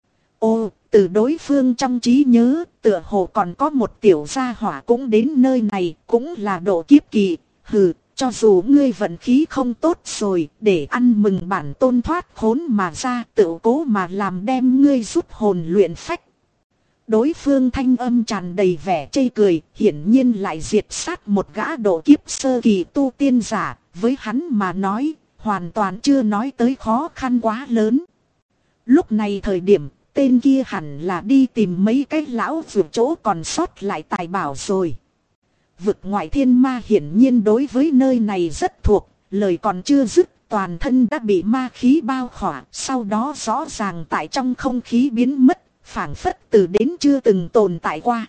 Ô, từ đối phương trong trí nhớ, tựa hồ còn có một tiểu gia hỏa cũng đến nơi này, cũng là độ kiếp kỳ. Hừ, cho dù ngươi vận khí không tốt rồi, để ăn mừng bản tôn thoát khốn mà ra, tự cố mà làm đem ngươi rút hồn luyện phách. Đối phương thanh âm tràn đầy vẻ chê cười, hiển nhiên lại diệt sát một gã độ kiếp sơ kỳ tu tiên giả, với hắn mà nói, hoàn toàn chưa nói tới khó khăn quá lớn. Lúc này thời điểm, tên kia hẳn là đi tìm mấy cái lão vượt chỗ còn sót lại tài bảo rồi. Vực ngoại thiên ma hiển nhiên đối với nơi này rất thuộc, lời còn chưa dứt, toàn thân đã bị ma khí bao khỏa, sau đó rõ ràng tại trong không khí biến mất, phảng phất từ đến chưa từng tồn tại qua.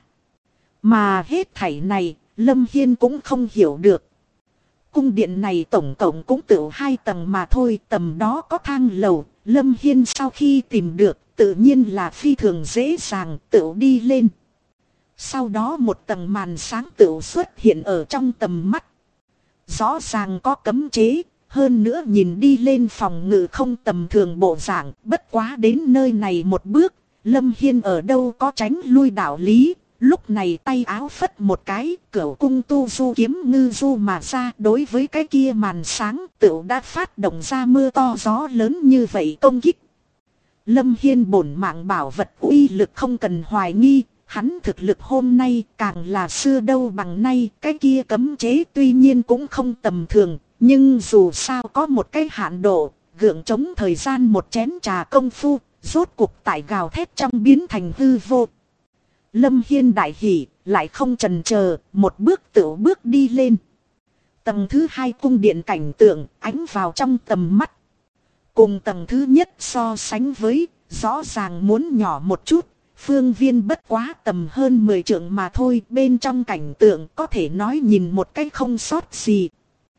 Mà hết thảy này, Lâm Hiên cũng không hiểu được. Cung điện này tổng cộng cũng tự 2 tầng mà thôi, tầm đó có thang lầu, Lâm Hiên sau khi tìm được, tự nhiên là phi thường dễ dàng tự đi lên. Sau đó một tầng màn sáng tự xuất hiện ở trong tầm mắt. Rõ ràng có cấm chế, hơn nữa nhìn đi lên phòng ngự không tầm thường bộ dạng, bất quá đến nơi này một bước, Lâm Hiên ở đâu có tránh lui đạo lý. Lúc này tay áo phất một cái, cửu cung tu du kiếm ngư du mà ra, đối với cái kia màn sáng tựu đã phát động ra mưa to gió lớn như vậy công kích. Lâm Hiên bổn mạng bảo vật uy lực không cần hoài nghi, hắn thực lực hôm nay càng là xưa đâu bằng nay, cái kia cấm chế tuy nhiên cũng không tầm thường, nhưng dù sao có một cái hạn độ, gượng chống thời gian một chén trà công phu, rốt cuộc tại gào thét trong biến thành hư vô. Lâm Hiên đại hỉ, lại không chần chờ, một bước tự bước đi lên. Tầng thứ 2 cung điện cảnh tượng ánh vào trong tầm mắt. Cùng tầng thứ nhất so sánh với, rõ ràng muốn nhỏ một chút, phương viên bất quá tầm hơn 10 trượng mà thôi, bên trong cảnh tượng có thể nói nhìn một cái không sót gì.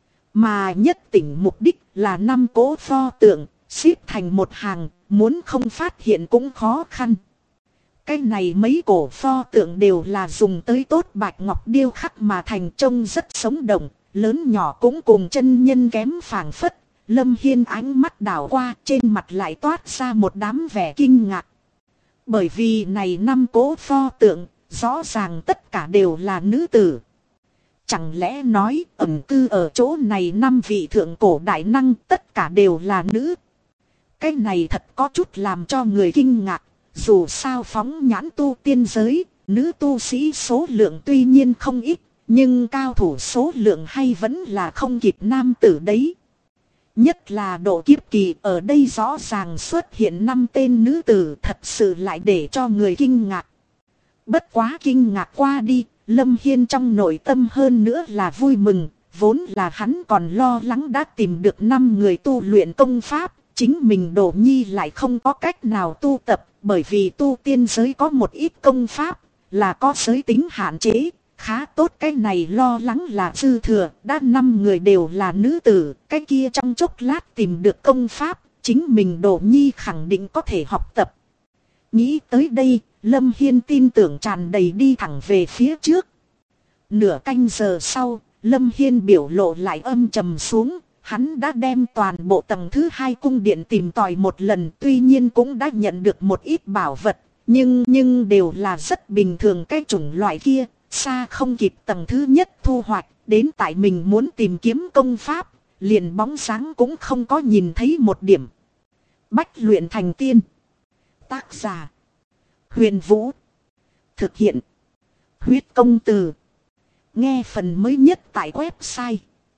Mà nhất tỉnh mục đích là 5 cỗ pho tượng, xếp thành một hàng, muốn không phát hiện cũng khó khăn. Cái này mấy cổ pho tượng đều là dùng tới tốt bạch ngọc điêu khắc mà thành, trông rất sống động, lớn nhỏ cũng cùng chân nhân kém phảng phất. Lâm Hiên ánh mắt đảo qua, trên mặt lại toát ra một đám vẻ kinh ngạc. Bởi vì này 5 cỗ pho tượng, rõ ràng tất cả đều là nữ tử. Chẳng lẽ nói ẩn cư ở chỗ này 5 vị thượng cổ đại năng tất cả đều là nữ? Cái này thật có chút làm cho người kinh ngạc. Dù sao phóng nhãn tu tiên giới, nữ tu sĩ số lượng tuy nhiên không ít, nhưng cao thủ số lượng hay vẫn là không kịp nam tử đấy. Nhất là độ kiếp kỳ ở đây rõ ràng xuất hiện 5 tên nữ tử, thật sự lại để cho người kinh ngạc. Bất quá kinh ngạc qua đi, Lâm Hiên trong nội tâm hơn nữa là vui mừng, vốn là hắn còn lo lắng đã tìm được 5 người tu luyện công pháp, chính mình Đỗ Nhi lại không có cách nào tu tập, bởi vì tu tiên giới có một ít công pháp là có giới tính hạn chế. Khá tốt, cái này lo lắng là dư thừa, đã 5 người đều là nữ tử, cái kia trong chốc lát tìm được công pháp, chính mình Đỗ Nhi khẳng định có thể học tập. Nghĩ tới đây, Lâm Hiên tin tưởng tràn đầy đi thẳng về phía trước. Nửa canh giờ sau, Lâm Hiên biểu lộ lại âm trầm xuống, hắn đã đem toàn bộ tầng thứ 2 cung điện tìm tòi một lần, tuy nhiên cũng đã nhận được một ít bảo vật, nhưng đều là rất bình thường cái chủng loại kia. Xa không kịp tầng thứ nhất thu hoạch, đến tại mình muốn tìm kiếm công pháp, liền bóng sáng cũng không có nhìn thấy một điểm. Bách luyện thành tiên. Tác giả: Huyền Vũ. Thực hiện: Huyết Công Từ. Nghe phần mới nhất tại website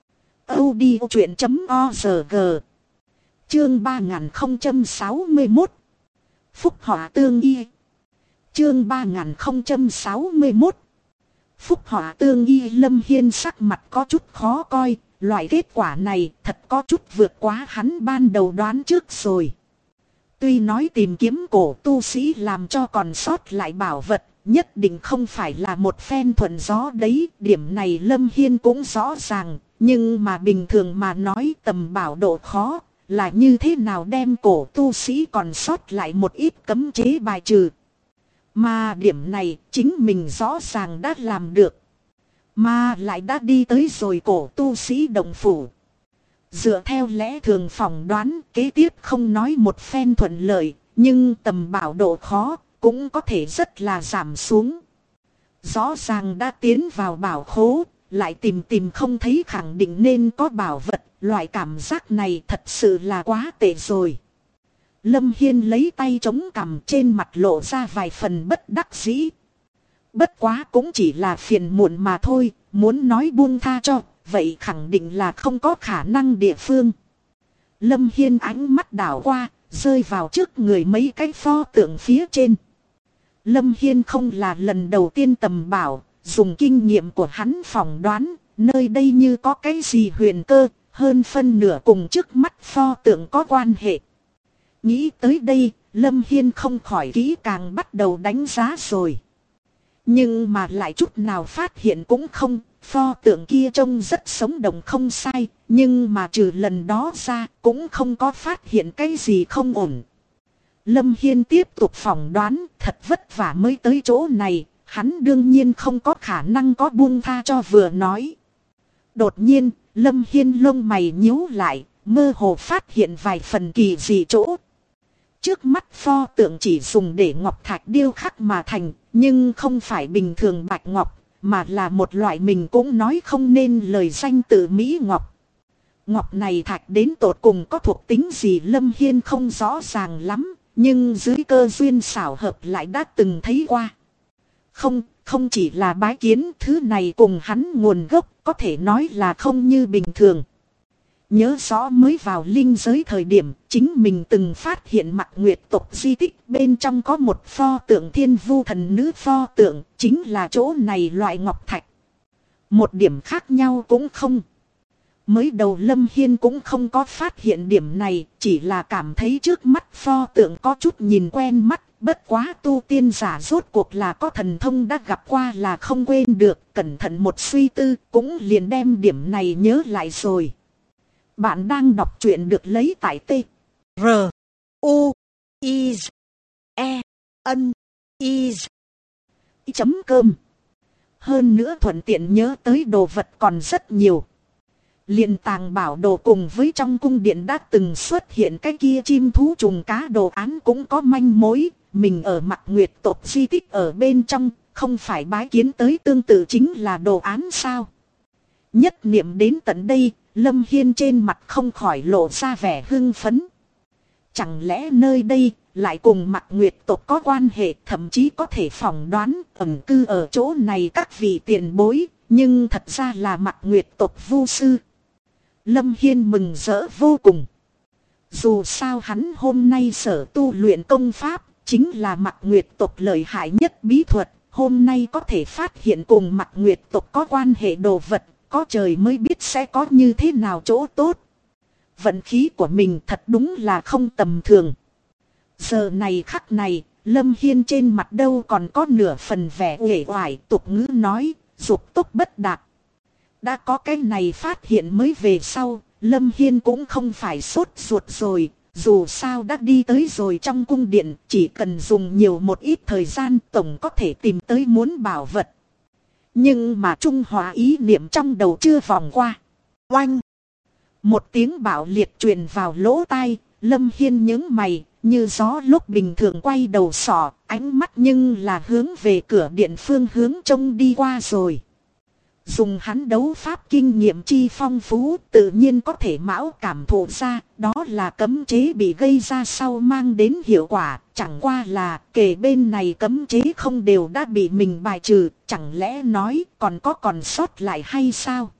audiochuyện.org. Chương 3061. Phúc họa tương y. Chương 3061. Phúc họa tương y. Lâm Hiên sắc mặt có chút khó coi, loại kết quả này thật có chút vượt quá hắn ban đầu đoán trước rồi. Tuy nói tìm kiếm cổ tu sĩ làm cho còn sót lại bảo vật, nhất định không phải là một phen thuận gió đấy, điểm này Lâm Hiên cũng rõ ràng, nhưng mà bình thường mà nói tầm bảo độ khó, là như thế nào đem cổ tu sĩ còn sót lại một ít cấm chế bài trừ. Mà điểm này chính mình rõ ràng đã làm được. Mà lại đã đi tới rồi cổ tu sĩ động phủ. Dựa theo lẽ thường phỏng đoán, kế tiếp không nói một phen thuận lợi, nhưng tầm bảo độ khó cũng có thể rất là giảm xuống. Rõ ràng đã tiến vào bảo khố, lại tìm không thấy, khẳng định nên có bảo vật, loại cảm giác này thật sự là quá tệ rồi. Lâm Hiên lấy tay chống cằm, trên mặt lộ ra vài phần bất đắc dĩ. Bất quá cũng chỉ là phiền muộn mà thôi, muốn nói buông tha cho, vậy khẳng định là không có khả năng địa phương. Lâm Hiên ánh mắt đảo qua, rơi vào trước người mấy cái pho tượng phía trên. Lâm Hiên không là lần đầu tiên tầm bảo, dùng kinh nghiệm của hắn phỏng đoán, nơi đây như có cái gì huyền cơ, hơn phân nửa cùng trước mắt pho tượng có quan hệ. Nghĩ tới đây, Lâm Hiên không khỏi kỹ càng bắt đầu đánh giá rồi. Nhưng mà lại chút nào phát hiện cũng không, pho tượng kia trông rất sống động không sai, nhưng mà trừ lần đó ra cũng không có phát hiện cái gì không ổn. Lâm Hiên tiếp tục phỏng đoán, thật vất vả mới tới chỗ này, hắn đương nhiên không có khả năng có buông tha cho vừa nói. Đột nhiên, Lâm Hiên lông mày nhíu lại, mơ hồ phát hiện vài phần kỳ dị chỗ. Trước mắt pho tượng chỉ dùng để ngọc thạch điêu khắc mà thành, nhưng không phải bình thường bạch ngọc, mà là một loại mình cũng nói không nên lời danh tự Mỹ Ngọc. Ngọc này thạch đến tột cùng có thuộc tính gì Lâm Hiên không rõ ràng lắm, nhưng dưới cơ duyên xảo hợp lại đã từng thấy qua. Không chỉ là bái kiến, thứ này cùng hắn nguồn gốc có thể nói là không như bình thường. Nhớ rõ mới vào linh giới thời điểm, chính mình từng phát hiện Mạc Nguyệt tộc di tích bên trong có một pho tượng Thiên Vu thần nữ pho tượng, chính là chỗ này loại ngọc thạch. Một điểm khác nhau cũng không. Mới đầu Lâm Hiên cũng không có phát hiện điểm này, chỉ là cảm thấy trước mắt pho tượng có chút nhìn quen mắt, bất quá tu tiên giả rốt cuộc là có thần thông đã gặp qua là không quên được, cẩn thận một suy tư cũng liền đem điểm này nhớ lại rồi. Bạn đang đọc truyện được lấy tại T R U I E N I chấm cơm. Hơn nữa thuận tiện nhớ tới đồ vật còn rất nhiều. Liền tàng bảo đồ cùng với trong cung điện đã từng xuất hiện cái kia chim thú trùng cá đồ án cũng có manh mối. Mình ở Mạc Nguyệt tộc di tích ở bên trong, không phải bái kiến tới tương tự chính là đồ án sao? Nhất niệm đến tận đây, Lâm Hiên trên mặt không khỏi lộ ra vẻ hưng phấn. Chẳng lẽ nơi đây lại cùng Mạc Nguyệt tộc có quan hệ, thậm chí có thể phỏng đoán ẩn cư ở chỗ này các vị tiền bối, nhưng thật ra là Mạc Nguyệt tộc vu sư. Lâm Hiên mừng rỡ vô cùng. Dù sao hắn hôm nay sở tu luyện công pháp chính là Mạc Nguyệt tộc lợi hại nhất bí thuật, hôm nay có thể phát hiện cùng Mạc Nguyệt tộc có quan hệ đồ vật, có trời mới biết sẽ có như thế nào chỗ tốt. Vận khí của mình thật đúng là không tầm thường. Giờ này khắc này, Lâm Hiên trên mặt đâu còn có nửa phần vẻ uể oải, tục ngữ nói, dục tốc bất đạt. Đã có cái này phát hiện mới về sau, Lâm Hiên cũng không phải sốt ruột rồi, dù sao đã đi tới rồi trong cung điện, chỉ cần dùng nhiều một ít thời gian tổng có thể tìm tới muốn bảo vật. Nhưng mà trung hòa ý niệm trong đầu chưa vòng qua. Oanh! Một tiếng bạo liệt truyền vào lỗ tai, Lâm Hiên nhướng mày, như gió lúc bình thường quay đầu sỏ, ánh mắt nhưng là hướng về cửa điện phương hướng trông đi qua rồi. Dùng hắn đấu pháp kinh nghiệm chi phong phú, tự nhiên có thể mão cảm thụ ra, đó là cấm chế bị gây ra sau mang đến hiệu quả, chẳng qua là kể bên này cấm chế không đều đã bị mình bài trừ, chẳng lẽ nói còn sót lại hay sao?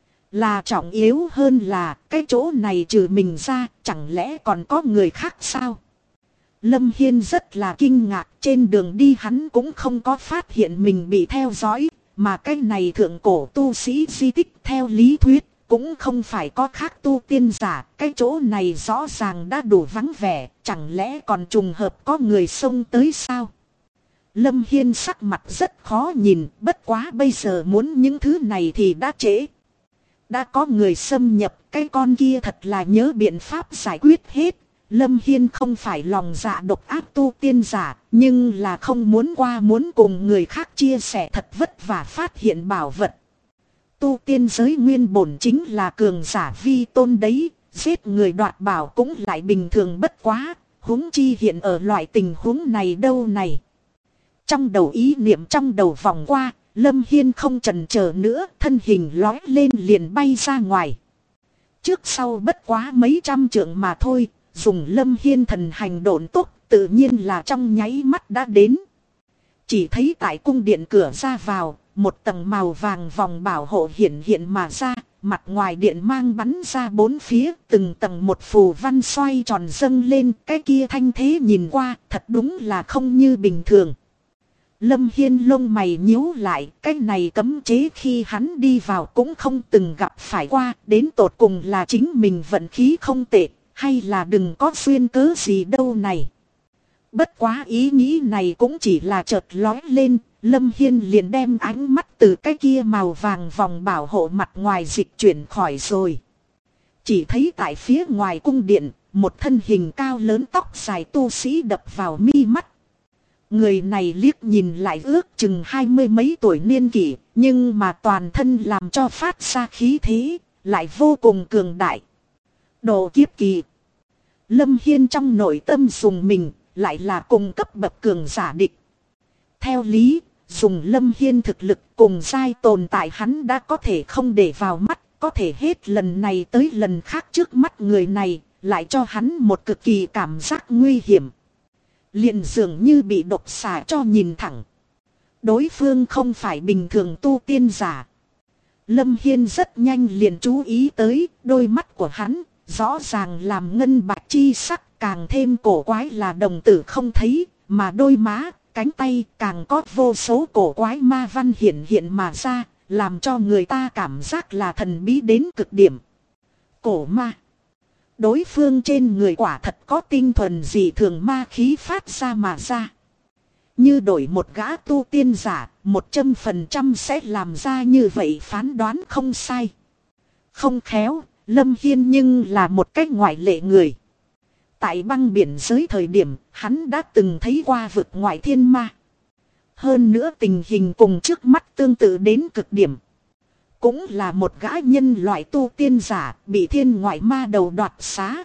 Là trọng yếu hơn là cái chỗ này trừ mình ra, chẳng lẽ còn có người khác sao? Lâm Hiên rất là kinh ngạc, trên đường đi hắn cũng không có phát hiện mình bị theo dõi. Mà cái này thượng cổ tu sĩ di tích theo lý thuyết cũng không phải có khác tu tiên giả. Cái chỗ này rõ ràng đã đủ vắng vẻ, chẳng lẽ còn trùng hợp có người xông tới sao? Lâm Hiên sắc mặt rất khó nhìn, bất quá bây giờ muốn những thứ này thì đã trễ. Đã có người xâm nhập, cái con kia thật là nhớ biện pháp giải quyết hết. Lâm Hiên không phải lòng dạ độc ác tu tiên giả, nhưng là không muốn muốn cùng người khác chia sẻ thật vất vả phát hiện bảo vật. Tu tiên giới nguyên bổn chính là cường giả vi tôn đấy, giết người đoạt bảo cũng lại bình thường bất quá, huống chi hiện ở loại tình huống này đâu này. Trong đầu ý niệm trong đầu vòng qua, Lâm Hiên không chần chờ nữa, thân hình lói lên liền bay ra ngoài. Trước sau bất quá mấy trăm trượng mà thôi. Dùng Lâm Hiên thần hành độn tốc, tự nhiên là trong nháy mắt đã đến. Chỉ thấy tại cung điện cửa ra vào, một tầng màu vàng vòng bảo hộ hiện mà ra, mặt ngoài điện mang bắn ra bốn phía, từng tầng một phù văn xoay tròn dâng lên, cái kia thanh thế nhìn qua, thật đúng là không như bình thường. Lâm Hiên lông mày nhíu lại, cái này cấm chế khi hắn đi vào cũng không từng gặp phải qua, đến tột cùng là chính mình vận khí không tệ. Hay là đừng có xuyên cớ gì đâu này. Bất quá ý nghĩ này cũng chỉ là chợt lói lên. Lâm Hiên liền đem ánh mắt từ cái kia màu vàng vòng bảo hộ mặt ngoài dịch chuyển khỏi rồi. Chỉ thấy tại phía ngoài cung điện, một thân hình cao lớn tóc dài tu sĩ đập vào mi mắt. Người này liếc nhìn lại ước chừng 20 mấy tuổi niên kỷ, nhưng mà toàn thân làm cho phát ra khí thế, lại vô cùng cường đại. Độ kiếp kỳ. Lâm Hiên trong nội tâm dùng mình, lại là cùng cấp bậc cường giả địch. Theo lý, dùng Lâm Hiên thực lực cùng giai tồn tại hắn đã có thể không để vào mắt, có thể hết lần này tới lần khác trước mắt người này, lại cho hắn một cực kỳ cảm giác nguy hiểm. Liền dường như bị độc xà cho nhìn thẳng. Đối phương không phải bình thường tu tiên giả. Lâm Hiên rất nhanh liền chú ý tới đôi mắt của hắn. Rõ ràng làm ngân bạch chi sắc, càng thêm cổ quái là đồng tử không thấy, mà đôi má, cánh tay càng có vô số cổ quái ma văn hiện mà ra, làm cho người ta cảm giác là thần bí đến cực điểm. Cổ ma. Đối phương trên người quả thật có tinh thuần dị thường ma khí phát ra mà ra. Như đổi một gã tu tiên giả, 100% sẽ làm ra như vậy, phán đoán không sai. Không khéo. Lâm Hiên nhưng là một cách ngoại lệ người. Tại băng biển giới thời điểm, hắn đã từng thấy qua vực ngoại thiên ma. Hơn nữa tình hình cùng trước mắt tương tự đến cực điểm. Cũng là một gã nhân loại tu tiên giả bị thiên ngoại ma đầu đoạt xá.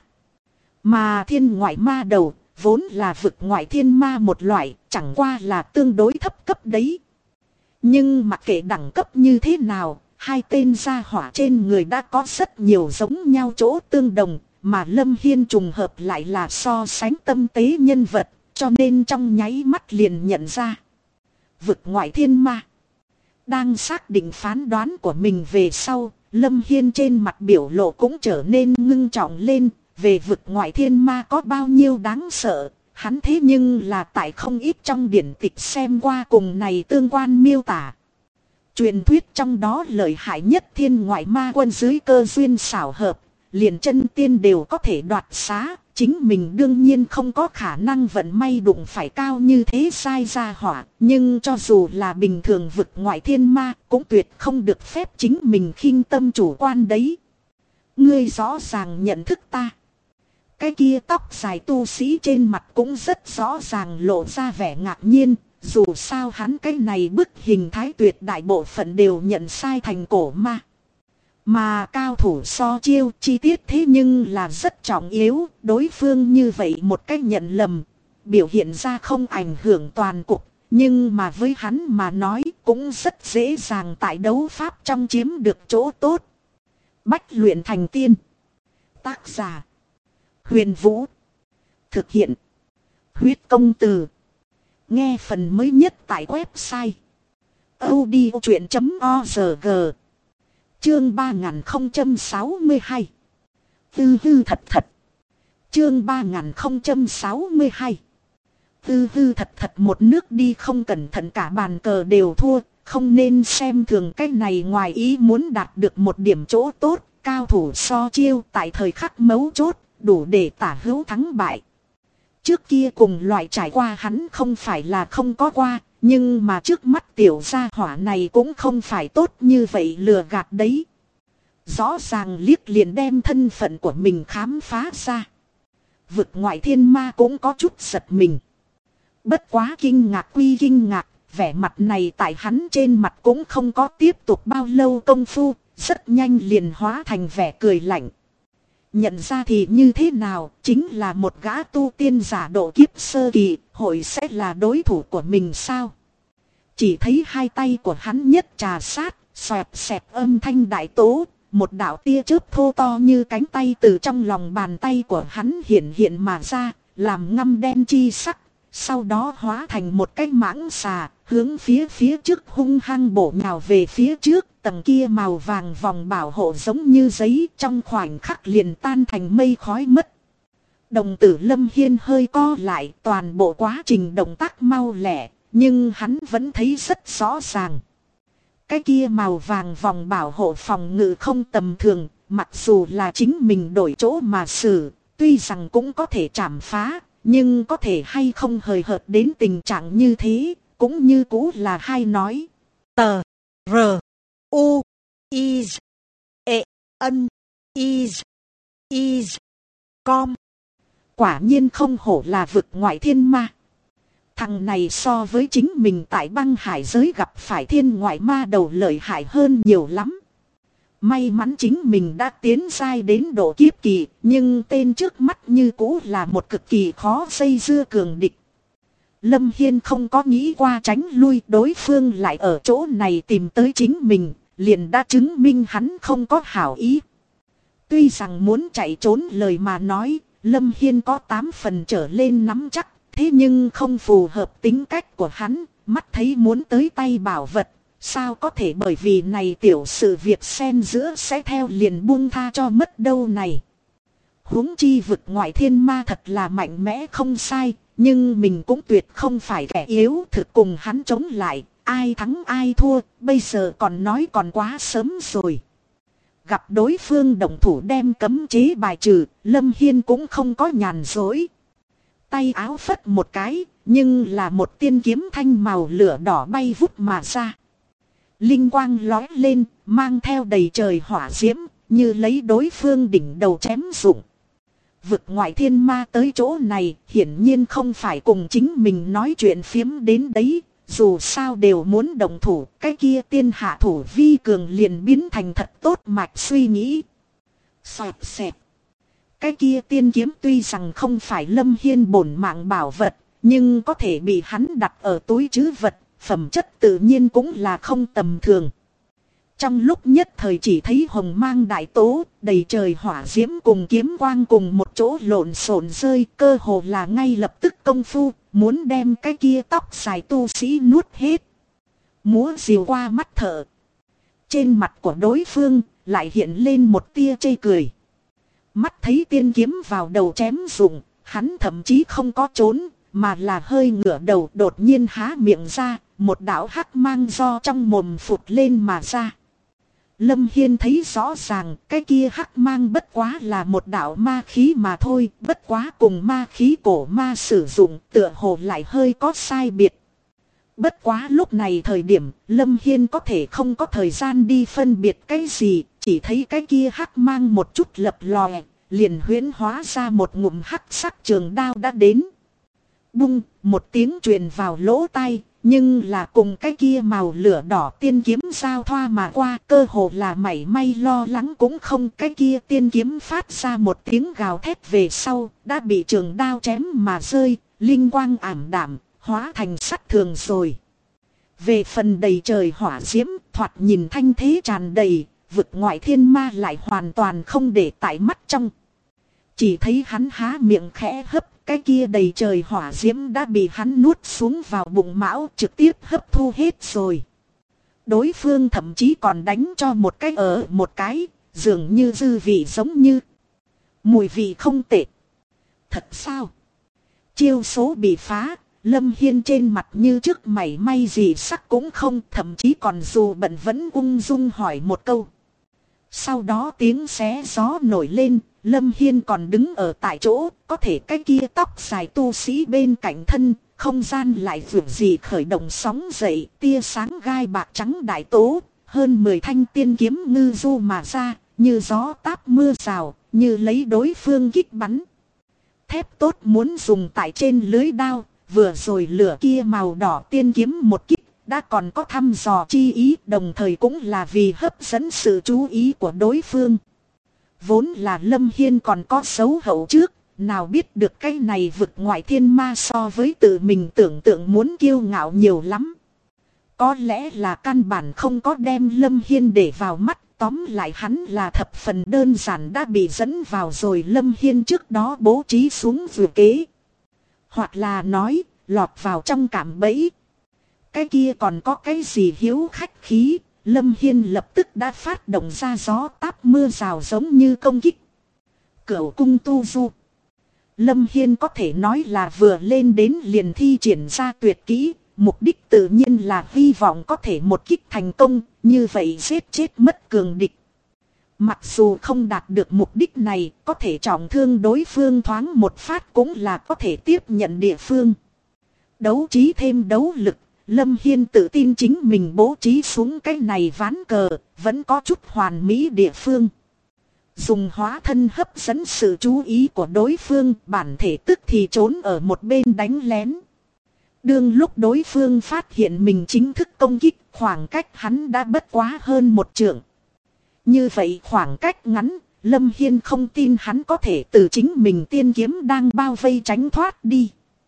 Mà thiên ngoại ma đầu vốn là vực ngoại thiên ma một loại, chẳng qua là tương đối thấp cấp đấy. Nhưng mặc kệ đẳng cấp như thế nào, Hai tên gia hỏa trên người đã có rất nhiều giống nhau chỗ tương đồng, mà Lâm Hiên trùng hợp lại là so sánh tâm tế nhân vật, cho nên trong nháy mắt liền nhận ra. Vực ngoại thiên ma. Đang xác định phán đoán của mình về sau, Lâm Hiên trên mặt biểu lộ cũng trở nên ngưng trọng lên. Về vực ngoại thiên ma có bao nhiêu đáng sợ, hắn thế nhưng là tại không ít trong điển tịch xem qua cùng này tương quan miêu tả. Truyền thuyết trong đó lợi hại nhất thiên ngoại ma quân dưới cơ duyên xảo hợp, liền chân tiên đều có thể đoạt xá, chính mình đương nhiên không có khả năng vận may đụng phải cao như thế sai ra hỏa, nhưng cho dù là bình thường vực ngoại thiên ma cũng tuyệt không được phép chính mình khinh tâm chủ quan đấy. Ngươi rõ ràng nhận thức ta. Cái kia tóc dài tu sĩ trên mặt cũng rất rõ ràng lộ ra vẻ ngạc nhiên, dù sao hắn cái này bức hình thái tuyệt đại bộ phận đều nhận sai thành cổ ma. Mà cao thủ so chiêu chi tiết thế nhưng là rất trọng yếu, đối phương như vậy một cách nhận lầm, biểu hiện ra không ảnh hưởng toàn cục, nhưng mà với hắn mà nói cũng rất dễ dàng tại đấu pháp trong chiếm được chỗ tốt. Bách luyện thành tiên. Tác giả Huyền Vũ. Thực hiện Huyết Công Từ. Nghe phần mới nhất tại website audiochuyện.org. Chương 3062. Tư hư thật thật. Chương 3062. Tư hư thật thật, một nước đi không cẩn thận cả bàn cờ đều thua, không nên xem thường cái này, ngoài ý muốn đạt được một điểm chỗ tốt, cao thủ so chiêu tại thời khắc mấu chốt, đủ để tả hữu thắng bại. Trước kia cùng loại trải qua hắn không phải là không có qua, nhưng mà trước mắt tiểu gia hỏa này cũng không phải tốt như vậy lừa gạt đấy. Rõ ràng liếc liền đem thân phận của mình khám phá ra. Vực ngoại thiên ma cũng có chút giật mình. Bất quá kinh ngạc quy kinh ngạc, vẻ mặt này tại hắn trên mặt cũng không có tiếp tục bao lâu công phu, rất nhanh liền hóa thành vẻ cười lạnh. Nhận ra thì như thế nào, chính là một gã tu tiên giả độ kiếp sơ kỳ, hội sẽ là đối thủ của mình sao? Chỉ thấy hai tay của hắn nhất trà sát, xoẹt xẹt âm thanh đại tố, một đạo tia chớp thô to như cánh tay từ trong lòng bàn tay của hắn hiện mà ra, làm ngăm đen chi sắc, sau đó hóa thành một cái mãng xà, hướng phía trước hung hăng bổ nhào về phía trước. Tầng kia màu vàng vòng bảo hộ giống như giấy, trong khoảnh khắc liền tan thành mây khói mất. Đồng tử Lâm Hiên hơi co lại, toàn bộ quá trình động tác mau lẹ, nhưng hắn vẫn thấy rất rõ ràng. Cái kia màu vàng vòng bảo hộ phòng ngự không tầm thường, mặc dù là chính mình đổi chỗ mà xử, tuy rằng cũng có thể chảm phá, nhưng có thể hay không hời hợt đến tình trạng như thế, cũng như cũ là hay nói. Tờ R U is E N is com. Quả nhiên không hổ là vực ngoại thiên ma. Thằng này so với chính mình tại băng hải giới gặp phải thiên ngoại ma đầu lợi hại hơn nhiều lắm. May mắn chính mình đã tiến giai đến độ kiếp kỳ, nhưng tên trước mắt như cũ là một cực kỳ khó dây dưa cường địch. Lâm Hiên không có nghĩ qua tránh lui, đối phương lại ở chỗ này tìm tới chính mình, liền đã chứng minh hắn không có hảo ý. Tuy rằng muốn chạy trốn lời mà nói, Lâm Hiên có 8 phần trở lên nắm chắc, thế nhưng không phù hợp tính cách của hắn, mắt thấy muốn tới tay bảo vật, sao có thể bởi vì này tiểu sự việc xen giữa sẽ theo liền buông tha cho mất đâu này. Huống chi vực ngoại thiên ma thật là mạnh mẽ không sai, nhưng mình cũng tuyệt không phải kẻ yếu thực cùng hắn chống lại, ai thắng ai thua, bây giờ còn nói còn quá sớm rồi. Gặp đối phương động thủ đem cấm chế bài trừ, Lâm Hiên cũng không có nhàn dối. Tay áo phất một cái, nhưng là một tiên kiếm thanh màu lửa đỏ bay vút mà ra. Linh quang lói lên, mang theo đầy trời hỏa diễm, như lấy đối phương đỉnh đầu chém rụng. Vực ngoại thiên ma tới chỗ này, hiển nhiên không phải cùng chính mình nói chuyện phiếm đến đấy, dù sao đều muốn đồng thủ, cái kia tiên hạ thủ vi cường liền biến thành thật tốt mạch suy nghĩ. Xoẹt xẹt. Cái kia tiên kiếm tuy rằng không phải Lâm Hiên bổn mạng bảo vật, nhưng có thể bị hắn đặt ở túi trữ vật, phẩm chất tự nhiên cũng là không tầm thường. Trong lúc nhất thời chỉ thấy hồng mang đại tố, đầy trời hỏa diễm cùng kiếm quang cùng một chỗ lộn xộn rơi, cơ hồ là ngay lập tức công phu, muốn đem cái kia tóc dài tu sĩ nuốt hết. Múa rìu qua mắt thợ. Trên mặt của đối phương lại hiện lên một tia chê cười. Mắt thấy tiên kiếm vào đầu chém rụng, hắn thậm chí không có trốn, mà là hơi ngửa đầu đột nhiên há miệng ra, một đạo hắc mang do trong mồm phụt lên mà ra. Lâm Hiên thấy rõ ràng cái kia hắc mang bất quá là một đạo ma khí mà thôi, bất quá cùng ma khí cổ ma sử dụng tựa hồ lại hơi có sai biệt. Bất quá lúc này thời điểm Lâm Hiên có thể không có thời gian đi phân biệt cái gì, chỉ thấy cái kia hắc mang một chút lập lòe, liền huyễn hóa ra một ngụm hắc sắc trường đao đã đến. Bung, một tiếng truyền vào lỗ tai, nhưng là cùng cái kia màu lửa đỏ tiên kiếm giao thoa mà qua, cơ hồ là mảy may lo lắng cũng không. Cái kia tiên kiếm phát ra một tiếng gào thét về sau, đã bị trường đao chém mà rơi, linh quang ảm đạm, hóa thành sắt thường rồi. Về phần đầy trời hỏa diễm, thoạt nhìn thanh thế tràn đầy, vực ngoại thiên ma lại hoàn toàn không để tại mắt trong. Chỉ thấy hắn há miệng khẽ hấp, cái kia đầy trời hỏa diễm đã bị hắn nuốt xuống vào bụng mão, trực tiếp hấp thu hết rồi. Đối phương thậm chí còn đánh cho một cái ở một cái, dường như dư vị giống như. Mùi vị không tệ. Thật sao? Chiêu số bị phá, Lâm Hiên trên mặt như trước mảy may gì sắc cũng không, thậm chí còn dù bận vẫn ung dung hỏi một câu. Sau đó tiếng xé gió nổi lên, Lâm Hiên còn đứng ở tại chỗ, có thể cái kia tóc dài tu sĩ bên cạnh thân, không gian lại vượt gì khởi động sóng dậy, tia sáng gai bạc trắng đại tố, hơn 10 thanh tiên kiếm ngư du mà ra, như gió táp mưa rào, như lấy đối phương kích bắn. Thép tốt muốn dùng tại trên lưới đao, vừa rồi lửa kia màu đỏ tiên kiếm một kích, đã còn có thăm dò chi ý, đồng thời cũng là vì hấp dẫn sự chú ý của đối phương. Vốn là Lâm Hiên còn có xấu hậu trước, nào biết được cái này vực ngoại thiên ma so với tự mình tưởng tượng muốn kiêu ngạo nhiều lắm. Có lẽ là căn bản không có đem Lâm Hiên để vào mắt, tóm lại hắn là thập phần đơn giản đã bị dẫn vào rồi Lâm Hiên trước đó bố trí xuống vừa kế. Hoặc là nói, lọt vào trong cạm bẫy. Cái kia còn có cái gì hiếu khách khí, Lâm Hiên lập tức đã phát động ra gió táp mưa rào giống như công kích. Cửu cung tu du. Lâm Hiên có thể nói là vừa lên đến liền thi triển ra tuyệt kỹ, mục đích tự nhiên là hy vọng có thể một kích thành công, như vậy giết chết mất cường địch. Mặc dù không đạt được mục đích này, có thể trọng thương đối phương thoáng một phát cũng là có thể tiếp nhận địa phương. Đấu trí thêm đấu lực, Lâm Hiên tự tin chính mình bố trí xuống cái này ván cờ, vẫn có chút hoàn mỹ địa phương. Dùng hóa thân hấp dẫn sự chú ý của đối phương, bản thể tức thì trốn ở một bên đánh lén. Đương lúc đối phương phát hiện mình chính thức công kích, khoảng cách hắn đã bất quá hơn một trượng. Như vậy khoảng cách ngắn, Lâm Hiên không tin hắn có thể từ chính mình tiên kiếm đang bao vây tránh thoát đi.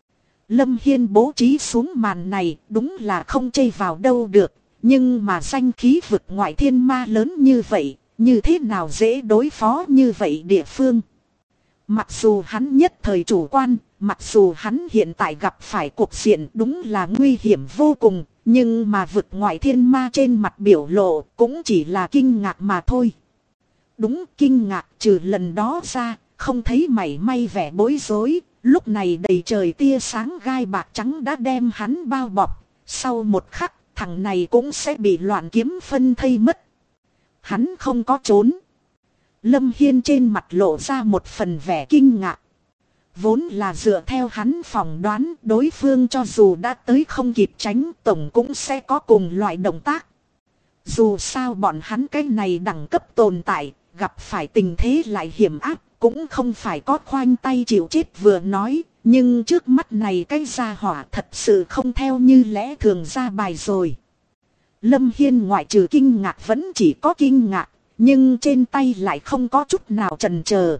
Lâm Hiên bố trí xuống màn này đúng là không chây vào đâu được, nhưng mà danh khí vực ngoại thiên ma lớn như vậy, như thế nào dễ đối phó như vậy địa phương. Mặc dù hắn nhất thời chủ quan, mặc dù hắn hiện tại gặp phải cuộc diện đúng là nguy hiểm vô cùng, nhưng mà vực ngoại thiên ma trên mặt biểu lộ cũng chỉ là kinh ngạc mà thôi. Đúng, kinh ngạc, trừ lần đó ra, không thấy mảy may vẻ bối rối. Lúc này đầy trời tia sáng gai bạc trắng đã đem hắn bao bọc, sau một khắc thằng này cũng sẽ bị loạn kiếm phân thây mất. Hắn không có trốn. Lâm Hiên trên mặt lộ ra một phần vẻ kinh ngạc. Vốn là dựa theo hắn phỏng đoán, đối phương cho dù đã tới không kịp tránh, tổng cũng sẽ có cùng loại động tác. Dù sao bọn hắn cái này đẳng cấp tồn tại, gặp phải tình thế lại hiểm ác, cũng không phải có khoanh tay chịu chết vừa nói. Nhưng trước mắt này cái gia hỏa thật sự không theo như lẽ thường ra bài rồi. Lâm Hiên ngoại trừ kinh ngạc vẫn chỉ có kinh ngạc, nhưng trên tay lại không có chút nào chần chờ.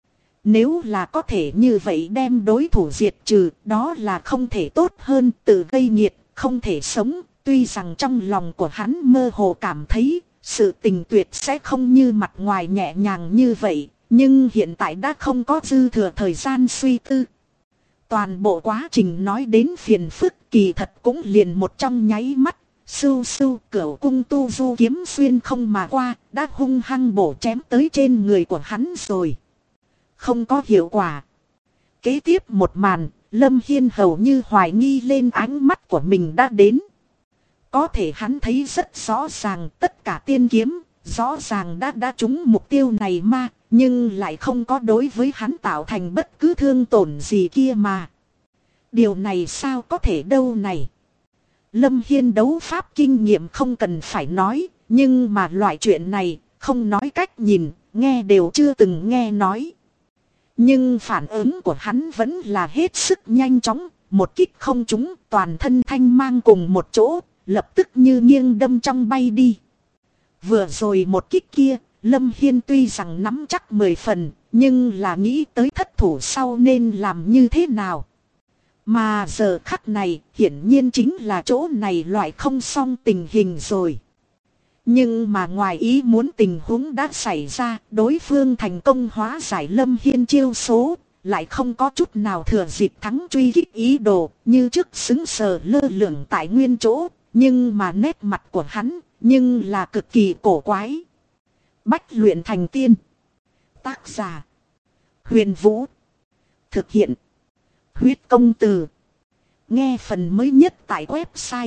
Nếu là có thể như vậy đem đối thủ diệt trừ, đó là không thể tốt hơn, tự gây nghiệt, không thể sống. Tuy rằng trong lòng của hắn mơ hồ cảm thấy, Sự tình tuyệt sẽ không như mặt ngoài nhẹ nhàng như vậy, nhưng hiện tại đã không có dư thừa thời gian suy tư. Toàn bộ quá trình nói đến phiền phức kỳ thật cũng liền một trong nháy mắt. Sưu sưu cửu cung tu du kiếm xuyên không mà qua, đã hung hăng bổ chém tới trên người của hắn rồi. Không có hiệu quả. Kế tiếp một màn, Lâm Hiên hầu như hoài nghi lên ánh mắt của mình đã đến. Có thể hắn thấy rất rõ ràng tất cả tiên kiếm, rõ ràng đã trúng mục tiêu này mà, nhưng lại không có đối với hắn tạo thành bất cứ thương tổn gì kia mà. Điều này sao có thể đâu này. Lâm Hiên đấu pháp kinh nghiệm không cần phải nói, nhưng mà loại chuyện này, không nói cách nhìn, nghe đều chưa từng nghe nói. Nhưng phản ứng của hắn vẫn là hết sức nhanh chóng, một kích không trúng, toàn thân thanh mang cùng một chỗ, lập tức như nghiêng đâm trong bay đi. Vừa rồi một kích kia, Lâm Hiên tuy rằng nắm chắc 10 phần, nhưng là nghĩ tới thất thủ sau nên làm như thế nào. Mà giờ khắc này, hiển nhiên chính là chỗ này loại không xong tình hình rồi. Nhưng mà ngoài ý muốn tình huống đã xảy ra, đối phương thành công hóa giải Lâm Hiên chiêu số, lại không có chút nào thừa dịp thắng truy kích ý đồ, như trước xứng sờ lơ lửng tại nguyên chỗ, nhưng mà nét mặt của hắn, nhưng là cực kỳ cổ quái. Bách luyện thành tiên. Tác giả: Huyền Vũ. Thực hiện: Huyết Công Từ. Nghe phần mới nhất tại website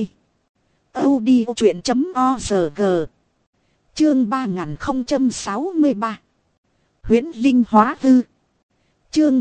audiochuyện.org. Chương 3063. Huyễn Linh Hóa Hư. Chương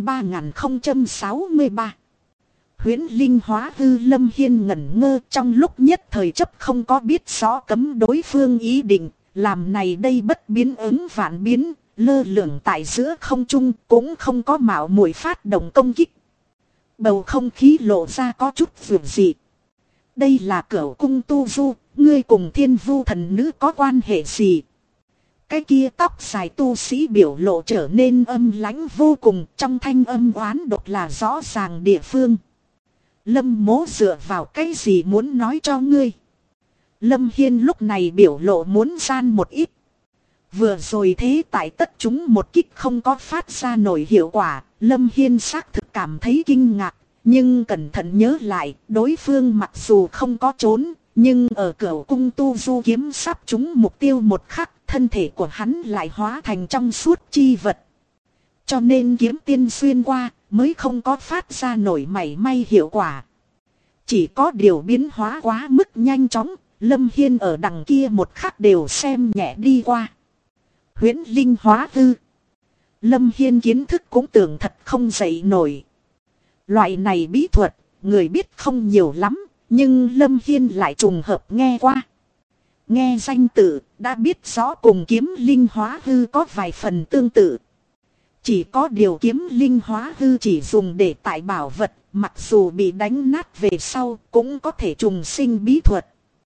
3063. Huyễn Linh Hóa Hư. Lâm Hiên ngẩn ngơ trong lúc nhất thời chấp không có biết rõ cấm đối phương ý định, làm này đây bất biến ứng vạn biến, lơ lửng tại giữa không trung cũng không có mạo muội phát động công kích. Bầu không khí lộ ra có chút vượt dị. Đây là Cửu Cung tu du, ngươi cùng Thiên Vu thần nữ có quan hệ gì? Cái kia tóc dài tu sĩ biểu lộ trở nên âm lãnh vô cùng, trong thanh âm oán độc là rõ ràng địa phương. Lâm Mỗ dựa vào cái gì muốn nói cho ngươi? Lâm Hiên lúc này biểu lộ muốn gian một ít. Vừa rồi thế tại tất chúng một kích không có phát ra nổi hiệu quả, Lâm Hiên xác thực cảm thấy kinh ngạc, nhưng cẩn thận nhớ lại, đối phương mặc dù không có trốn, nhưng ở Cửu Cung tu du kiếm sắp trúng mục tiêu một khắc, thân thể của hắn lại hóa thành trong suốt chi vật. Cho nên kiếm tiên xuyên qua, mới không có phát ra nổi mảy may hiệu quả. Chỉ có điều biến hóa quá mức nhanh chóng, Lâm Hiên ở đằng kia một khắc đều xem nhẹ đi qua. Huyễn Linh Hóa Hư. Lâm Hiên kiến thức cũng tưởng thật không dậy nổi. Loại này bí thuật, người biết không nhiều lắm, nhưng Lâm Hiên lại trùng hợp nghe qua. Nghe danh tự, đã biết rõ cùng kiếm linh hóa hư có vài phần tương tự. Chỉ có điều kiếm linh hóa hư chỉ dùng để tại bảo vật, mặc dù bị đánh nát về sau cũng có thể trùng sinh bí thuật.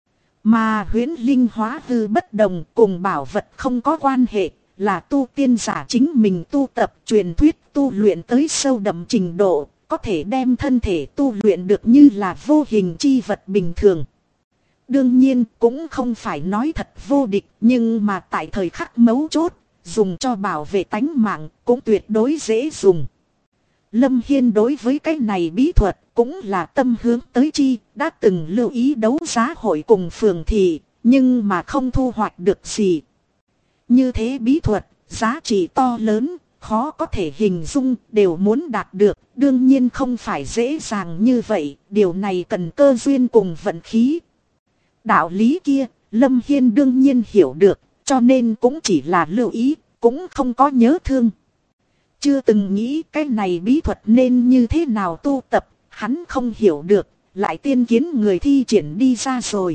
Mà huyễn linh hóa hư bất đồng, cùng bảo vật không có quan hệ, là tu tiên giả chính mình tu tập truyền thuyết tu luyện tới sâu đậm trình độ, có thể đem thân thể tu luyện được như là vô hình chi vật bình thường. Đương nhiên cũng không phải nói thật vô địch, nhưng mà tại thời khắc mấu chốt, dùng cho bảo vệ tánh mạng cũng tuyệt đối dễ dùng. Lâm Hiên đối với cái này bí thuật cũng là tâm hướng tới chi, đã từng lưu ý đấu giá hội cùng phường thị, nhưng mà không thu hoạch được gì. Như thế bí thuật, giá trị to lớn, khó có thể hình dung, đều muốn đạt được, đương nhiên không phải dễ dàng như vậy, điều này cần cơ duyên cùng vận khí. Đạo lý kia, Lâm Hiên đương nhiên hiểu được, cho nên cũng chỉ là lưu ý, cũng không có nhớ thương. Chưa từng nghĩ cái này bí thuật nên như thế nào tu tập, hắn không hiểu được, lại tiên kiến người thi triển đi ra rồi.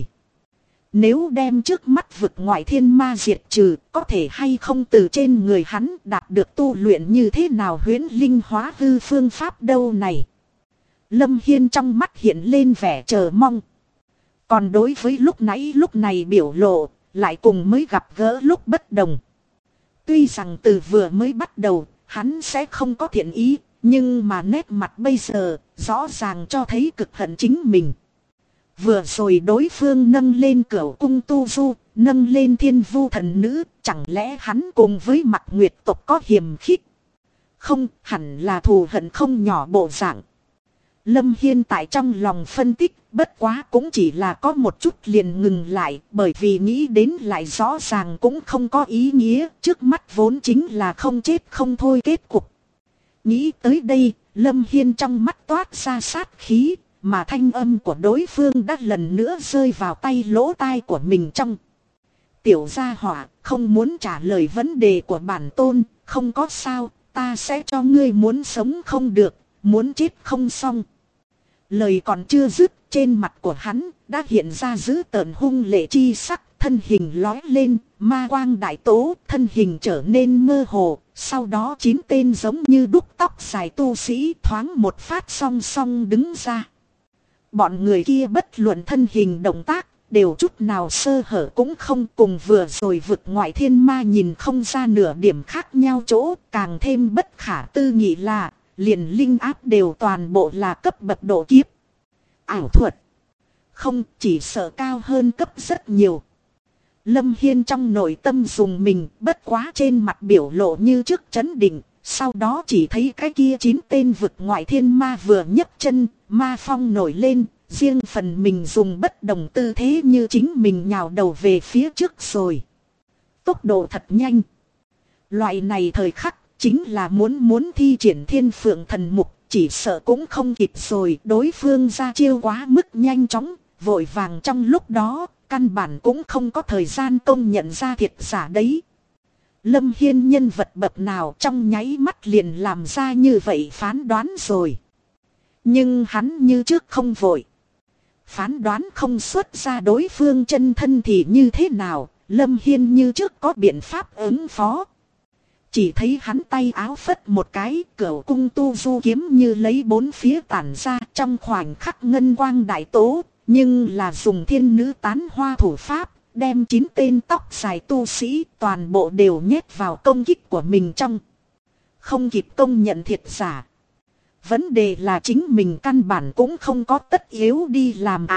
Nếu đem trước mắt vực ngoại thiên ma diệt trừ, có thể hay không từ trên người hắn đạt được tu luyện như thế nào huyễn linh hóa hư phương pháp đâu này. Lâm Hiên trong mắt hiện lên vẻ chờ mong. Còn đối với lúc này biểu lộ, lại cùng mới gặp gỡ lúc bất đồng. Tuy rằng từ vừa mới bắt đầu, hắn sẽ không có thiện ý, nhưng mà nét mặt bây giờ, rõ ràng cho thấy cực hận chính mình. Vừa rồi đối phương nâng lên Cửu Cung tu du, nâng lên thiên vu thần nữ, chẳng lẽ hắn cùng với Mặc Nguyệt tộc có hiềm khích? Không, hẳn là thù hận không nhỏ bộ dạng. Lâm Hiên tại trong lòng phân tích, bất quá cũng chỉ là có một chút liền ngừng lại, bởi vì nghĩ đến lại rõ ràng cũng không có ý nghĩa, trước mắt vốn chính là không chết không thôi kết cục. Nghĩ tới đây, Lâm Hiên trong mắt toát ra sát khí, mà thanh âm của đối phương đã lần nữa rơi vào tay lỗ tai của mình trong. Tiểu gia hỏa, không muốn trả lời vấn đề của bản tôn, không có sao, ta sẽ cho ngươi muốn sống không được, muốn chết không xong. Lời còn chưa dứt, trên mặt của hắn đã hiện ra dữ tợn hung lệ chi sắc, thân hình lói lên, ma quang đại tố, thân hình trở nên mơ hồ, sau đó 9 tên giống như đúc tóc dài tu sĩ thoáng một phát song song đứng ra. Bọn người kia bất luận thân hình động tác, đều chút nào sơ hở cũng không, cùng vừa rồi vực ngoại thiên ma nhìn không ra nửa điểm khác nhau chỗ, càng thêm bất khả tư nghị là liền linh áp đều toàn bộ là cấp bậc độ kiếp. Ảo thuật. Không, chỉ sợ cao hơn cấp rất nhiều. Lâm Hiên trong nội tâm dùng mình, bất quá trên mặt biểu lộ như trước chấn định. Sau đó chỉ thấy cái kia 9 tên vực ngoại thiên ma vừa nhấc chân, ma phong nổi lên, riêng phần mình dùng bất đồng tư thế như chính mình nhào đầu về phía trước rồi. Tốc độ thật nhanh. Loại này thời khắc chính là muốn thi triển thiên phượng thần mục, chỉ sợ cũng không kịp rồi. Đối phương ra chiêu quá mức nhanh chóng, vội vàng trong lúc đó, căn bản cũng không có thời gian công nhận ra thiệt giả đấy. Lâm Hiên nhân vật bậc nào trong nháy mắt liền làm ra như vậy phán đoán rồi. Nhưng hắn như trước không vội. Phán đoán không xuất ra đối phương chân thân thì như thế nào, Lâm Hiên như trước có biện pháp ứng phó. Chỉ thấy hắn tay áo phất một cái, cửu cung tu du kiếm như lấy bốn phía tản ra, trong khoảnh khắc ngân quang đại tố, nhưng là dùng thiên nữ tán hoa thủ pháp, đem 9 tên tóc dài tu sĩ toàn bộ đều nhét vào công kích của mình trong. Không kịp công nhận thiệt giả. Vấn đề là chính mình căn bản cũng không có tất yếu đi làm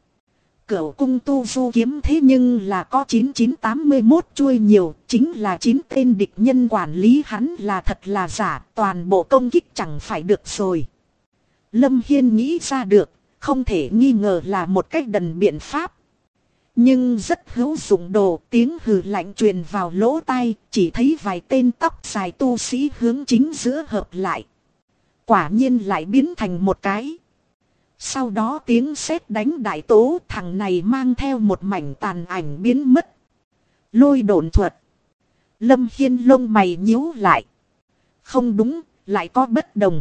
Cửu cung tu du kiếm thế nhưng là có 9981 chuôi nhiều, chính là 9 tên địch nhân quản lý hắn là thật là giả, toàn bộ công kích chẳng phải được rồi. Lâm Hiên nghĩ ra được, không thể nghi ngờ là một cách đần biện pháp. Nhưng rất hữu dụng đồ, tiếng hừ lạnh truyền vào lỗ tai, chỉ thấy vài tên tóc dài tu sĩ hướng chính giữa hợp lại. Quả nhiên lại biến thành một cái. Sau đó tiếng sét đánh đại tố, thằng này mang theo một mảnh tàn ảnh biến mất. Lôi độn thuật. Lâm Hiên lông mày nhíu lại. Không đúng, lại có bất đồng.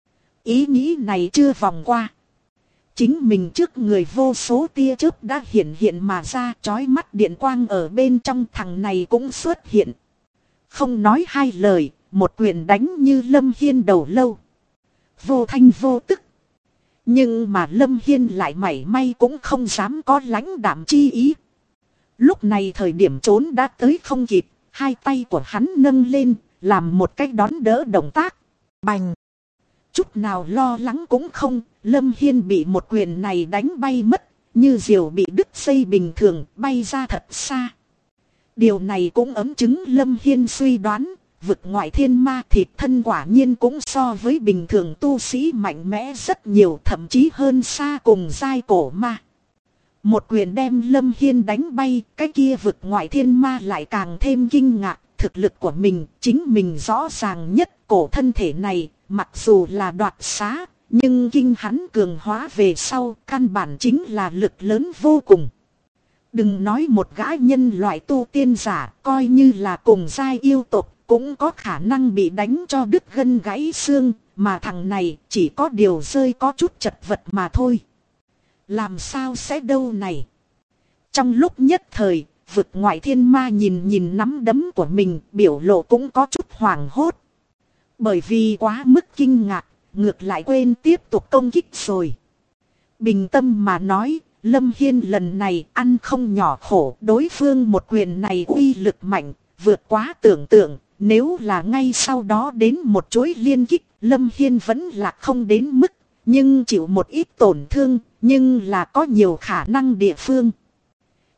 Ý nghĩ này chưa vòng qua. Chính mình trước người vô số tia chớp đã hiện mà ra, chói mắt điện quang ở bên trong, thằng này cũng xuất hiện. Không nói hai lời, một quyền đánh như Lâm Hiên đầu lâu. Vô thanh vô tức. Nhưng mà Lâm Hiên lại mảy may cũng không dám có lãnh đạm chi ý. Lúc này thời điểm trốn đã tới không kịp, hai tay của hắn nâng lên, làm một cách đón đỡ động tác. Bành! Chút nào lo lắng cũng không, Lâm Hiên bị một quyền này đánh bay mất, như diều bị đứt dây bình thường, bay ra thật xa. Điều này cũng ấm chứng Lâm Hiên suy đoán, vực ngoại thiên ma thịt thân quả nhiên cũng so với bình thường tu sĩ mạnh mẽ rất nhiều, thậm chí hơn xa cùng giai cổ ma. Một quyền đem Lâm Hiên đánh bay, cái kia vực ngoại thiên ma lại càng thêm kinh ngạc, thực lực của mình, chính mình rõ ràng nhất, cổ thân thể này, mặc dù là đoạt xá, nhưng kinh hắn cường hóa về sau, căn bản chính là lực lớn vô cùng. Đừng nói một gã nhân loại tu tiên giả, coi như là cùng giai yêu tộc, cũng có khả năng bị đánh cho đứt gân gãy xương, mà thằng này chỉ có điều rơi có chút chật vật mà thôi. Làm sao sẽ đâu này? Trong lúc nhất thời, vực ngoại thiên ma nhìn nắm đấm của mình, biểu lộ cũng có chút hoảng hốt. Bởi vì quá mức kinh ngạc, ngược lại quên tiếp tục công kích rồi. Bình tâm mà nói, Lâm Hiên lần này ăn không nhỏ khổ, đối phương một quyền này uy lực mạnh, vượt quá tưởng tượng. Nếu là ngay sau đó đến một chuỗi liên kích, Lâm Hiên vẫn là không đến mức, nhưng chịu một ít tổn thương, nhưng là có nhiều khả năng địa phương.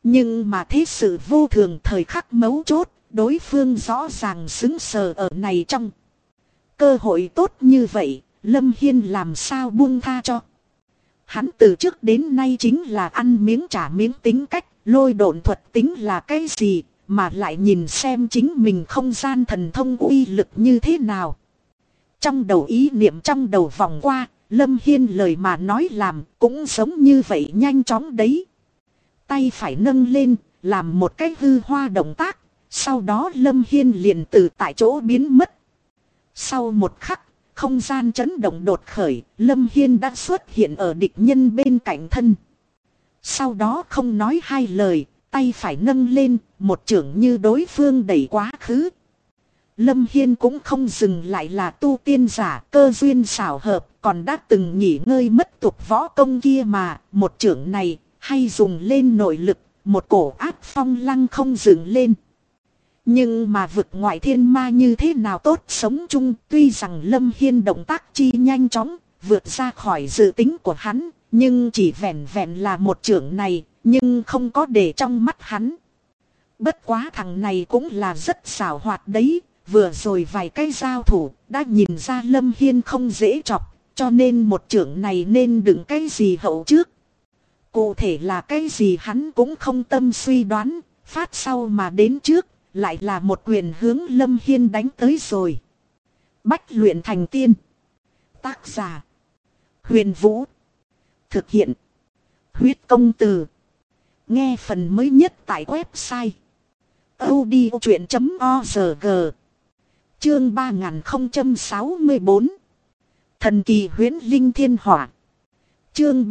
Nhưng mà thế sự vô thường, thời khắc mấu chốt, đối phương rõ ràng sững sờ ở này trong. Cơ hội tốt như vậy, Lâm Hiên làm sao buông tha cho. Hắn từ trước đến nay chính là ăn miếng trả miếng tính cách, lôi độn thuật tính là cái gì, mà lại nhìn xem chính mình không gian thần thông uy lực như thế nào. Trong đầu ý niệm trong đầu vòng qua, Lâm Hiên lời mà nói làm cũng giống như vậy nhanh chóng đấy. Tay phải nâng lên, làm một cái hư hoa động tác, sau đó Lâm Hiên liền từ tại chỗ biến mất. Sau một khắc, không gian chấn động đột khởi, Lâm Hiên đã xuất hiện ở địch nhân bên cạnh thân. Sau đó không nói hai lời, tay phải nâng lên, một chưởng như đối phương đẩy quá khứ. Lâm Hiên cũng không dừng lại là tu tiên giả, cơ duyên xảo hợp, còn đã từng nghỉ ngơi mất tục võ công kia mà, một chưởng này, hay dùng lên nội lực, một cổ áp phong lăng không dựng lên. Nhưng mà vực ngoại thiên ma như thế nào tốt sống chung, tuy rằng Lâm Hiên động tác chi nhanh chóng, vượt ra khỏi dự tính của hắn, nhưng chỉ vẹn vẹn là một chưởng này, nhưng không có để trong mắt hắn. Bất quá thằng này cũng là rất xảo hoạt đấy, vừa rồi vài cái giao thủ, đã nhìn ra Lâm Hiên không dễ chọc, cho nên một chưởng này nên đừng cái gì hậu trước. Cụ thể là cái gì hắn cũng không tâm suy đoán, phát sau mà đến trước, lại là một quyền hướng Lâm Hiên đánh tới rồi. Bách luyện thành tiên. Tác giả: Huyền Vũ. Thực hiện: Huyết Công Từ. Nghe phần mới nhất tại website audiochuyện.org. Chương 3064. Thần kỳ huyễn linh thiên hỏa. Chương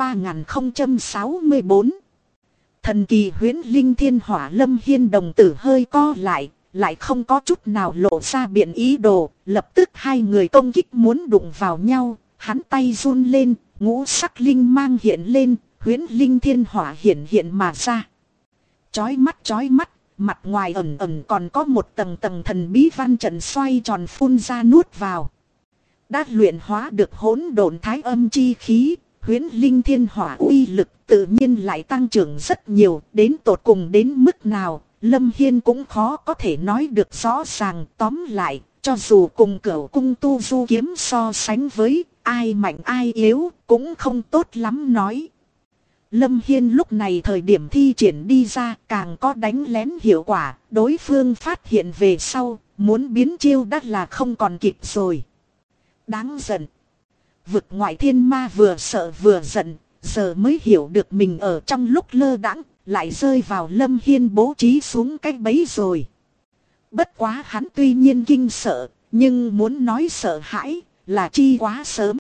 3064. Thần kỳ huyễn linh thiên hỏa. Lâm Hiên đồng tử hơi co lại không có chút nào lộ ra biện ý đồ, lập tức hai người công kích muốn đụng vào nhau, hắn tay run lên, ngũ sắc linh mang hiện lên, huyễn linh thiên hỏa hiện mà ra. Chói mắt, mặt ngoài ẩn ẩn còn có một tầng thần bí văn trận xoay tròn phun ra nuốt vào. Đã luyện hóa được hỗn độn thái âm chi khí, huyễn linh thiên hỏa uy lực tự nhiên lại tăng trưởng rất nhiều, đến tột cùng đến mức nào, Lâm Hiên cũng khó có thể nói được rõ ràng. Tóm lại, cho dù cùng Cửu Cung Tu Du Kiếm so sánh với, ai mạnh ai yếu, cũng không tốt lắm nói. Lâm Hiên lúc này thời điểm thi triển đi ra càng có đánh lén hiệu quả, đối phương phát hiện về sau, muốn biến chiêu đã là không còn kịp rồi. Đáng giận. Vực ngoại thiên ma vừa sợ vừa giận, giờ mới hiểu được mình ở trong lúc lơ đãng lại rơi vào Lâm Hiên bố trí xuống cái bẫy rồi. Bất quá hắn tuy nhiên kinh sợ, nhưng muốn nói sợ hãi là chi quá sớm.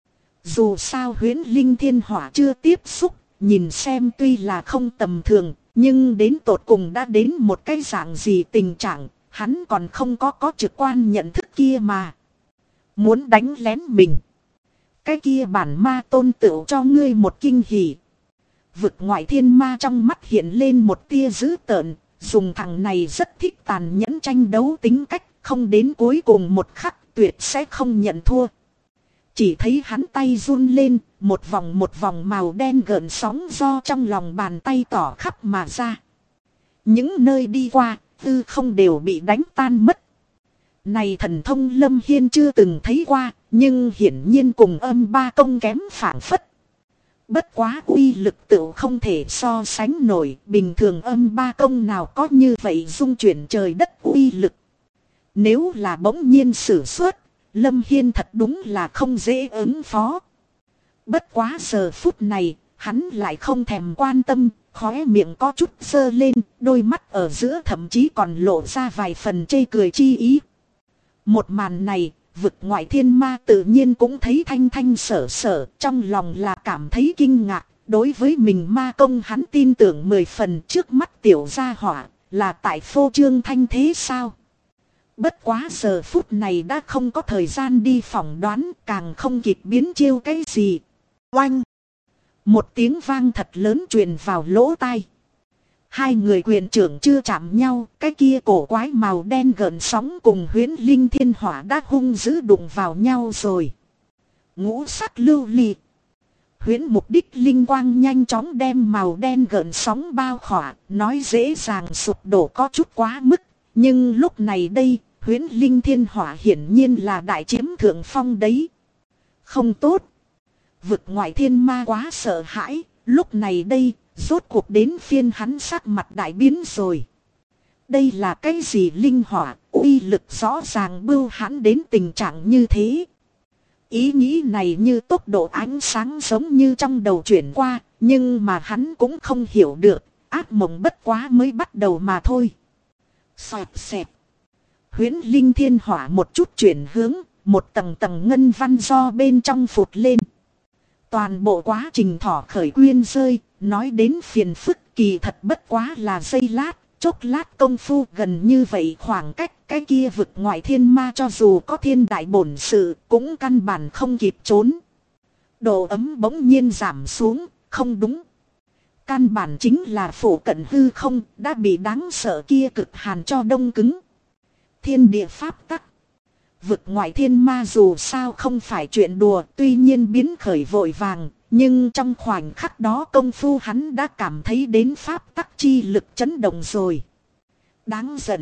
Dù sao huyễn linh thiên hỏa chưa tiếp xúc, nhìn xem tuy là không tầm thường, nhưng đến tột cùng đã đến một cái dạng gì tình trạng, hắn còn không có trực quan nhận thức kia mà. Muốn đánh lén mình. Cái kia bản ma tôn tựu cho ngươi một kinh hỉ. Vực ngoại thiên ma trong mắt hiện lên một tia dữ tợn, dùng thằng này rất thích tàn nhẫn tranh đấu tính cách, không đến cuối cùng một khắc tuyệt sẽ không nhận thua. Chỉ thấy hắn tay run lên, một vòng màu đen gợn sóng do trong lòng bàn tay tỏ khắp mà ra. Những nơi đi qua, tư không đều bị đánh tan mất. Này thần thông Lâm Hiên chưa từng thấy qua, nhưng hiển nhiên cùng âm ba công kém phảng phất. Bất quá uy lực tựu không thể so sánh nổi, bình thường âm ba công nào có như vậy dung chuyển trời đất uy lực. Nếu là bỗng nhiên sử xuất, Lâm Hiên thật đúng là không dễ ứng phó. Bất quá giờ phút này, hắn lại không thèm quan tâm, khóe miệng có chút giơ lên, đôi mắt ở giữa thậm chí còn lộ ra vài phần chê cười chi ý. Một màn này, vực ngoại thiên ma tự nhiên cũng thấy thanh sở, trong lòng là cảm thấy kinh ngạc, đối với mình ma công hắn tin tưởng 10 phần, trước mắt tiểu gia hỏa, là tại phô trương thanh thế sao? Bất quá giờ phút này đã không có thời gian đi phỏng đoán, càng không kịp biến chiêu cái gì. Oanh! Một tiếng vang thật lớn truyền vào lỗ tai. Hai người quyền trưởng chưa chạm nhau, cái kia cổ quái màu đen gợn sóng cùng huyễn linh thiên hỏa đã hung dữ đụng vào nhau rồi. Ngũ sắc lưu ly, Huyễn mục đích linh quang nhanh chóng đem màu đen gợn sóng bao khỏa, nói dễ dàng sụp đổ có chút quá mức. Nhưng lúc này đây, huyễn linh thiên hỏa hiển nhiên là đại chiếm thượng phong đấy. Không tốt. Vực ngoại thiên ma quá sợ hãi, lúc này đây, rốt cuộc đến phiên hắn sắc mặt đại biến rồi. Đây là cái gì linh hỏa, uy lực rõ ràng bưu hãn đến tình trạng như thế. Ý nghĩ này như tốc độ ánh sáng giống như trong đầu chuyển qua, nhưng mà hắn cũng không hiểu được, ác mộng bất quá mới bắt đầu mà thôi. Xoẹt xẹt. Huyễn linh thiên hỏa một chút chuyển hướng, một tầng tầng ngân văn do bên trong phụt lên. Toàn bộ quá trình thỏ khởi quyên rơi, nói đến phiền phức kỳ thật bất quá là giây lát, chốc lát công phu gần như vậy khoảng cách cái kia vực ngoại thiên ma cho dù có thiên đại bổn sự cũng căn bản không kịp trốn. Độ ấm bỗng nhiên giảm xuống, không đúng. Căn bản chính là phủ cận hư không đã bị đáng sợ kia cực hàn cho đông cứng. Thiên địa pháp tắc. Vực ngoại thiên ma dù sao không phải chuyện đùa, tuy nhiên biến khởi vội vàng, nhưng trong khoảnh khắc đó công phu hắn đã cảm thấy đến pháp tắc chi lực chấn động rồi. Đáng giận.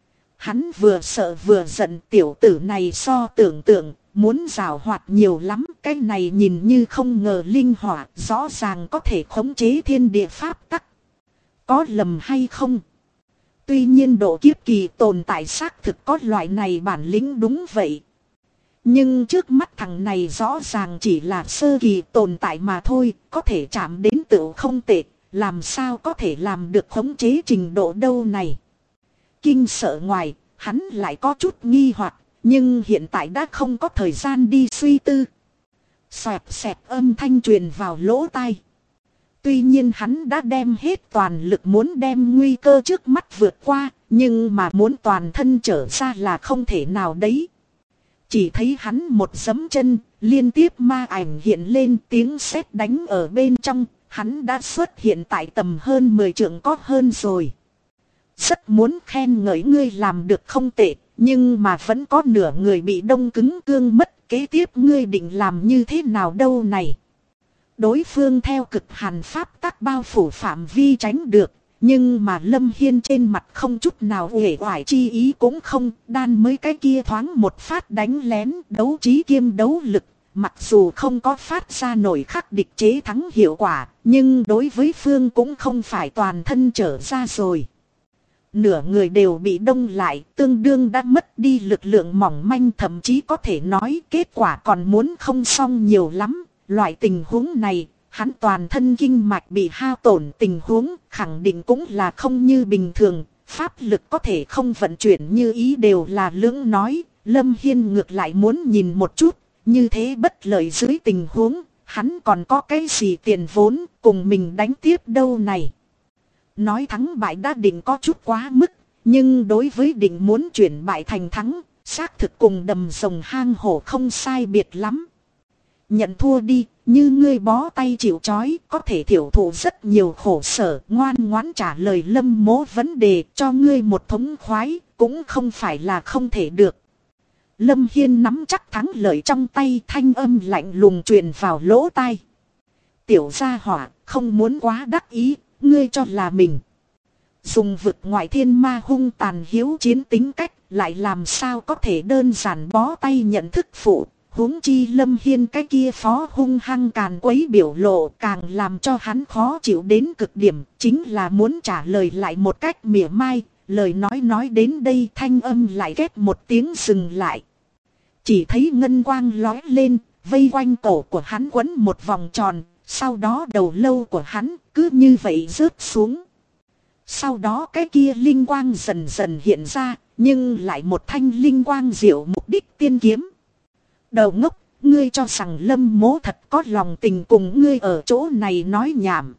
Hắn vừa sợ vừa giận, tiểu tử này so tưởng tượng, muốn rào hoạt nhiều lắm, cái này nhìn như không ngờ linh hỏa, rõ ràng có thể khống chế thiên địa pháp tắc. Có lầm hay không? Tuy nhiên độ kiếp kỳ tồn tại xác thực có loại này bản lĩnh đúng vậy. Nhưng trước mắt thằng này rõ ràng chỉ là sơ kỳ tồn tại mà thôi, có thể chạm đến tựu không tệ, làm sao có thể làm được khống chế trình độ đâu này. Kinh sợ ngoài, hắn lại có chút nghi hoặc, nhưng hiện tại đã không có thời gian đi suy tư. Xoẹt xẹt âm thanh truyền vào lỗ tai. Tuy nhiên hắn đã đem hết toàn lực muốn đem nguy cơ trước mắt vượt qua, nhưng mà muốn toàn thân trở ra là không thể nào đấy. Chỉ thấy hắn một giẫm chân, liên tiếp ma ảnh hiện lên, tiếng sét đánh ở bên trong, hắn đã xuất hiện tại tầm hơn 10 trượng có hơn rồi. Rất muốn khen ngợi ngươi làm được không tệ, nhưng mà vẫn có nửa người bị đông cứng cương mất, kế tiếp ngươi định làm như thế nào đâu này. Đối phương theo cực hàn pháp tắc bao phủ phạm vi tránh được, nhưng mà Lâm Hiên trên mặt không chút nào uể oải chi ý cũng không, đan mới cái kia thoáng một phát đánh lén, đấu trí kiêm đấu lực, mặc dù không có phát ra nổi khắc địch chế thắng hiệu quả, nhưng đối với phương cũng không phải toàn thân trở ra rồi. Nửa người đều bị đông lại, tương đương đã mất đi lực lượng mỏng manh, thậm chí có thể nói kết quả còn muốn không xong nhiều lắm. Loại tình huống này, hắn toàn thân kinh mạch bị hao tổn tình huống, khẳng định cũng là không như bình thường, pháp lực có thể không vận chuyển như ý đều là lưỡng nói. Lâm Hiên ngược lại muốn nhìn một chút, như thế bất lợi dưới tình huống, hắn còn có cái gì tiền vốn cùng mình đánh tiếp đâu này. Nói thắng bại đã định có chút quá mức, nhưng đối với định muốn chuyển bại thành thắng, xác thực cùng đầm rồng hang hổ không sai biệt lắm. Nhận thua đi, như ngươi bó tay chịu trói, có thể thiểu thụ rất nhiều khổ sở, ngoan ngoãn trả lời Lâm Mỗ vấn đề, cho ngươi một thống khoái, cũng không phải là không thể được. Lâm Hiên nắm chắc thắng lợi trong tay, thanh âm lạnh lùng truyền vào lỗ tai. Tiểu gia hỏa, không muốn quá đắc ý, ngươi cho là mình dùng vực ngoại thiên ma hung tàn hiếu chiến tính cách, lại làm sao có thể đơn giản bó tay nhận thức phụ. Huống chi Lâm Hiên cái kia phó hung hăng càn quấy biểu lộ càng làm cho hắn khó chịu đến cực điểm, chính là muốn trả lời lại một cách mỉa mai. Lời nói đến đây thanh âm lại kết một tiếng dừng lại. Chỉ thấy ngân quang lói lên, vây quanh cổ của hắn quấn một vòng tròn, sau đó đầu lâu của hắn cứ như vậy rớt xuống. Sau đó cái kia linh quang dần dần hiện ra, nhưng lại một thanh linh quang diệu mục đích tiên kiếm. Đầu ngốc, ngươi cho rằng Lâm Mỗ thật có lòng tình cùng ngươi ở chỗ này nói nhảm.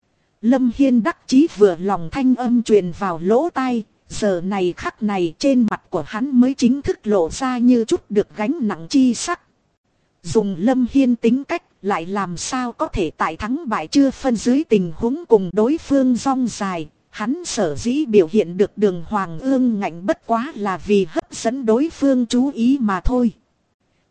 Lâm Hiên đắc chí vừa lòng thanh âm truyền vào lỗ tai, giờ này khắc này trên mặt của hắn mới chính thức lộ ra như chút được gánh nặng chi sắc. Dùng Lâm Hiên tính cách lại làm sao có thể tại thắng bại chưa phân dưới tình huống cùng đối phương rong dài. Hắn sở dĩ biểu hiện được đường hoàng ương ngạnh bất quá là vì hấp dẫn đối phương chú ý mà thôi.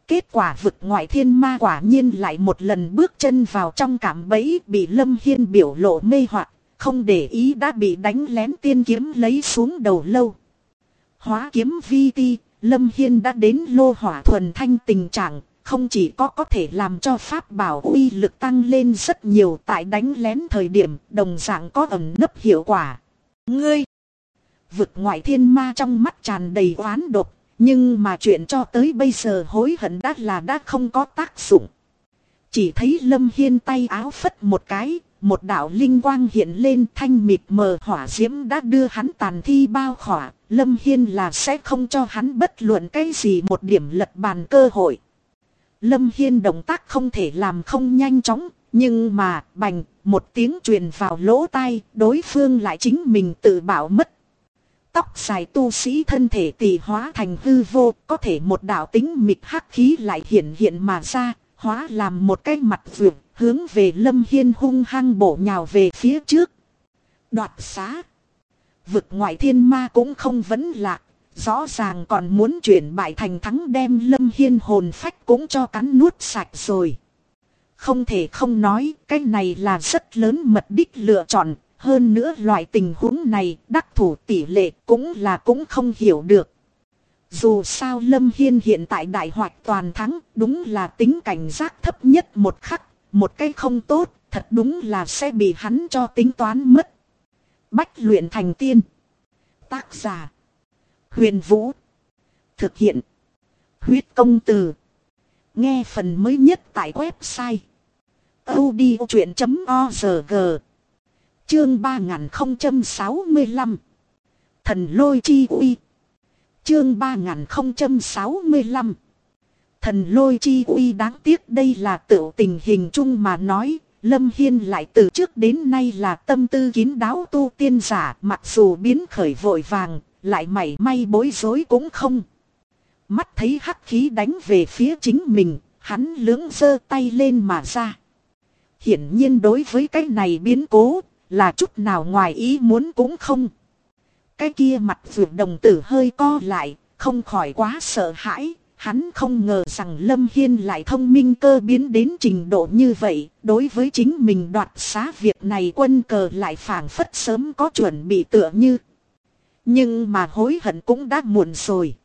Kết quả vực ngoại thiên ma quả nhiên lại một lần bước chân vào trong cạm bẫy, bị Lâm Hiên biểu lộ mê hoặc, không để ý đã bị đánh lén tiên kiếm lấy xuống đầu lâu. Hóa kiếm vi ti, Lâm Hiên đã đến lô hỏa thuần thanh tình trạng, không chỉ có thể làm cho pháp bảo uy lực tăng lên rất nhiều tại đánh lén thời điểm, đồng dạng có ẩn nấp hiệu quả. Ngươi! Vực ngoại thiên ma trong mắt tràn đầy oán độc, nhưng mà chuyện cho tới bây giờ hối hận đã không có tác dụng. Chỉ thấy Lâm Hiên tay áo phất một cái, một đạo linh quang hiện lên, thanh mịt mờ hỏa diễm đã đưa hắn tàn thi bao khỏa. Lâm Hiên là sẽ không cho hắn bất luận cái gì một điểm lật bàn cơ hội. Lâm Hiên động tác không thể làm không nhanh chóng, nhưng mà bành một tiếng truyền vào lỗ tai, đối phương lại chính mình tự bảo mất. Tóc dài tu sĩ thân thể tỳ hóa thành hư vô, có thể một đạo tính mịt hắc khí lại hiện mà ra, hóa làm một cái mặt vượt, hướng về Lâm Hiên hung hăng bổ nhào về phía trước. Đoạt xá. Vực ngoại thiên ma cũng không vấn lạc, rõ ràng còn muốn chuyển bại thành thắng, đem Lâm Hiên hồn phách cũng cho cắn nuốt sạch rồi. Không thể không nói, cái này là rất lớn mật đích lựa chọn. Hơn nữa loại tình huống này, đắc thủ tỷ lệ cũng không hiểu được. Dù sao Lâm Hiên hiện tại đại hoạch toàn thắng, đúng là tính cảnh giác thấp nhất một khắc, một cái không tốt, thật đúng là sẽ bị hắn cho tính toán mất. Bách luyện thành tiên. Tác giả: Huyền Vũ. Thực hiện: Huyết Công Từ. Nghe phần mới nhất tại website audiochuyện.org. Chương 3065. Thần lôi chi uy. Chương 3065. Thần lôi chi uy, đáng tiếc đây là tựu tình hình chung mà nói. Lâm Hiên lại từ trước đến nay là tâm tư kín đáo tu tiên giả, mặc dù biến khởi vội vàng, lại mảy may bối rối cũng không. Mắt thấy hắc khí đánh về phía chính mình, hắn lưỡng giơ tay lên mà ra. Hiển nhiên đối với cái này biến cố, là chút nào ngoài ý muốn cũng không. Cái kia mặt vượt đồng tử hơi co lại, không khỏi quá sợ hãi. Hắn không ngờ rằng Lâm Hiên lại thông minh cơ biến đến trình độ như vậy. Đối với chính mình đoạt xá việc này quân cờ lại phảng phất sớm có chuẩn bị tựa như. Nhưng mà hối hận cũng đã muộn rồi.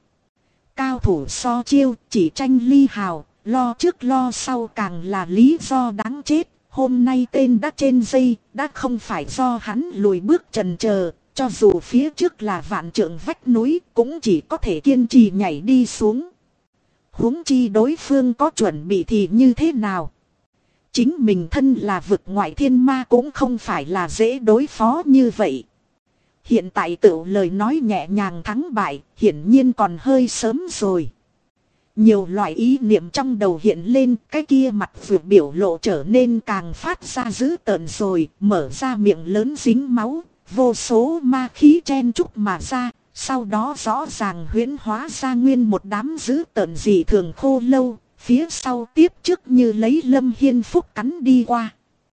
Cao thủ so chiêu chỉ tranh ly hào, lo trước lo sau càng là lý do đáng chết. Hôm nay tên đã trên dây, đã không phải do hắn lùi bước chần chờ, cho dù phía trước là vạn trượng vách núi, cũng chỉ có thể kiên trì nhảy đi xuống. Huống chi đối phương có chuẩn bị thì như thế nào? Chính mình thân là vực ngoại thiên ma cũng không phải là dễ đối phó như vậy. Hiện tại tự lời nói nhẹ nhàng thắng bại, hiển nhiên còn hơi sớm rồi. Nhiều loại ý niệm trong đầu hiện lên, cái kia mặt vượt biểu lộ trở nên càng phát ra dữ tợn rồi, mở ra miệng lớn dính máu, vô số ma khí chen chúc mà ra, sau đó rõ ràng huyễn hóa ra nguyên một đám dữ tợn dị thường khô lâu, phía sau tiếp trước như lấy Lâm Hiên phúc cắn đi qua.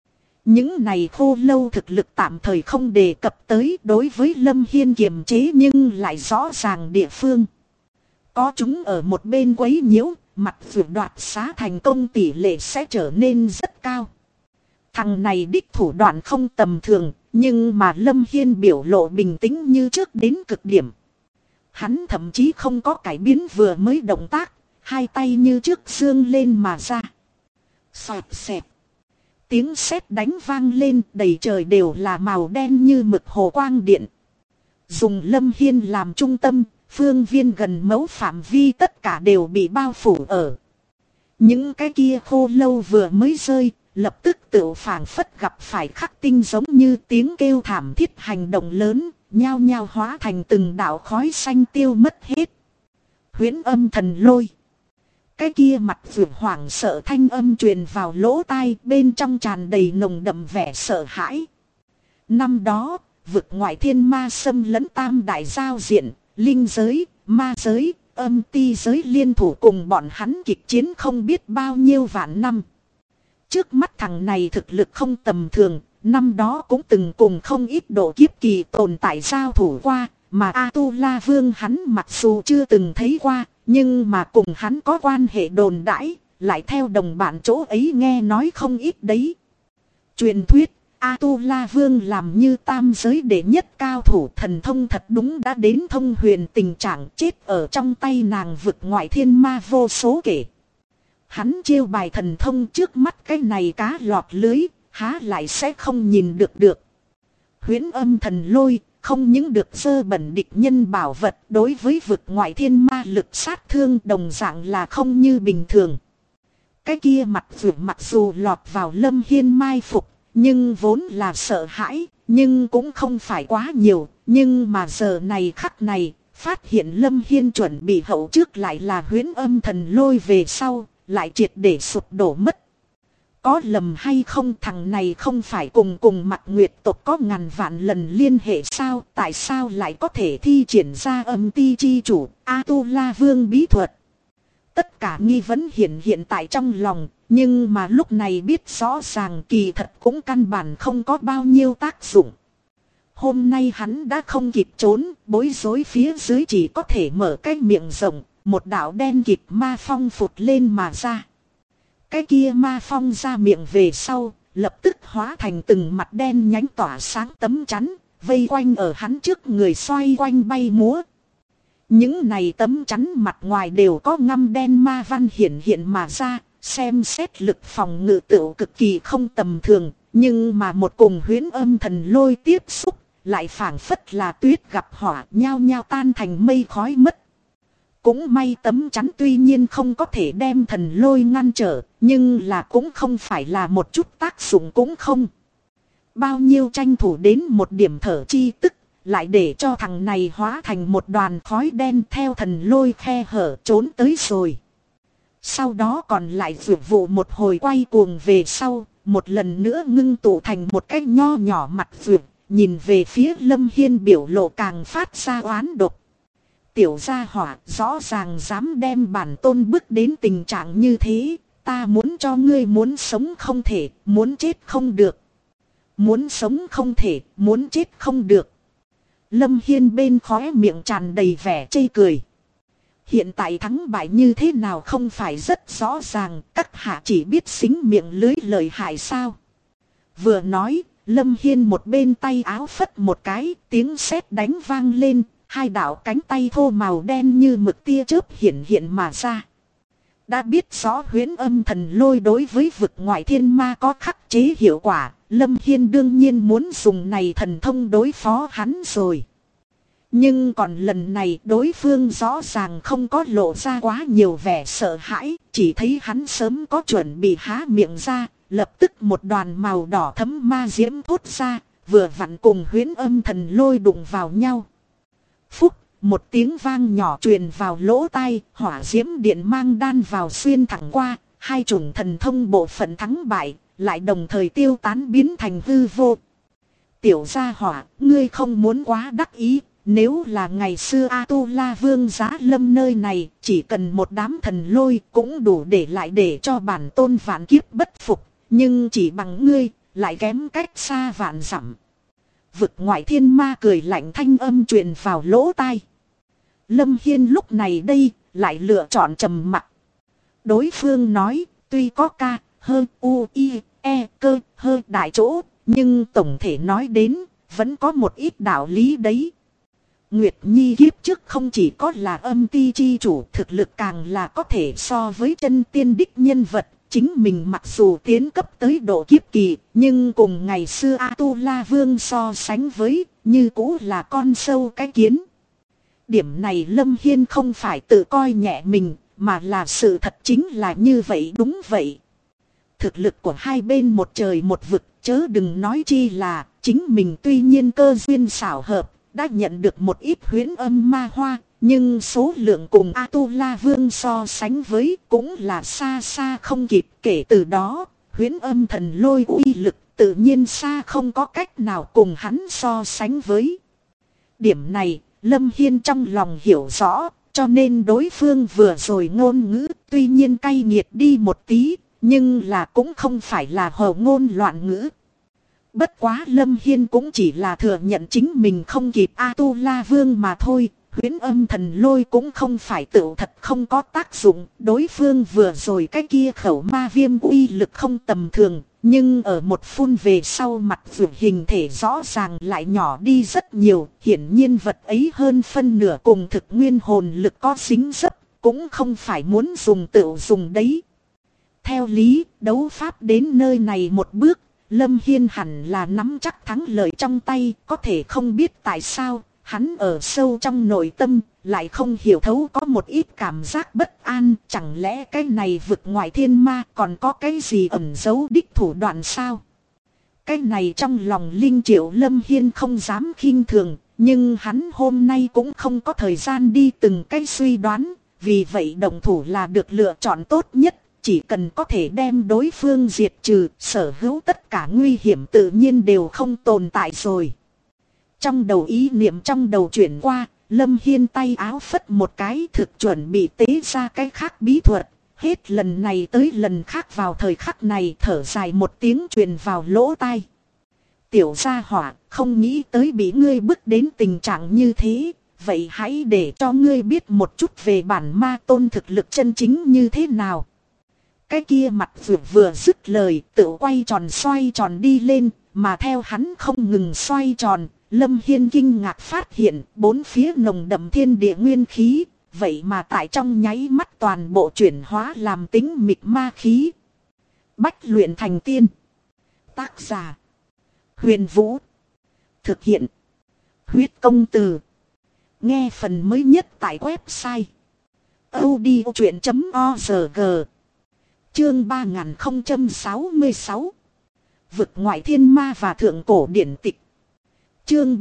Những này khô lâu thực lực tạm thời không đề cập tới đối với Lâm Hiên kiềm chế nhưng lại rõ ràng địa phương. Có chúng ở một bên quấy nhiễu, mặt vượt đoạt xá thành công tỷ lệ sẽ trở nên rất cao. Thằng này đích thủ đoạn không tầm thường, nhưng mà Lâm Hiên biểu lộ bình tĩnh như trước đến cực điểm. Hắn thậm chí không có cải biến vừa mới động tác, hai tay như trước giương lên mà ra. Xoẹt xẹt. Tiếng sét đánh vang lên, đầy trời đều là màu đen như mực hồ quang điện. Dùng Lâm Hiên làm trung tâm, phương viên gần mẫu phạm vi tất cả đều bị bao phủ ở. Những cái kia khô lâu vừa mới rơi, lập tức tự phảng phất gặp phải khắc tinh, giống như tiếng kêu thảm thiết hành động lớn, nhao nhao hóa thành từng đạo khói xanh tiêu mất hết. Huyễn âm thần lôi. Cái kia mặt vượt hoảng sợ thanh âm truyền vào lỗ tai, bên trong tràn đầy nồng đậm vẻ sợ hãi. Năm đó, vực ngoại thiên ma xâm lấn tam đại giao diện, linh giới, ma giới, âm ti giới liên thủ cùng bọn hắn kịch chiến không biết bao nhiêu vạn năm. Trước mắt thằng này thực lực không tầm thường, năm đó cũng từng cùng không ít độ kiếp kỳ tồn tại giao thủ qua, mà A-tu-la vương hắn mặc dù chưa từng thấy qua, Nhưng mà cùng hắn có quan hệ đồn đãi, lại theo đồng bạn chỗ ấy nghe nói không ít đấy. Truyền thuyết, A-tu-la vương làm như tam giới đệ nhất cao thủ, thần thông thật đúng đã đến thông huyền tình trạng, chết ở trong tay nàng vực ngoại thiên ma vô số kể. Hắn chiêu bài thần thông trước mắt cái này cá lọt lưới, há lại sẽ không nhìn được. Huyễn âm thần lôi, không những được dơ bẩn địch nhân bảo vật, đối với vực ngoại thiên ma lực sát thương đồng dạng là không như bình thường. Cái kia mặt mặc dù lọt vào Lâm Hiên mai phục, nhưng vốn là sợ hãi, nhưng cũng không phải quá nhiều. Nhưng mà giờ này khắc này, phát hiện Lâm Hiên chuẩn bị hậu trước lại là huyễn âm thần lôi về sau, lại triệt để sụp đổ mất. Có lầm hay không, thằng này không phải cùng mặt nguyệt tộc có ngàn vạn lần liên hệ sao? Tại sao lại có thể thi triển ra âm ti chi chủ A-tu-la vương bí thuật? Tất cả nghi vấn hiện tại trong lòng, nhưng mà lúc này biết rõ ràng kỳ thật cũng căn bản không có bao nhiêu tác dụng. Hôm nay hắn đã không kịp trốn, bối rối phía dưới chỉ có thể mở cái miệng rộng, một đạo đen kịt ma phong phụt lên mà ra. Cái kia ma phong ra miệng về sau, lập tức hóa thành từng mặt đen nhánh tỏa sáng tấm chắn, vây quanh ở hắn trước người xoay quanh bay múa. Những này tấm chắn mặt ngoài đều có ngăm đen ma văn hiện mà ra, xem xét lực phòng ngự tựu cực kỳ không tầm thường, nhưng mà một cùng huyễn âm thần lôi tiếp xúc, lại phảng phất là tuyết gặp hỏa, nhao nhao tan thành mây khói mất. Cũng may tấm chắn tuy nhiên không có thể đem thần lôi ngăn trở, nhưng là cũng không phải là một chút tác dụng cũng không. Bao nhiêu tranh thủ đến một điểm thở chi tức, lại để cho thằng này hóa thành một đoàn khói đen theo thần lôi khe hở trốn tới rồi. Sau đó còn lại vượt vụ một hồi quay cuồng về sau, một lần nữa ngưng tụ thành một cái nho nhỏ mặt vượt, nhìn về phía Lâm Hiên biểu lộ càng phát ra oán độc. Tiểu gia hỏa rõ ràng dám đem bản tôn bước đến tình trạng như thế, ta muốn cho ngươi muốn sống không thể, muốn chết không được. Muốn sống không thể, muốn chết không được. Lâm Hiên bên khóe miệng tràn đầy vẻ chê cười. Hiện tại thắng bại như thế nào không phải rất rõ ràng, các hạ chỉ biết xính miệng lưới lợi hại sao. Vừa nói, Lâm Hiên một bên tay áo phất một cái, tiếng sét đánh vang lên, hai đạo cánh tay thô màu đen như mực tia chớp hiện mà ra. Đã biết rõ huyễn âm thần lôi đối với vực ngoại thiên ma có khắc chế hiệu quả, Lâm Hiên đương nhiên muốn dùng này thần thông đối phó hắn rồi. Nhưng còn lần này đối phương rõ ràng không có lộ ra quá nhiều vẻ sợ hãi, chỉ thấy hắn sớm có chuẩn bị há miệng ra, lập tức một đoàn màu đỏ thấm ma diễm thốt ra, vừa vặn cùng huyễn âm thần lôi đụng vào nhau. Phúc, một tiếng vang nhỏ truyền vào lỗ tai, hỏa diễm điện mang đan vào xuyên thẳng qua, hai chủng thần thông bộ phận thắng bại, lại đồng thời tiêu tán biến thành hư vô. Tiểu gia hỏa, ngươi không muốn quá đắc ý, nếu là ngày xưa A-tu-la vương giá lâm nơi này, chỉ cần một đám thần lôi cũng đủ để lại để cho bản tôn vạn kiếp bất phục, nhưng chỉ bằng ngươi, lại kém cách xa vạn dặm. Vực ngoại thiên ma cười lạnh thanh âm truyền vào lỗ tai. Lâm Hiên lúc này đây, lại lựa chọn trầm mặc. Đối phương nói, tuy có ca, hơ, u, i, e, cơ, hơ đại chỗ, nhưng tổng thể nói đến, vẫn có một ít đạo lý đấy. Nguyệt Nhi kiếp trước không chỉ có là âm ti chi chủ, thực lực càng là có thể so với chân tiên đích nhân vật. Chính mình mặc dù tiến cấp tới độ kiếp kỳ, nhưng cùng ngày xưa A-tu-la vương so sánh với, như cũ là con sâu cái kiến. Điểm này Lâm Hiên không phải tự coi nhẹ mình, mà là sự thật chính là như vậy, đúng vậy. Thực lực của hai bên một trời một vực, chớ đừng nói chi là, chính mình tuy nhiên cơ duyên xảo hợp, đã nhận được một ít huyễn âm ma hoa, nhưng số lượng cùng A-tu-la vương so sánh với cũng là xa xa không kịp. Kể từ đó, huyễn âm thần lôi uy lực tự nhiên xa không có cách nào cùng hắn so sánh với. Điểm này, Lâm Hiên trong lòng hiểu rõ, cho nên đối phương vừa rồi ngôn ngữ tuy nhiên cay nghiệt đi một tí, nhưng là cũng không phải là hồ ngôn loạn ngữ. Bất quá Lâm Hiên cũng chỉ là thừa nhận chính mình không kịp A-tu-la vương mà thôi. Huyễn âm thần lôi cũng không phải tựu thật không có tác dụng. Đối phương vừa rồi cái kia khẩu ma viêm uy lực không tầm thường. Nhưng ở một phun về sau mặt vượt hình thể rõ ràng lại nhỏ đi rất nhiều. Hiển nhiên vật ấy hơn phân nửa cùng thực nguyên hồn lực có dính dấp. Cũng không phải muốn dùng tựu dùng đấy. Theo lý, đấu pháp đến nơi này một bước. Lâm Hiên hẳn là nắm chắc thắng lợi trong tay. Có thể không biết tại sao. Hắn ở sâu trong nội tâm, lại không hiểu thấu có một ít cảm giác bất an. Chẳng lẽ cái này vực ngoại thiên ma còn có cái gì ẩn giấu đích thủ đoạn sao? Cái này trong lòng Linh Triệu Lâm Hiên không dám khinh thường. Nhưng hắn hôm nay cũng không có thời gian đi từng cái suy đoán. Vì vậy động thủ là được lựa chọn tốt nhất. Chỉ cần có thể đem đối phương diệt trừ, sở hữu tất cả nguy hiểm tự nhiên đều không tồn tại rồi. Trong đầu ý niệm trong đầu chuyển qua, Lâm Hiên tay áo phất một cái thực chuẩn bị tế ra cái khác bí thuật. Hết lần này tới lần khác vào thời khắc này thở dài một tiếng truyền vào lỗ tai. Tiểu gia hỏa, không nghĩ tới bị ngươi bước đến tình trạng như thế. Vậy hãy để cho ngươi biết một chút về bản ma tôn thực lực chân chính như thế nào. Cái kia mặt vừa dứt lời tự quay tròn xoay tròn đi lên, mà theo hắn không ngừng xoay tròn. Lâm Hiên kinh ngạc phát hiện bốn phía nồng đậm thiên địa nguyên khí, vậy mà tại trong nháy mắt toàn bộ chuyển hóa làm tính mịt ma khí. Bách luyện thành tiên. Tác giả: Huyền Vũ. Thực hiện: Huyết Công Từ. Nghe phần mới nhất tại website audiochuyện.org. Chương 3066. Vực ngoại thiên ma và thượng cổ điển tịch. Chương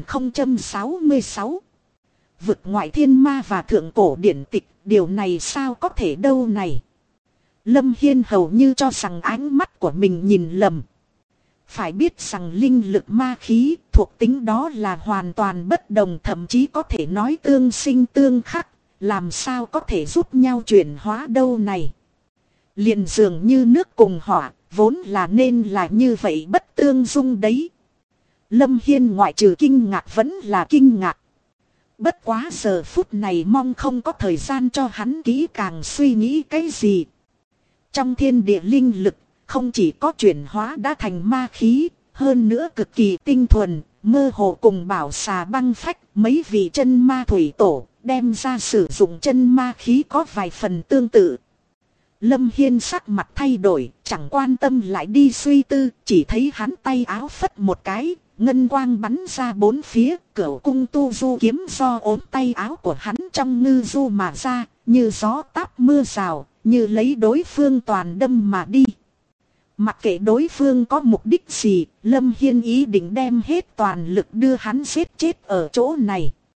3066. Vực ngoại thiên ma và thượng cổ điển tịch, điều này sao có thể đâu này. Lâm Hiên hầu như cho rằng ánh mắt của mình nhìn lầm. Phải biết rằng linh lực ma khí thuộc tính đó là hoàn toàn bất đồng, thậm chí có thể nói tương sinh tương khắc. Làm sao có thể giúp nhau chuyển hóa đâu này. Liền dường như nước cùng hỏa, vốn là nên là như vậy bất tương dung đấy. Lâm Hiên ngoại trừ kinh ngạc vẫn là kinh ngạc. Bất quá giờ phút này mong không có thời gian cho hắn kỹ càng suy nghĩ cái gì. Trong thiên địa linh lực, không chỉ có chuyển hóa đã thành ma khí, hơn nữa cực kỳ tinh thuần, mơ hồ cùng bảo xà băng phách, mấy vị chân ma thủy tổ, đem ra sử dụng chân ma khí có vài phần tương tự. Lâm Hiên sắc mặt thay đổi, chẳng quan tâm lại đi suy tư, chỉ thấy hắn tay áo phất một cái, ngân quang bắn ra bốn phía, cửu cung tu du kiếm do ốm tay áo của hắn trong ngư du mà ra, như gió táp mưa rào, như lấy đối phương toàn đâm mà đi. Mặc kệ đối phương có mục đích gì, Lâm Hiên ý định đem hết toàn lực đưa hắn giết chết ở chỗ này.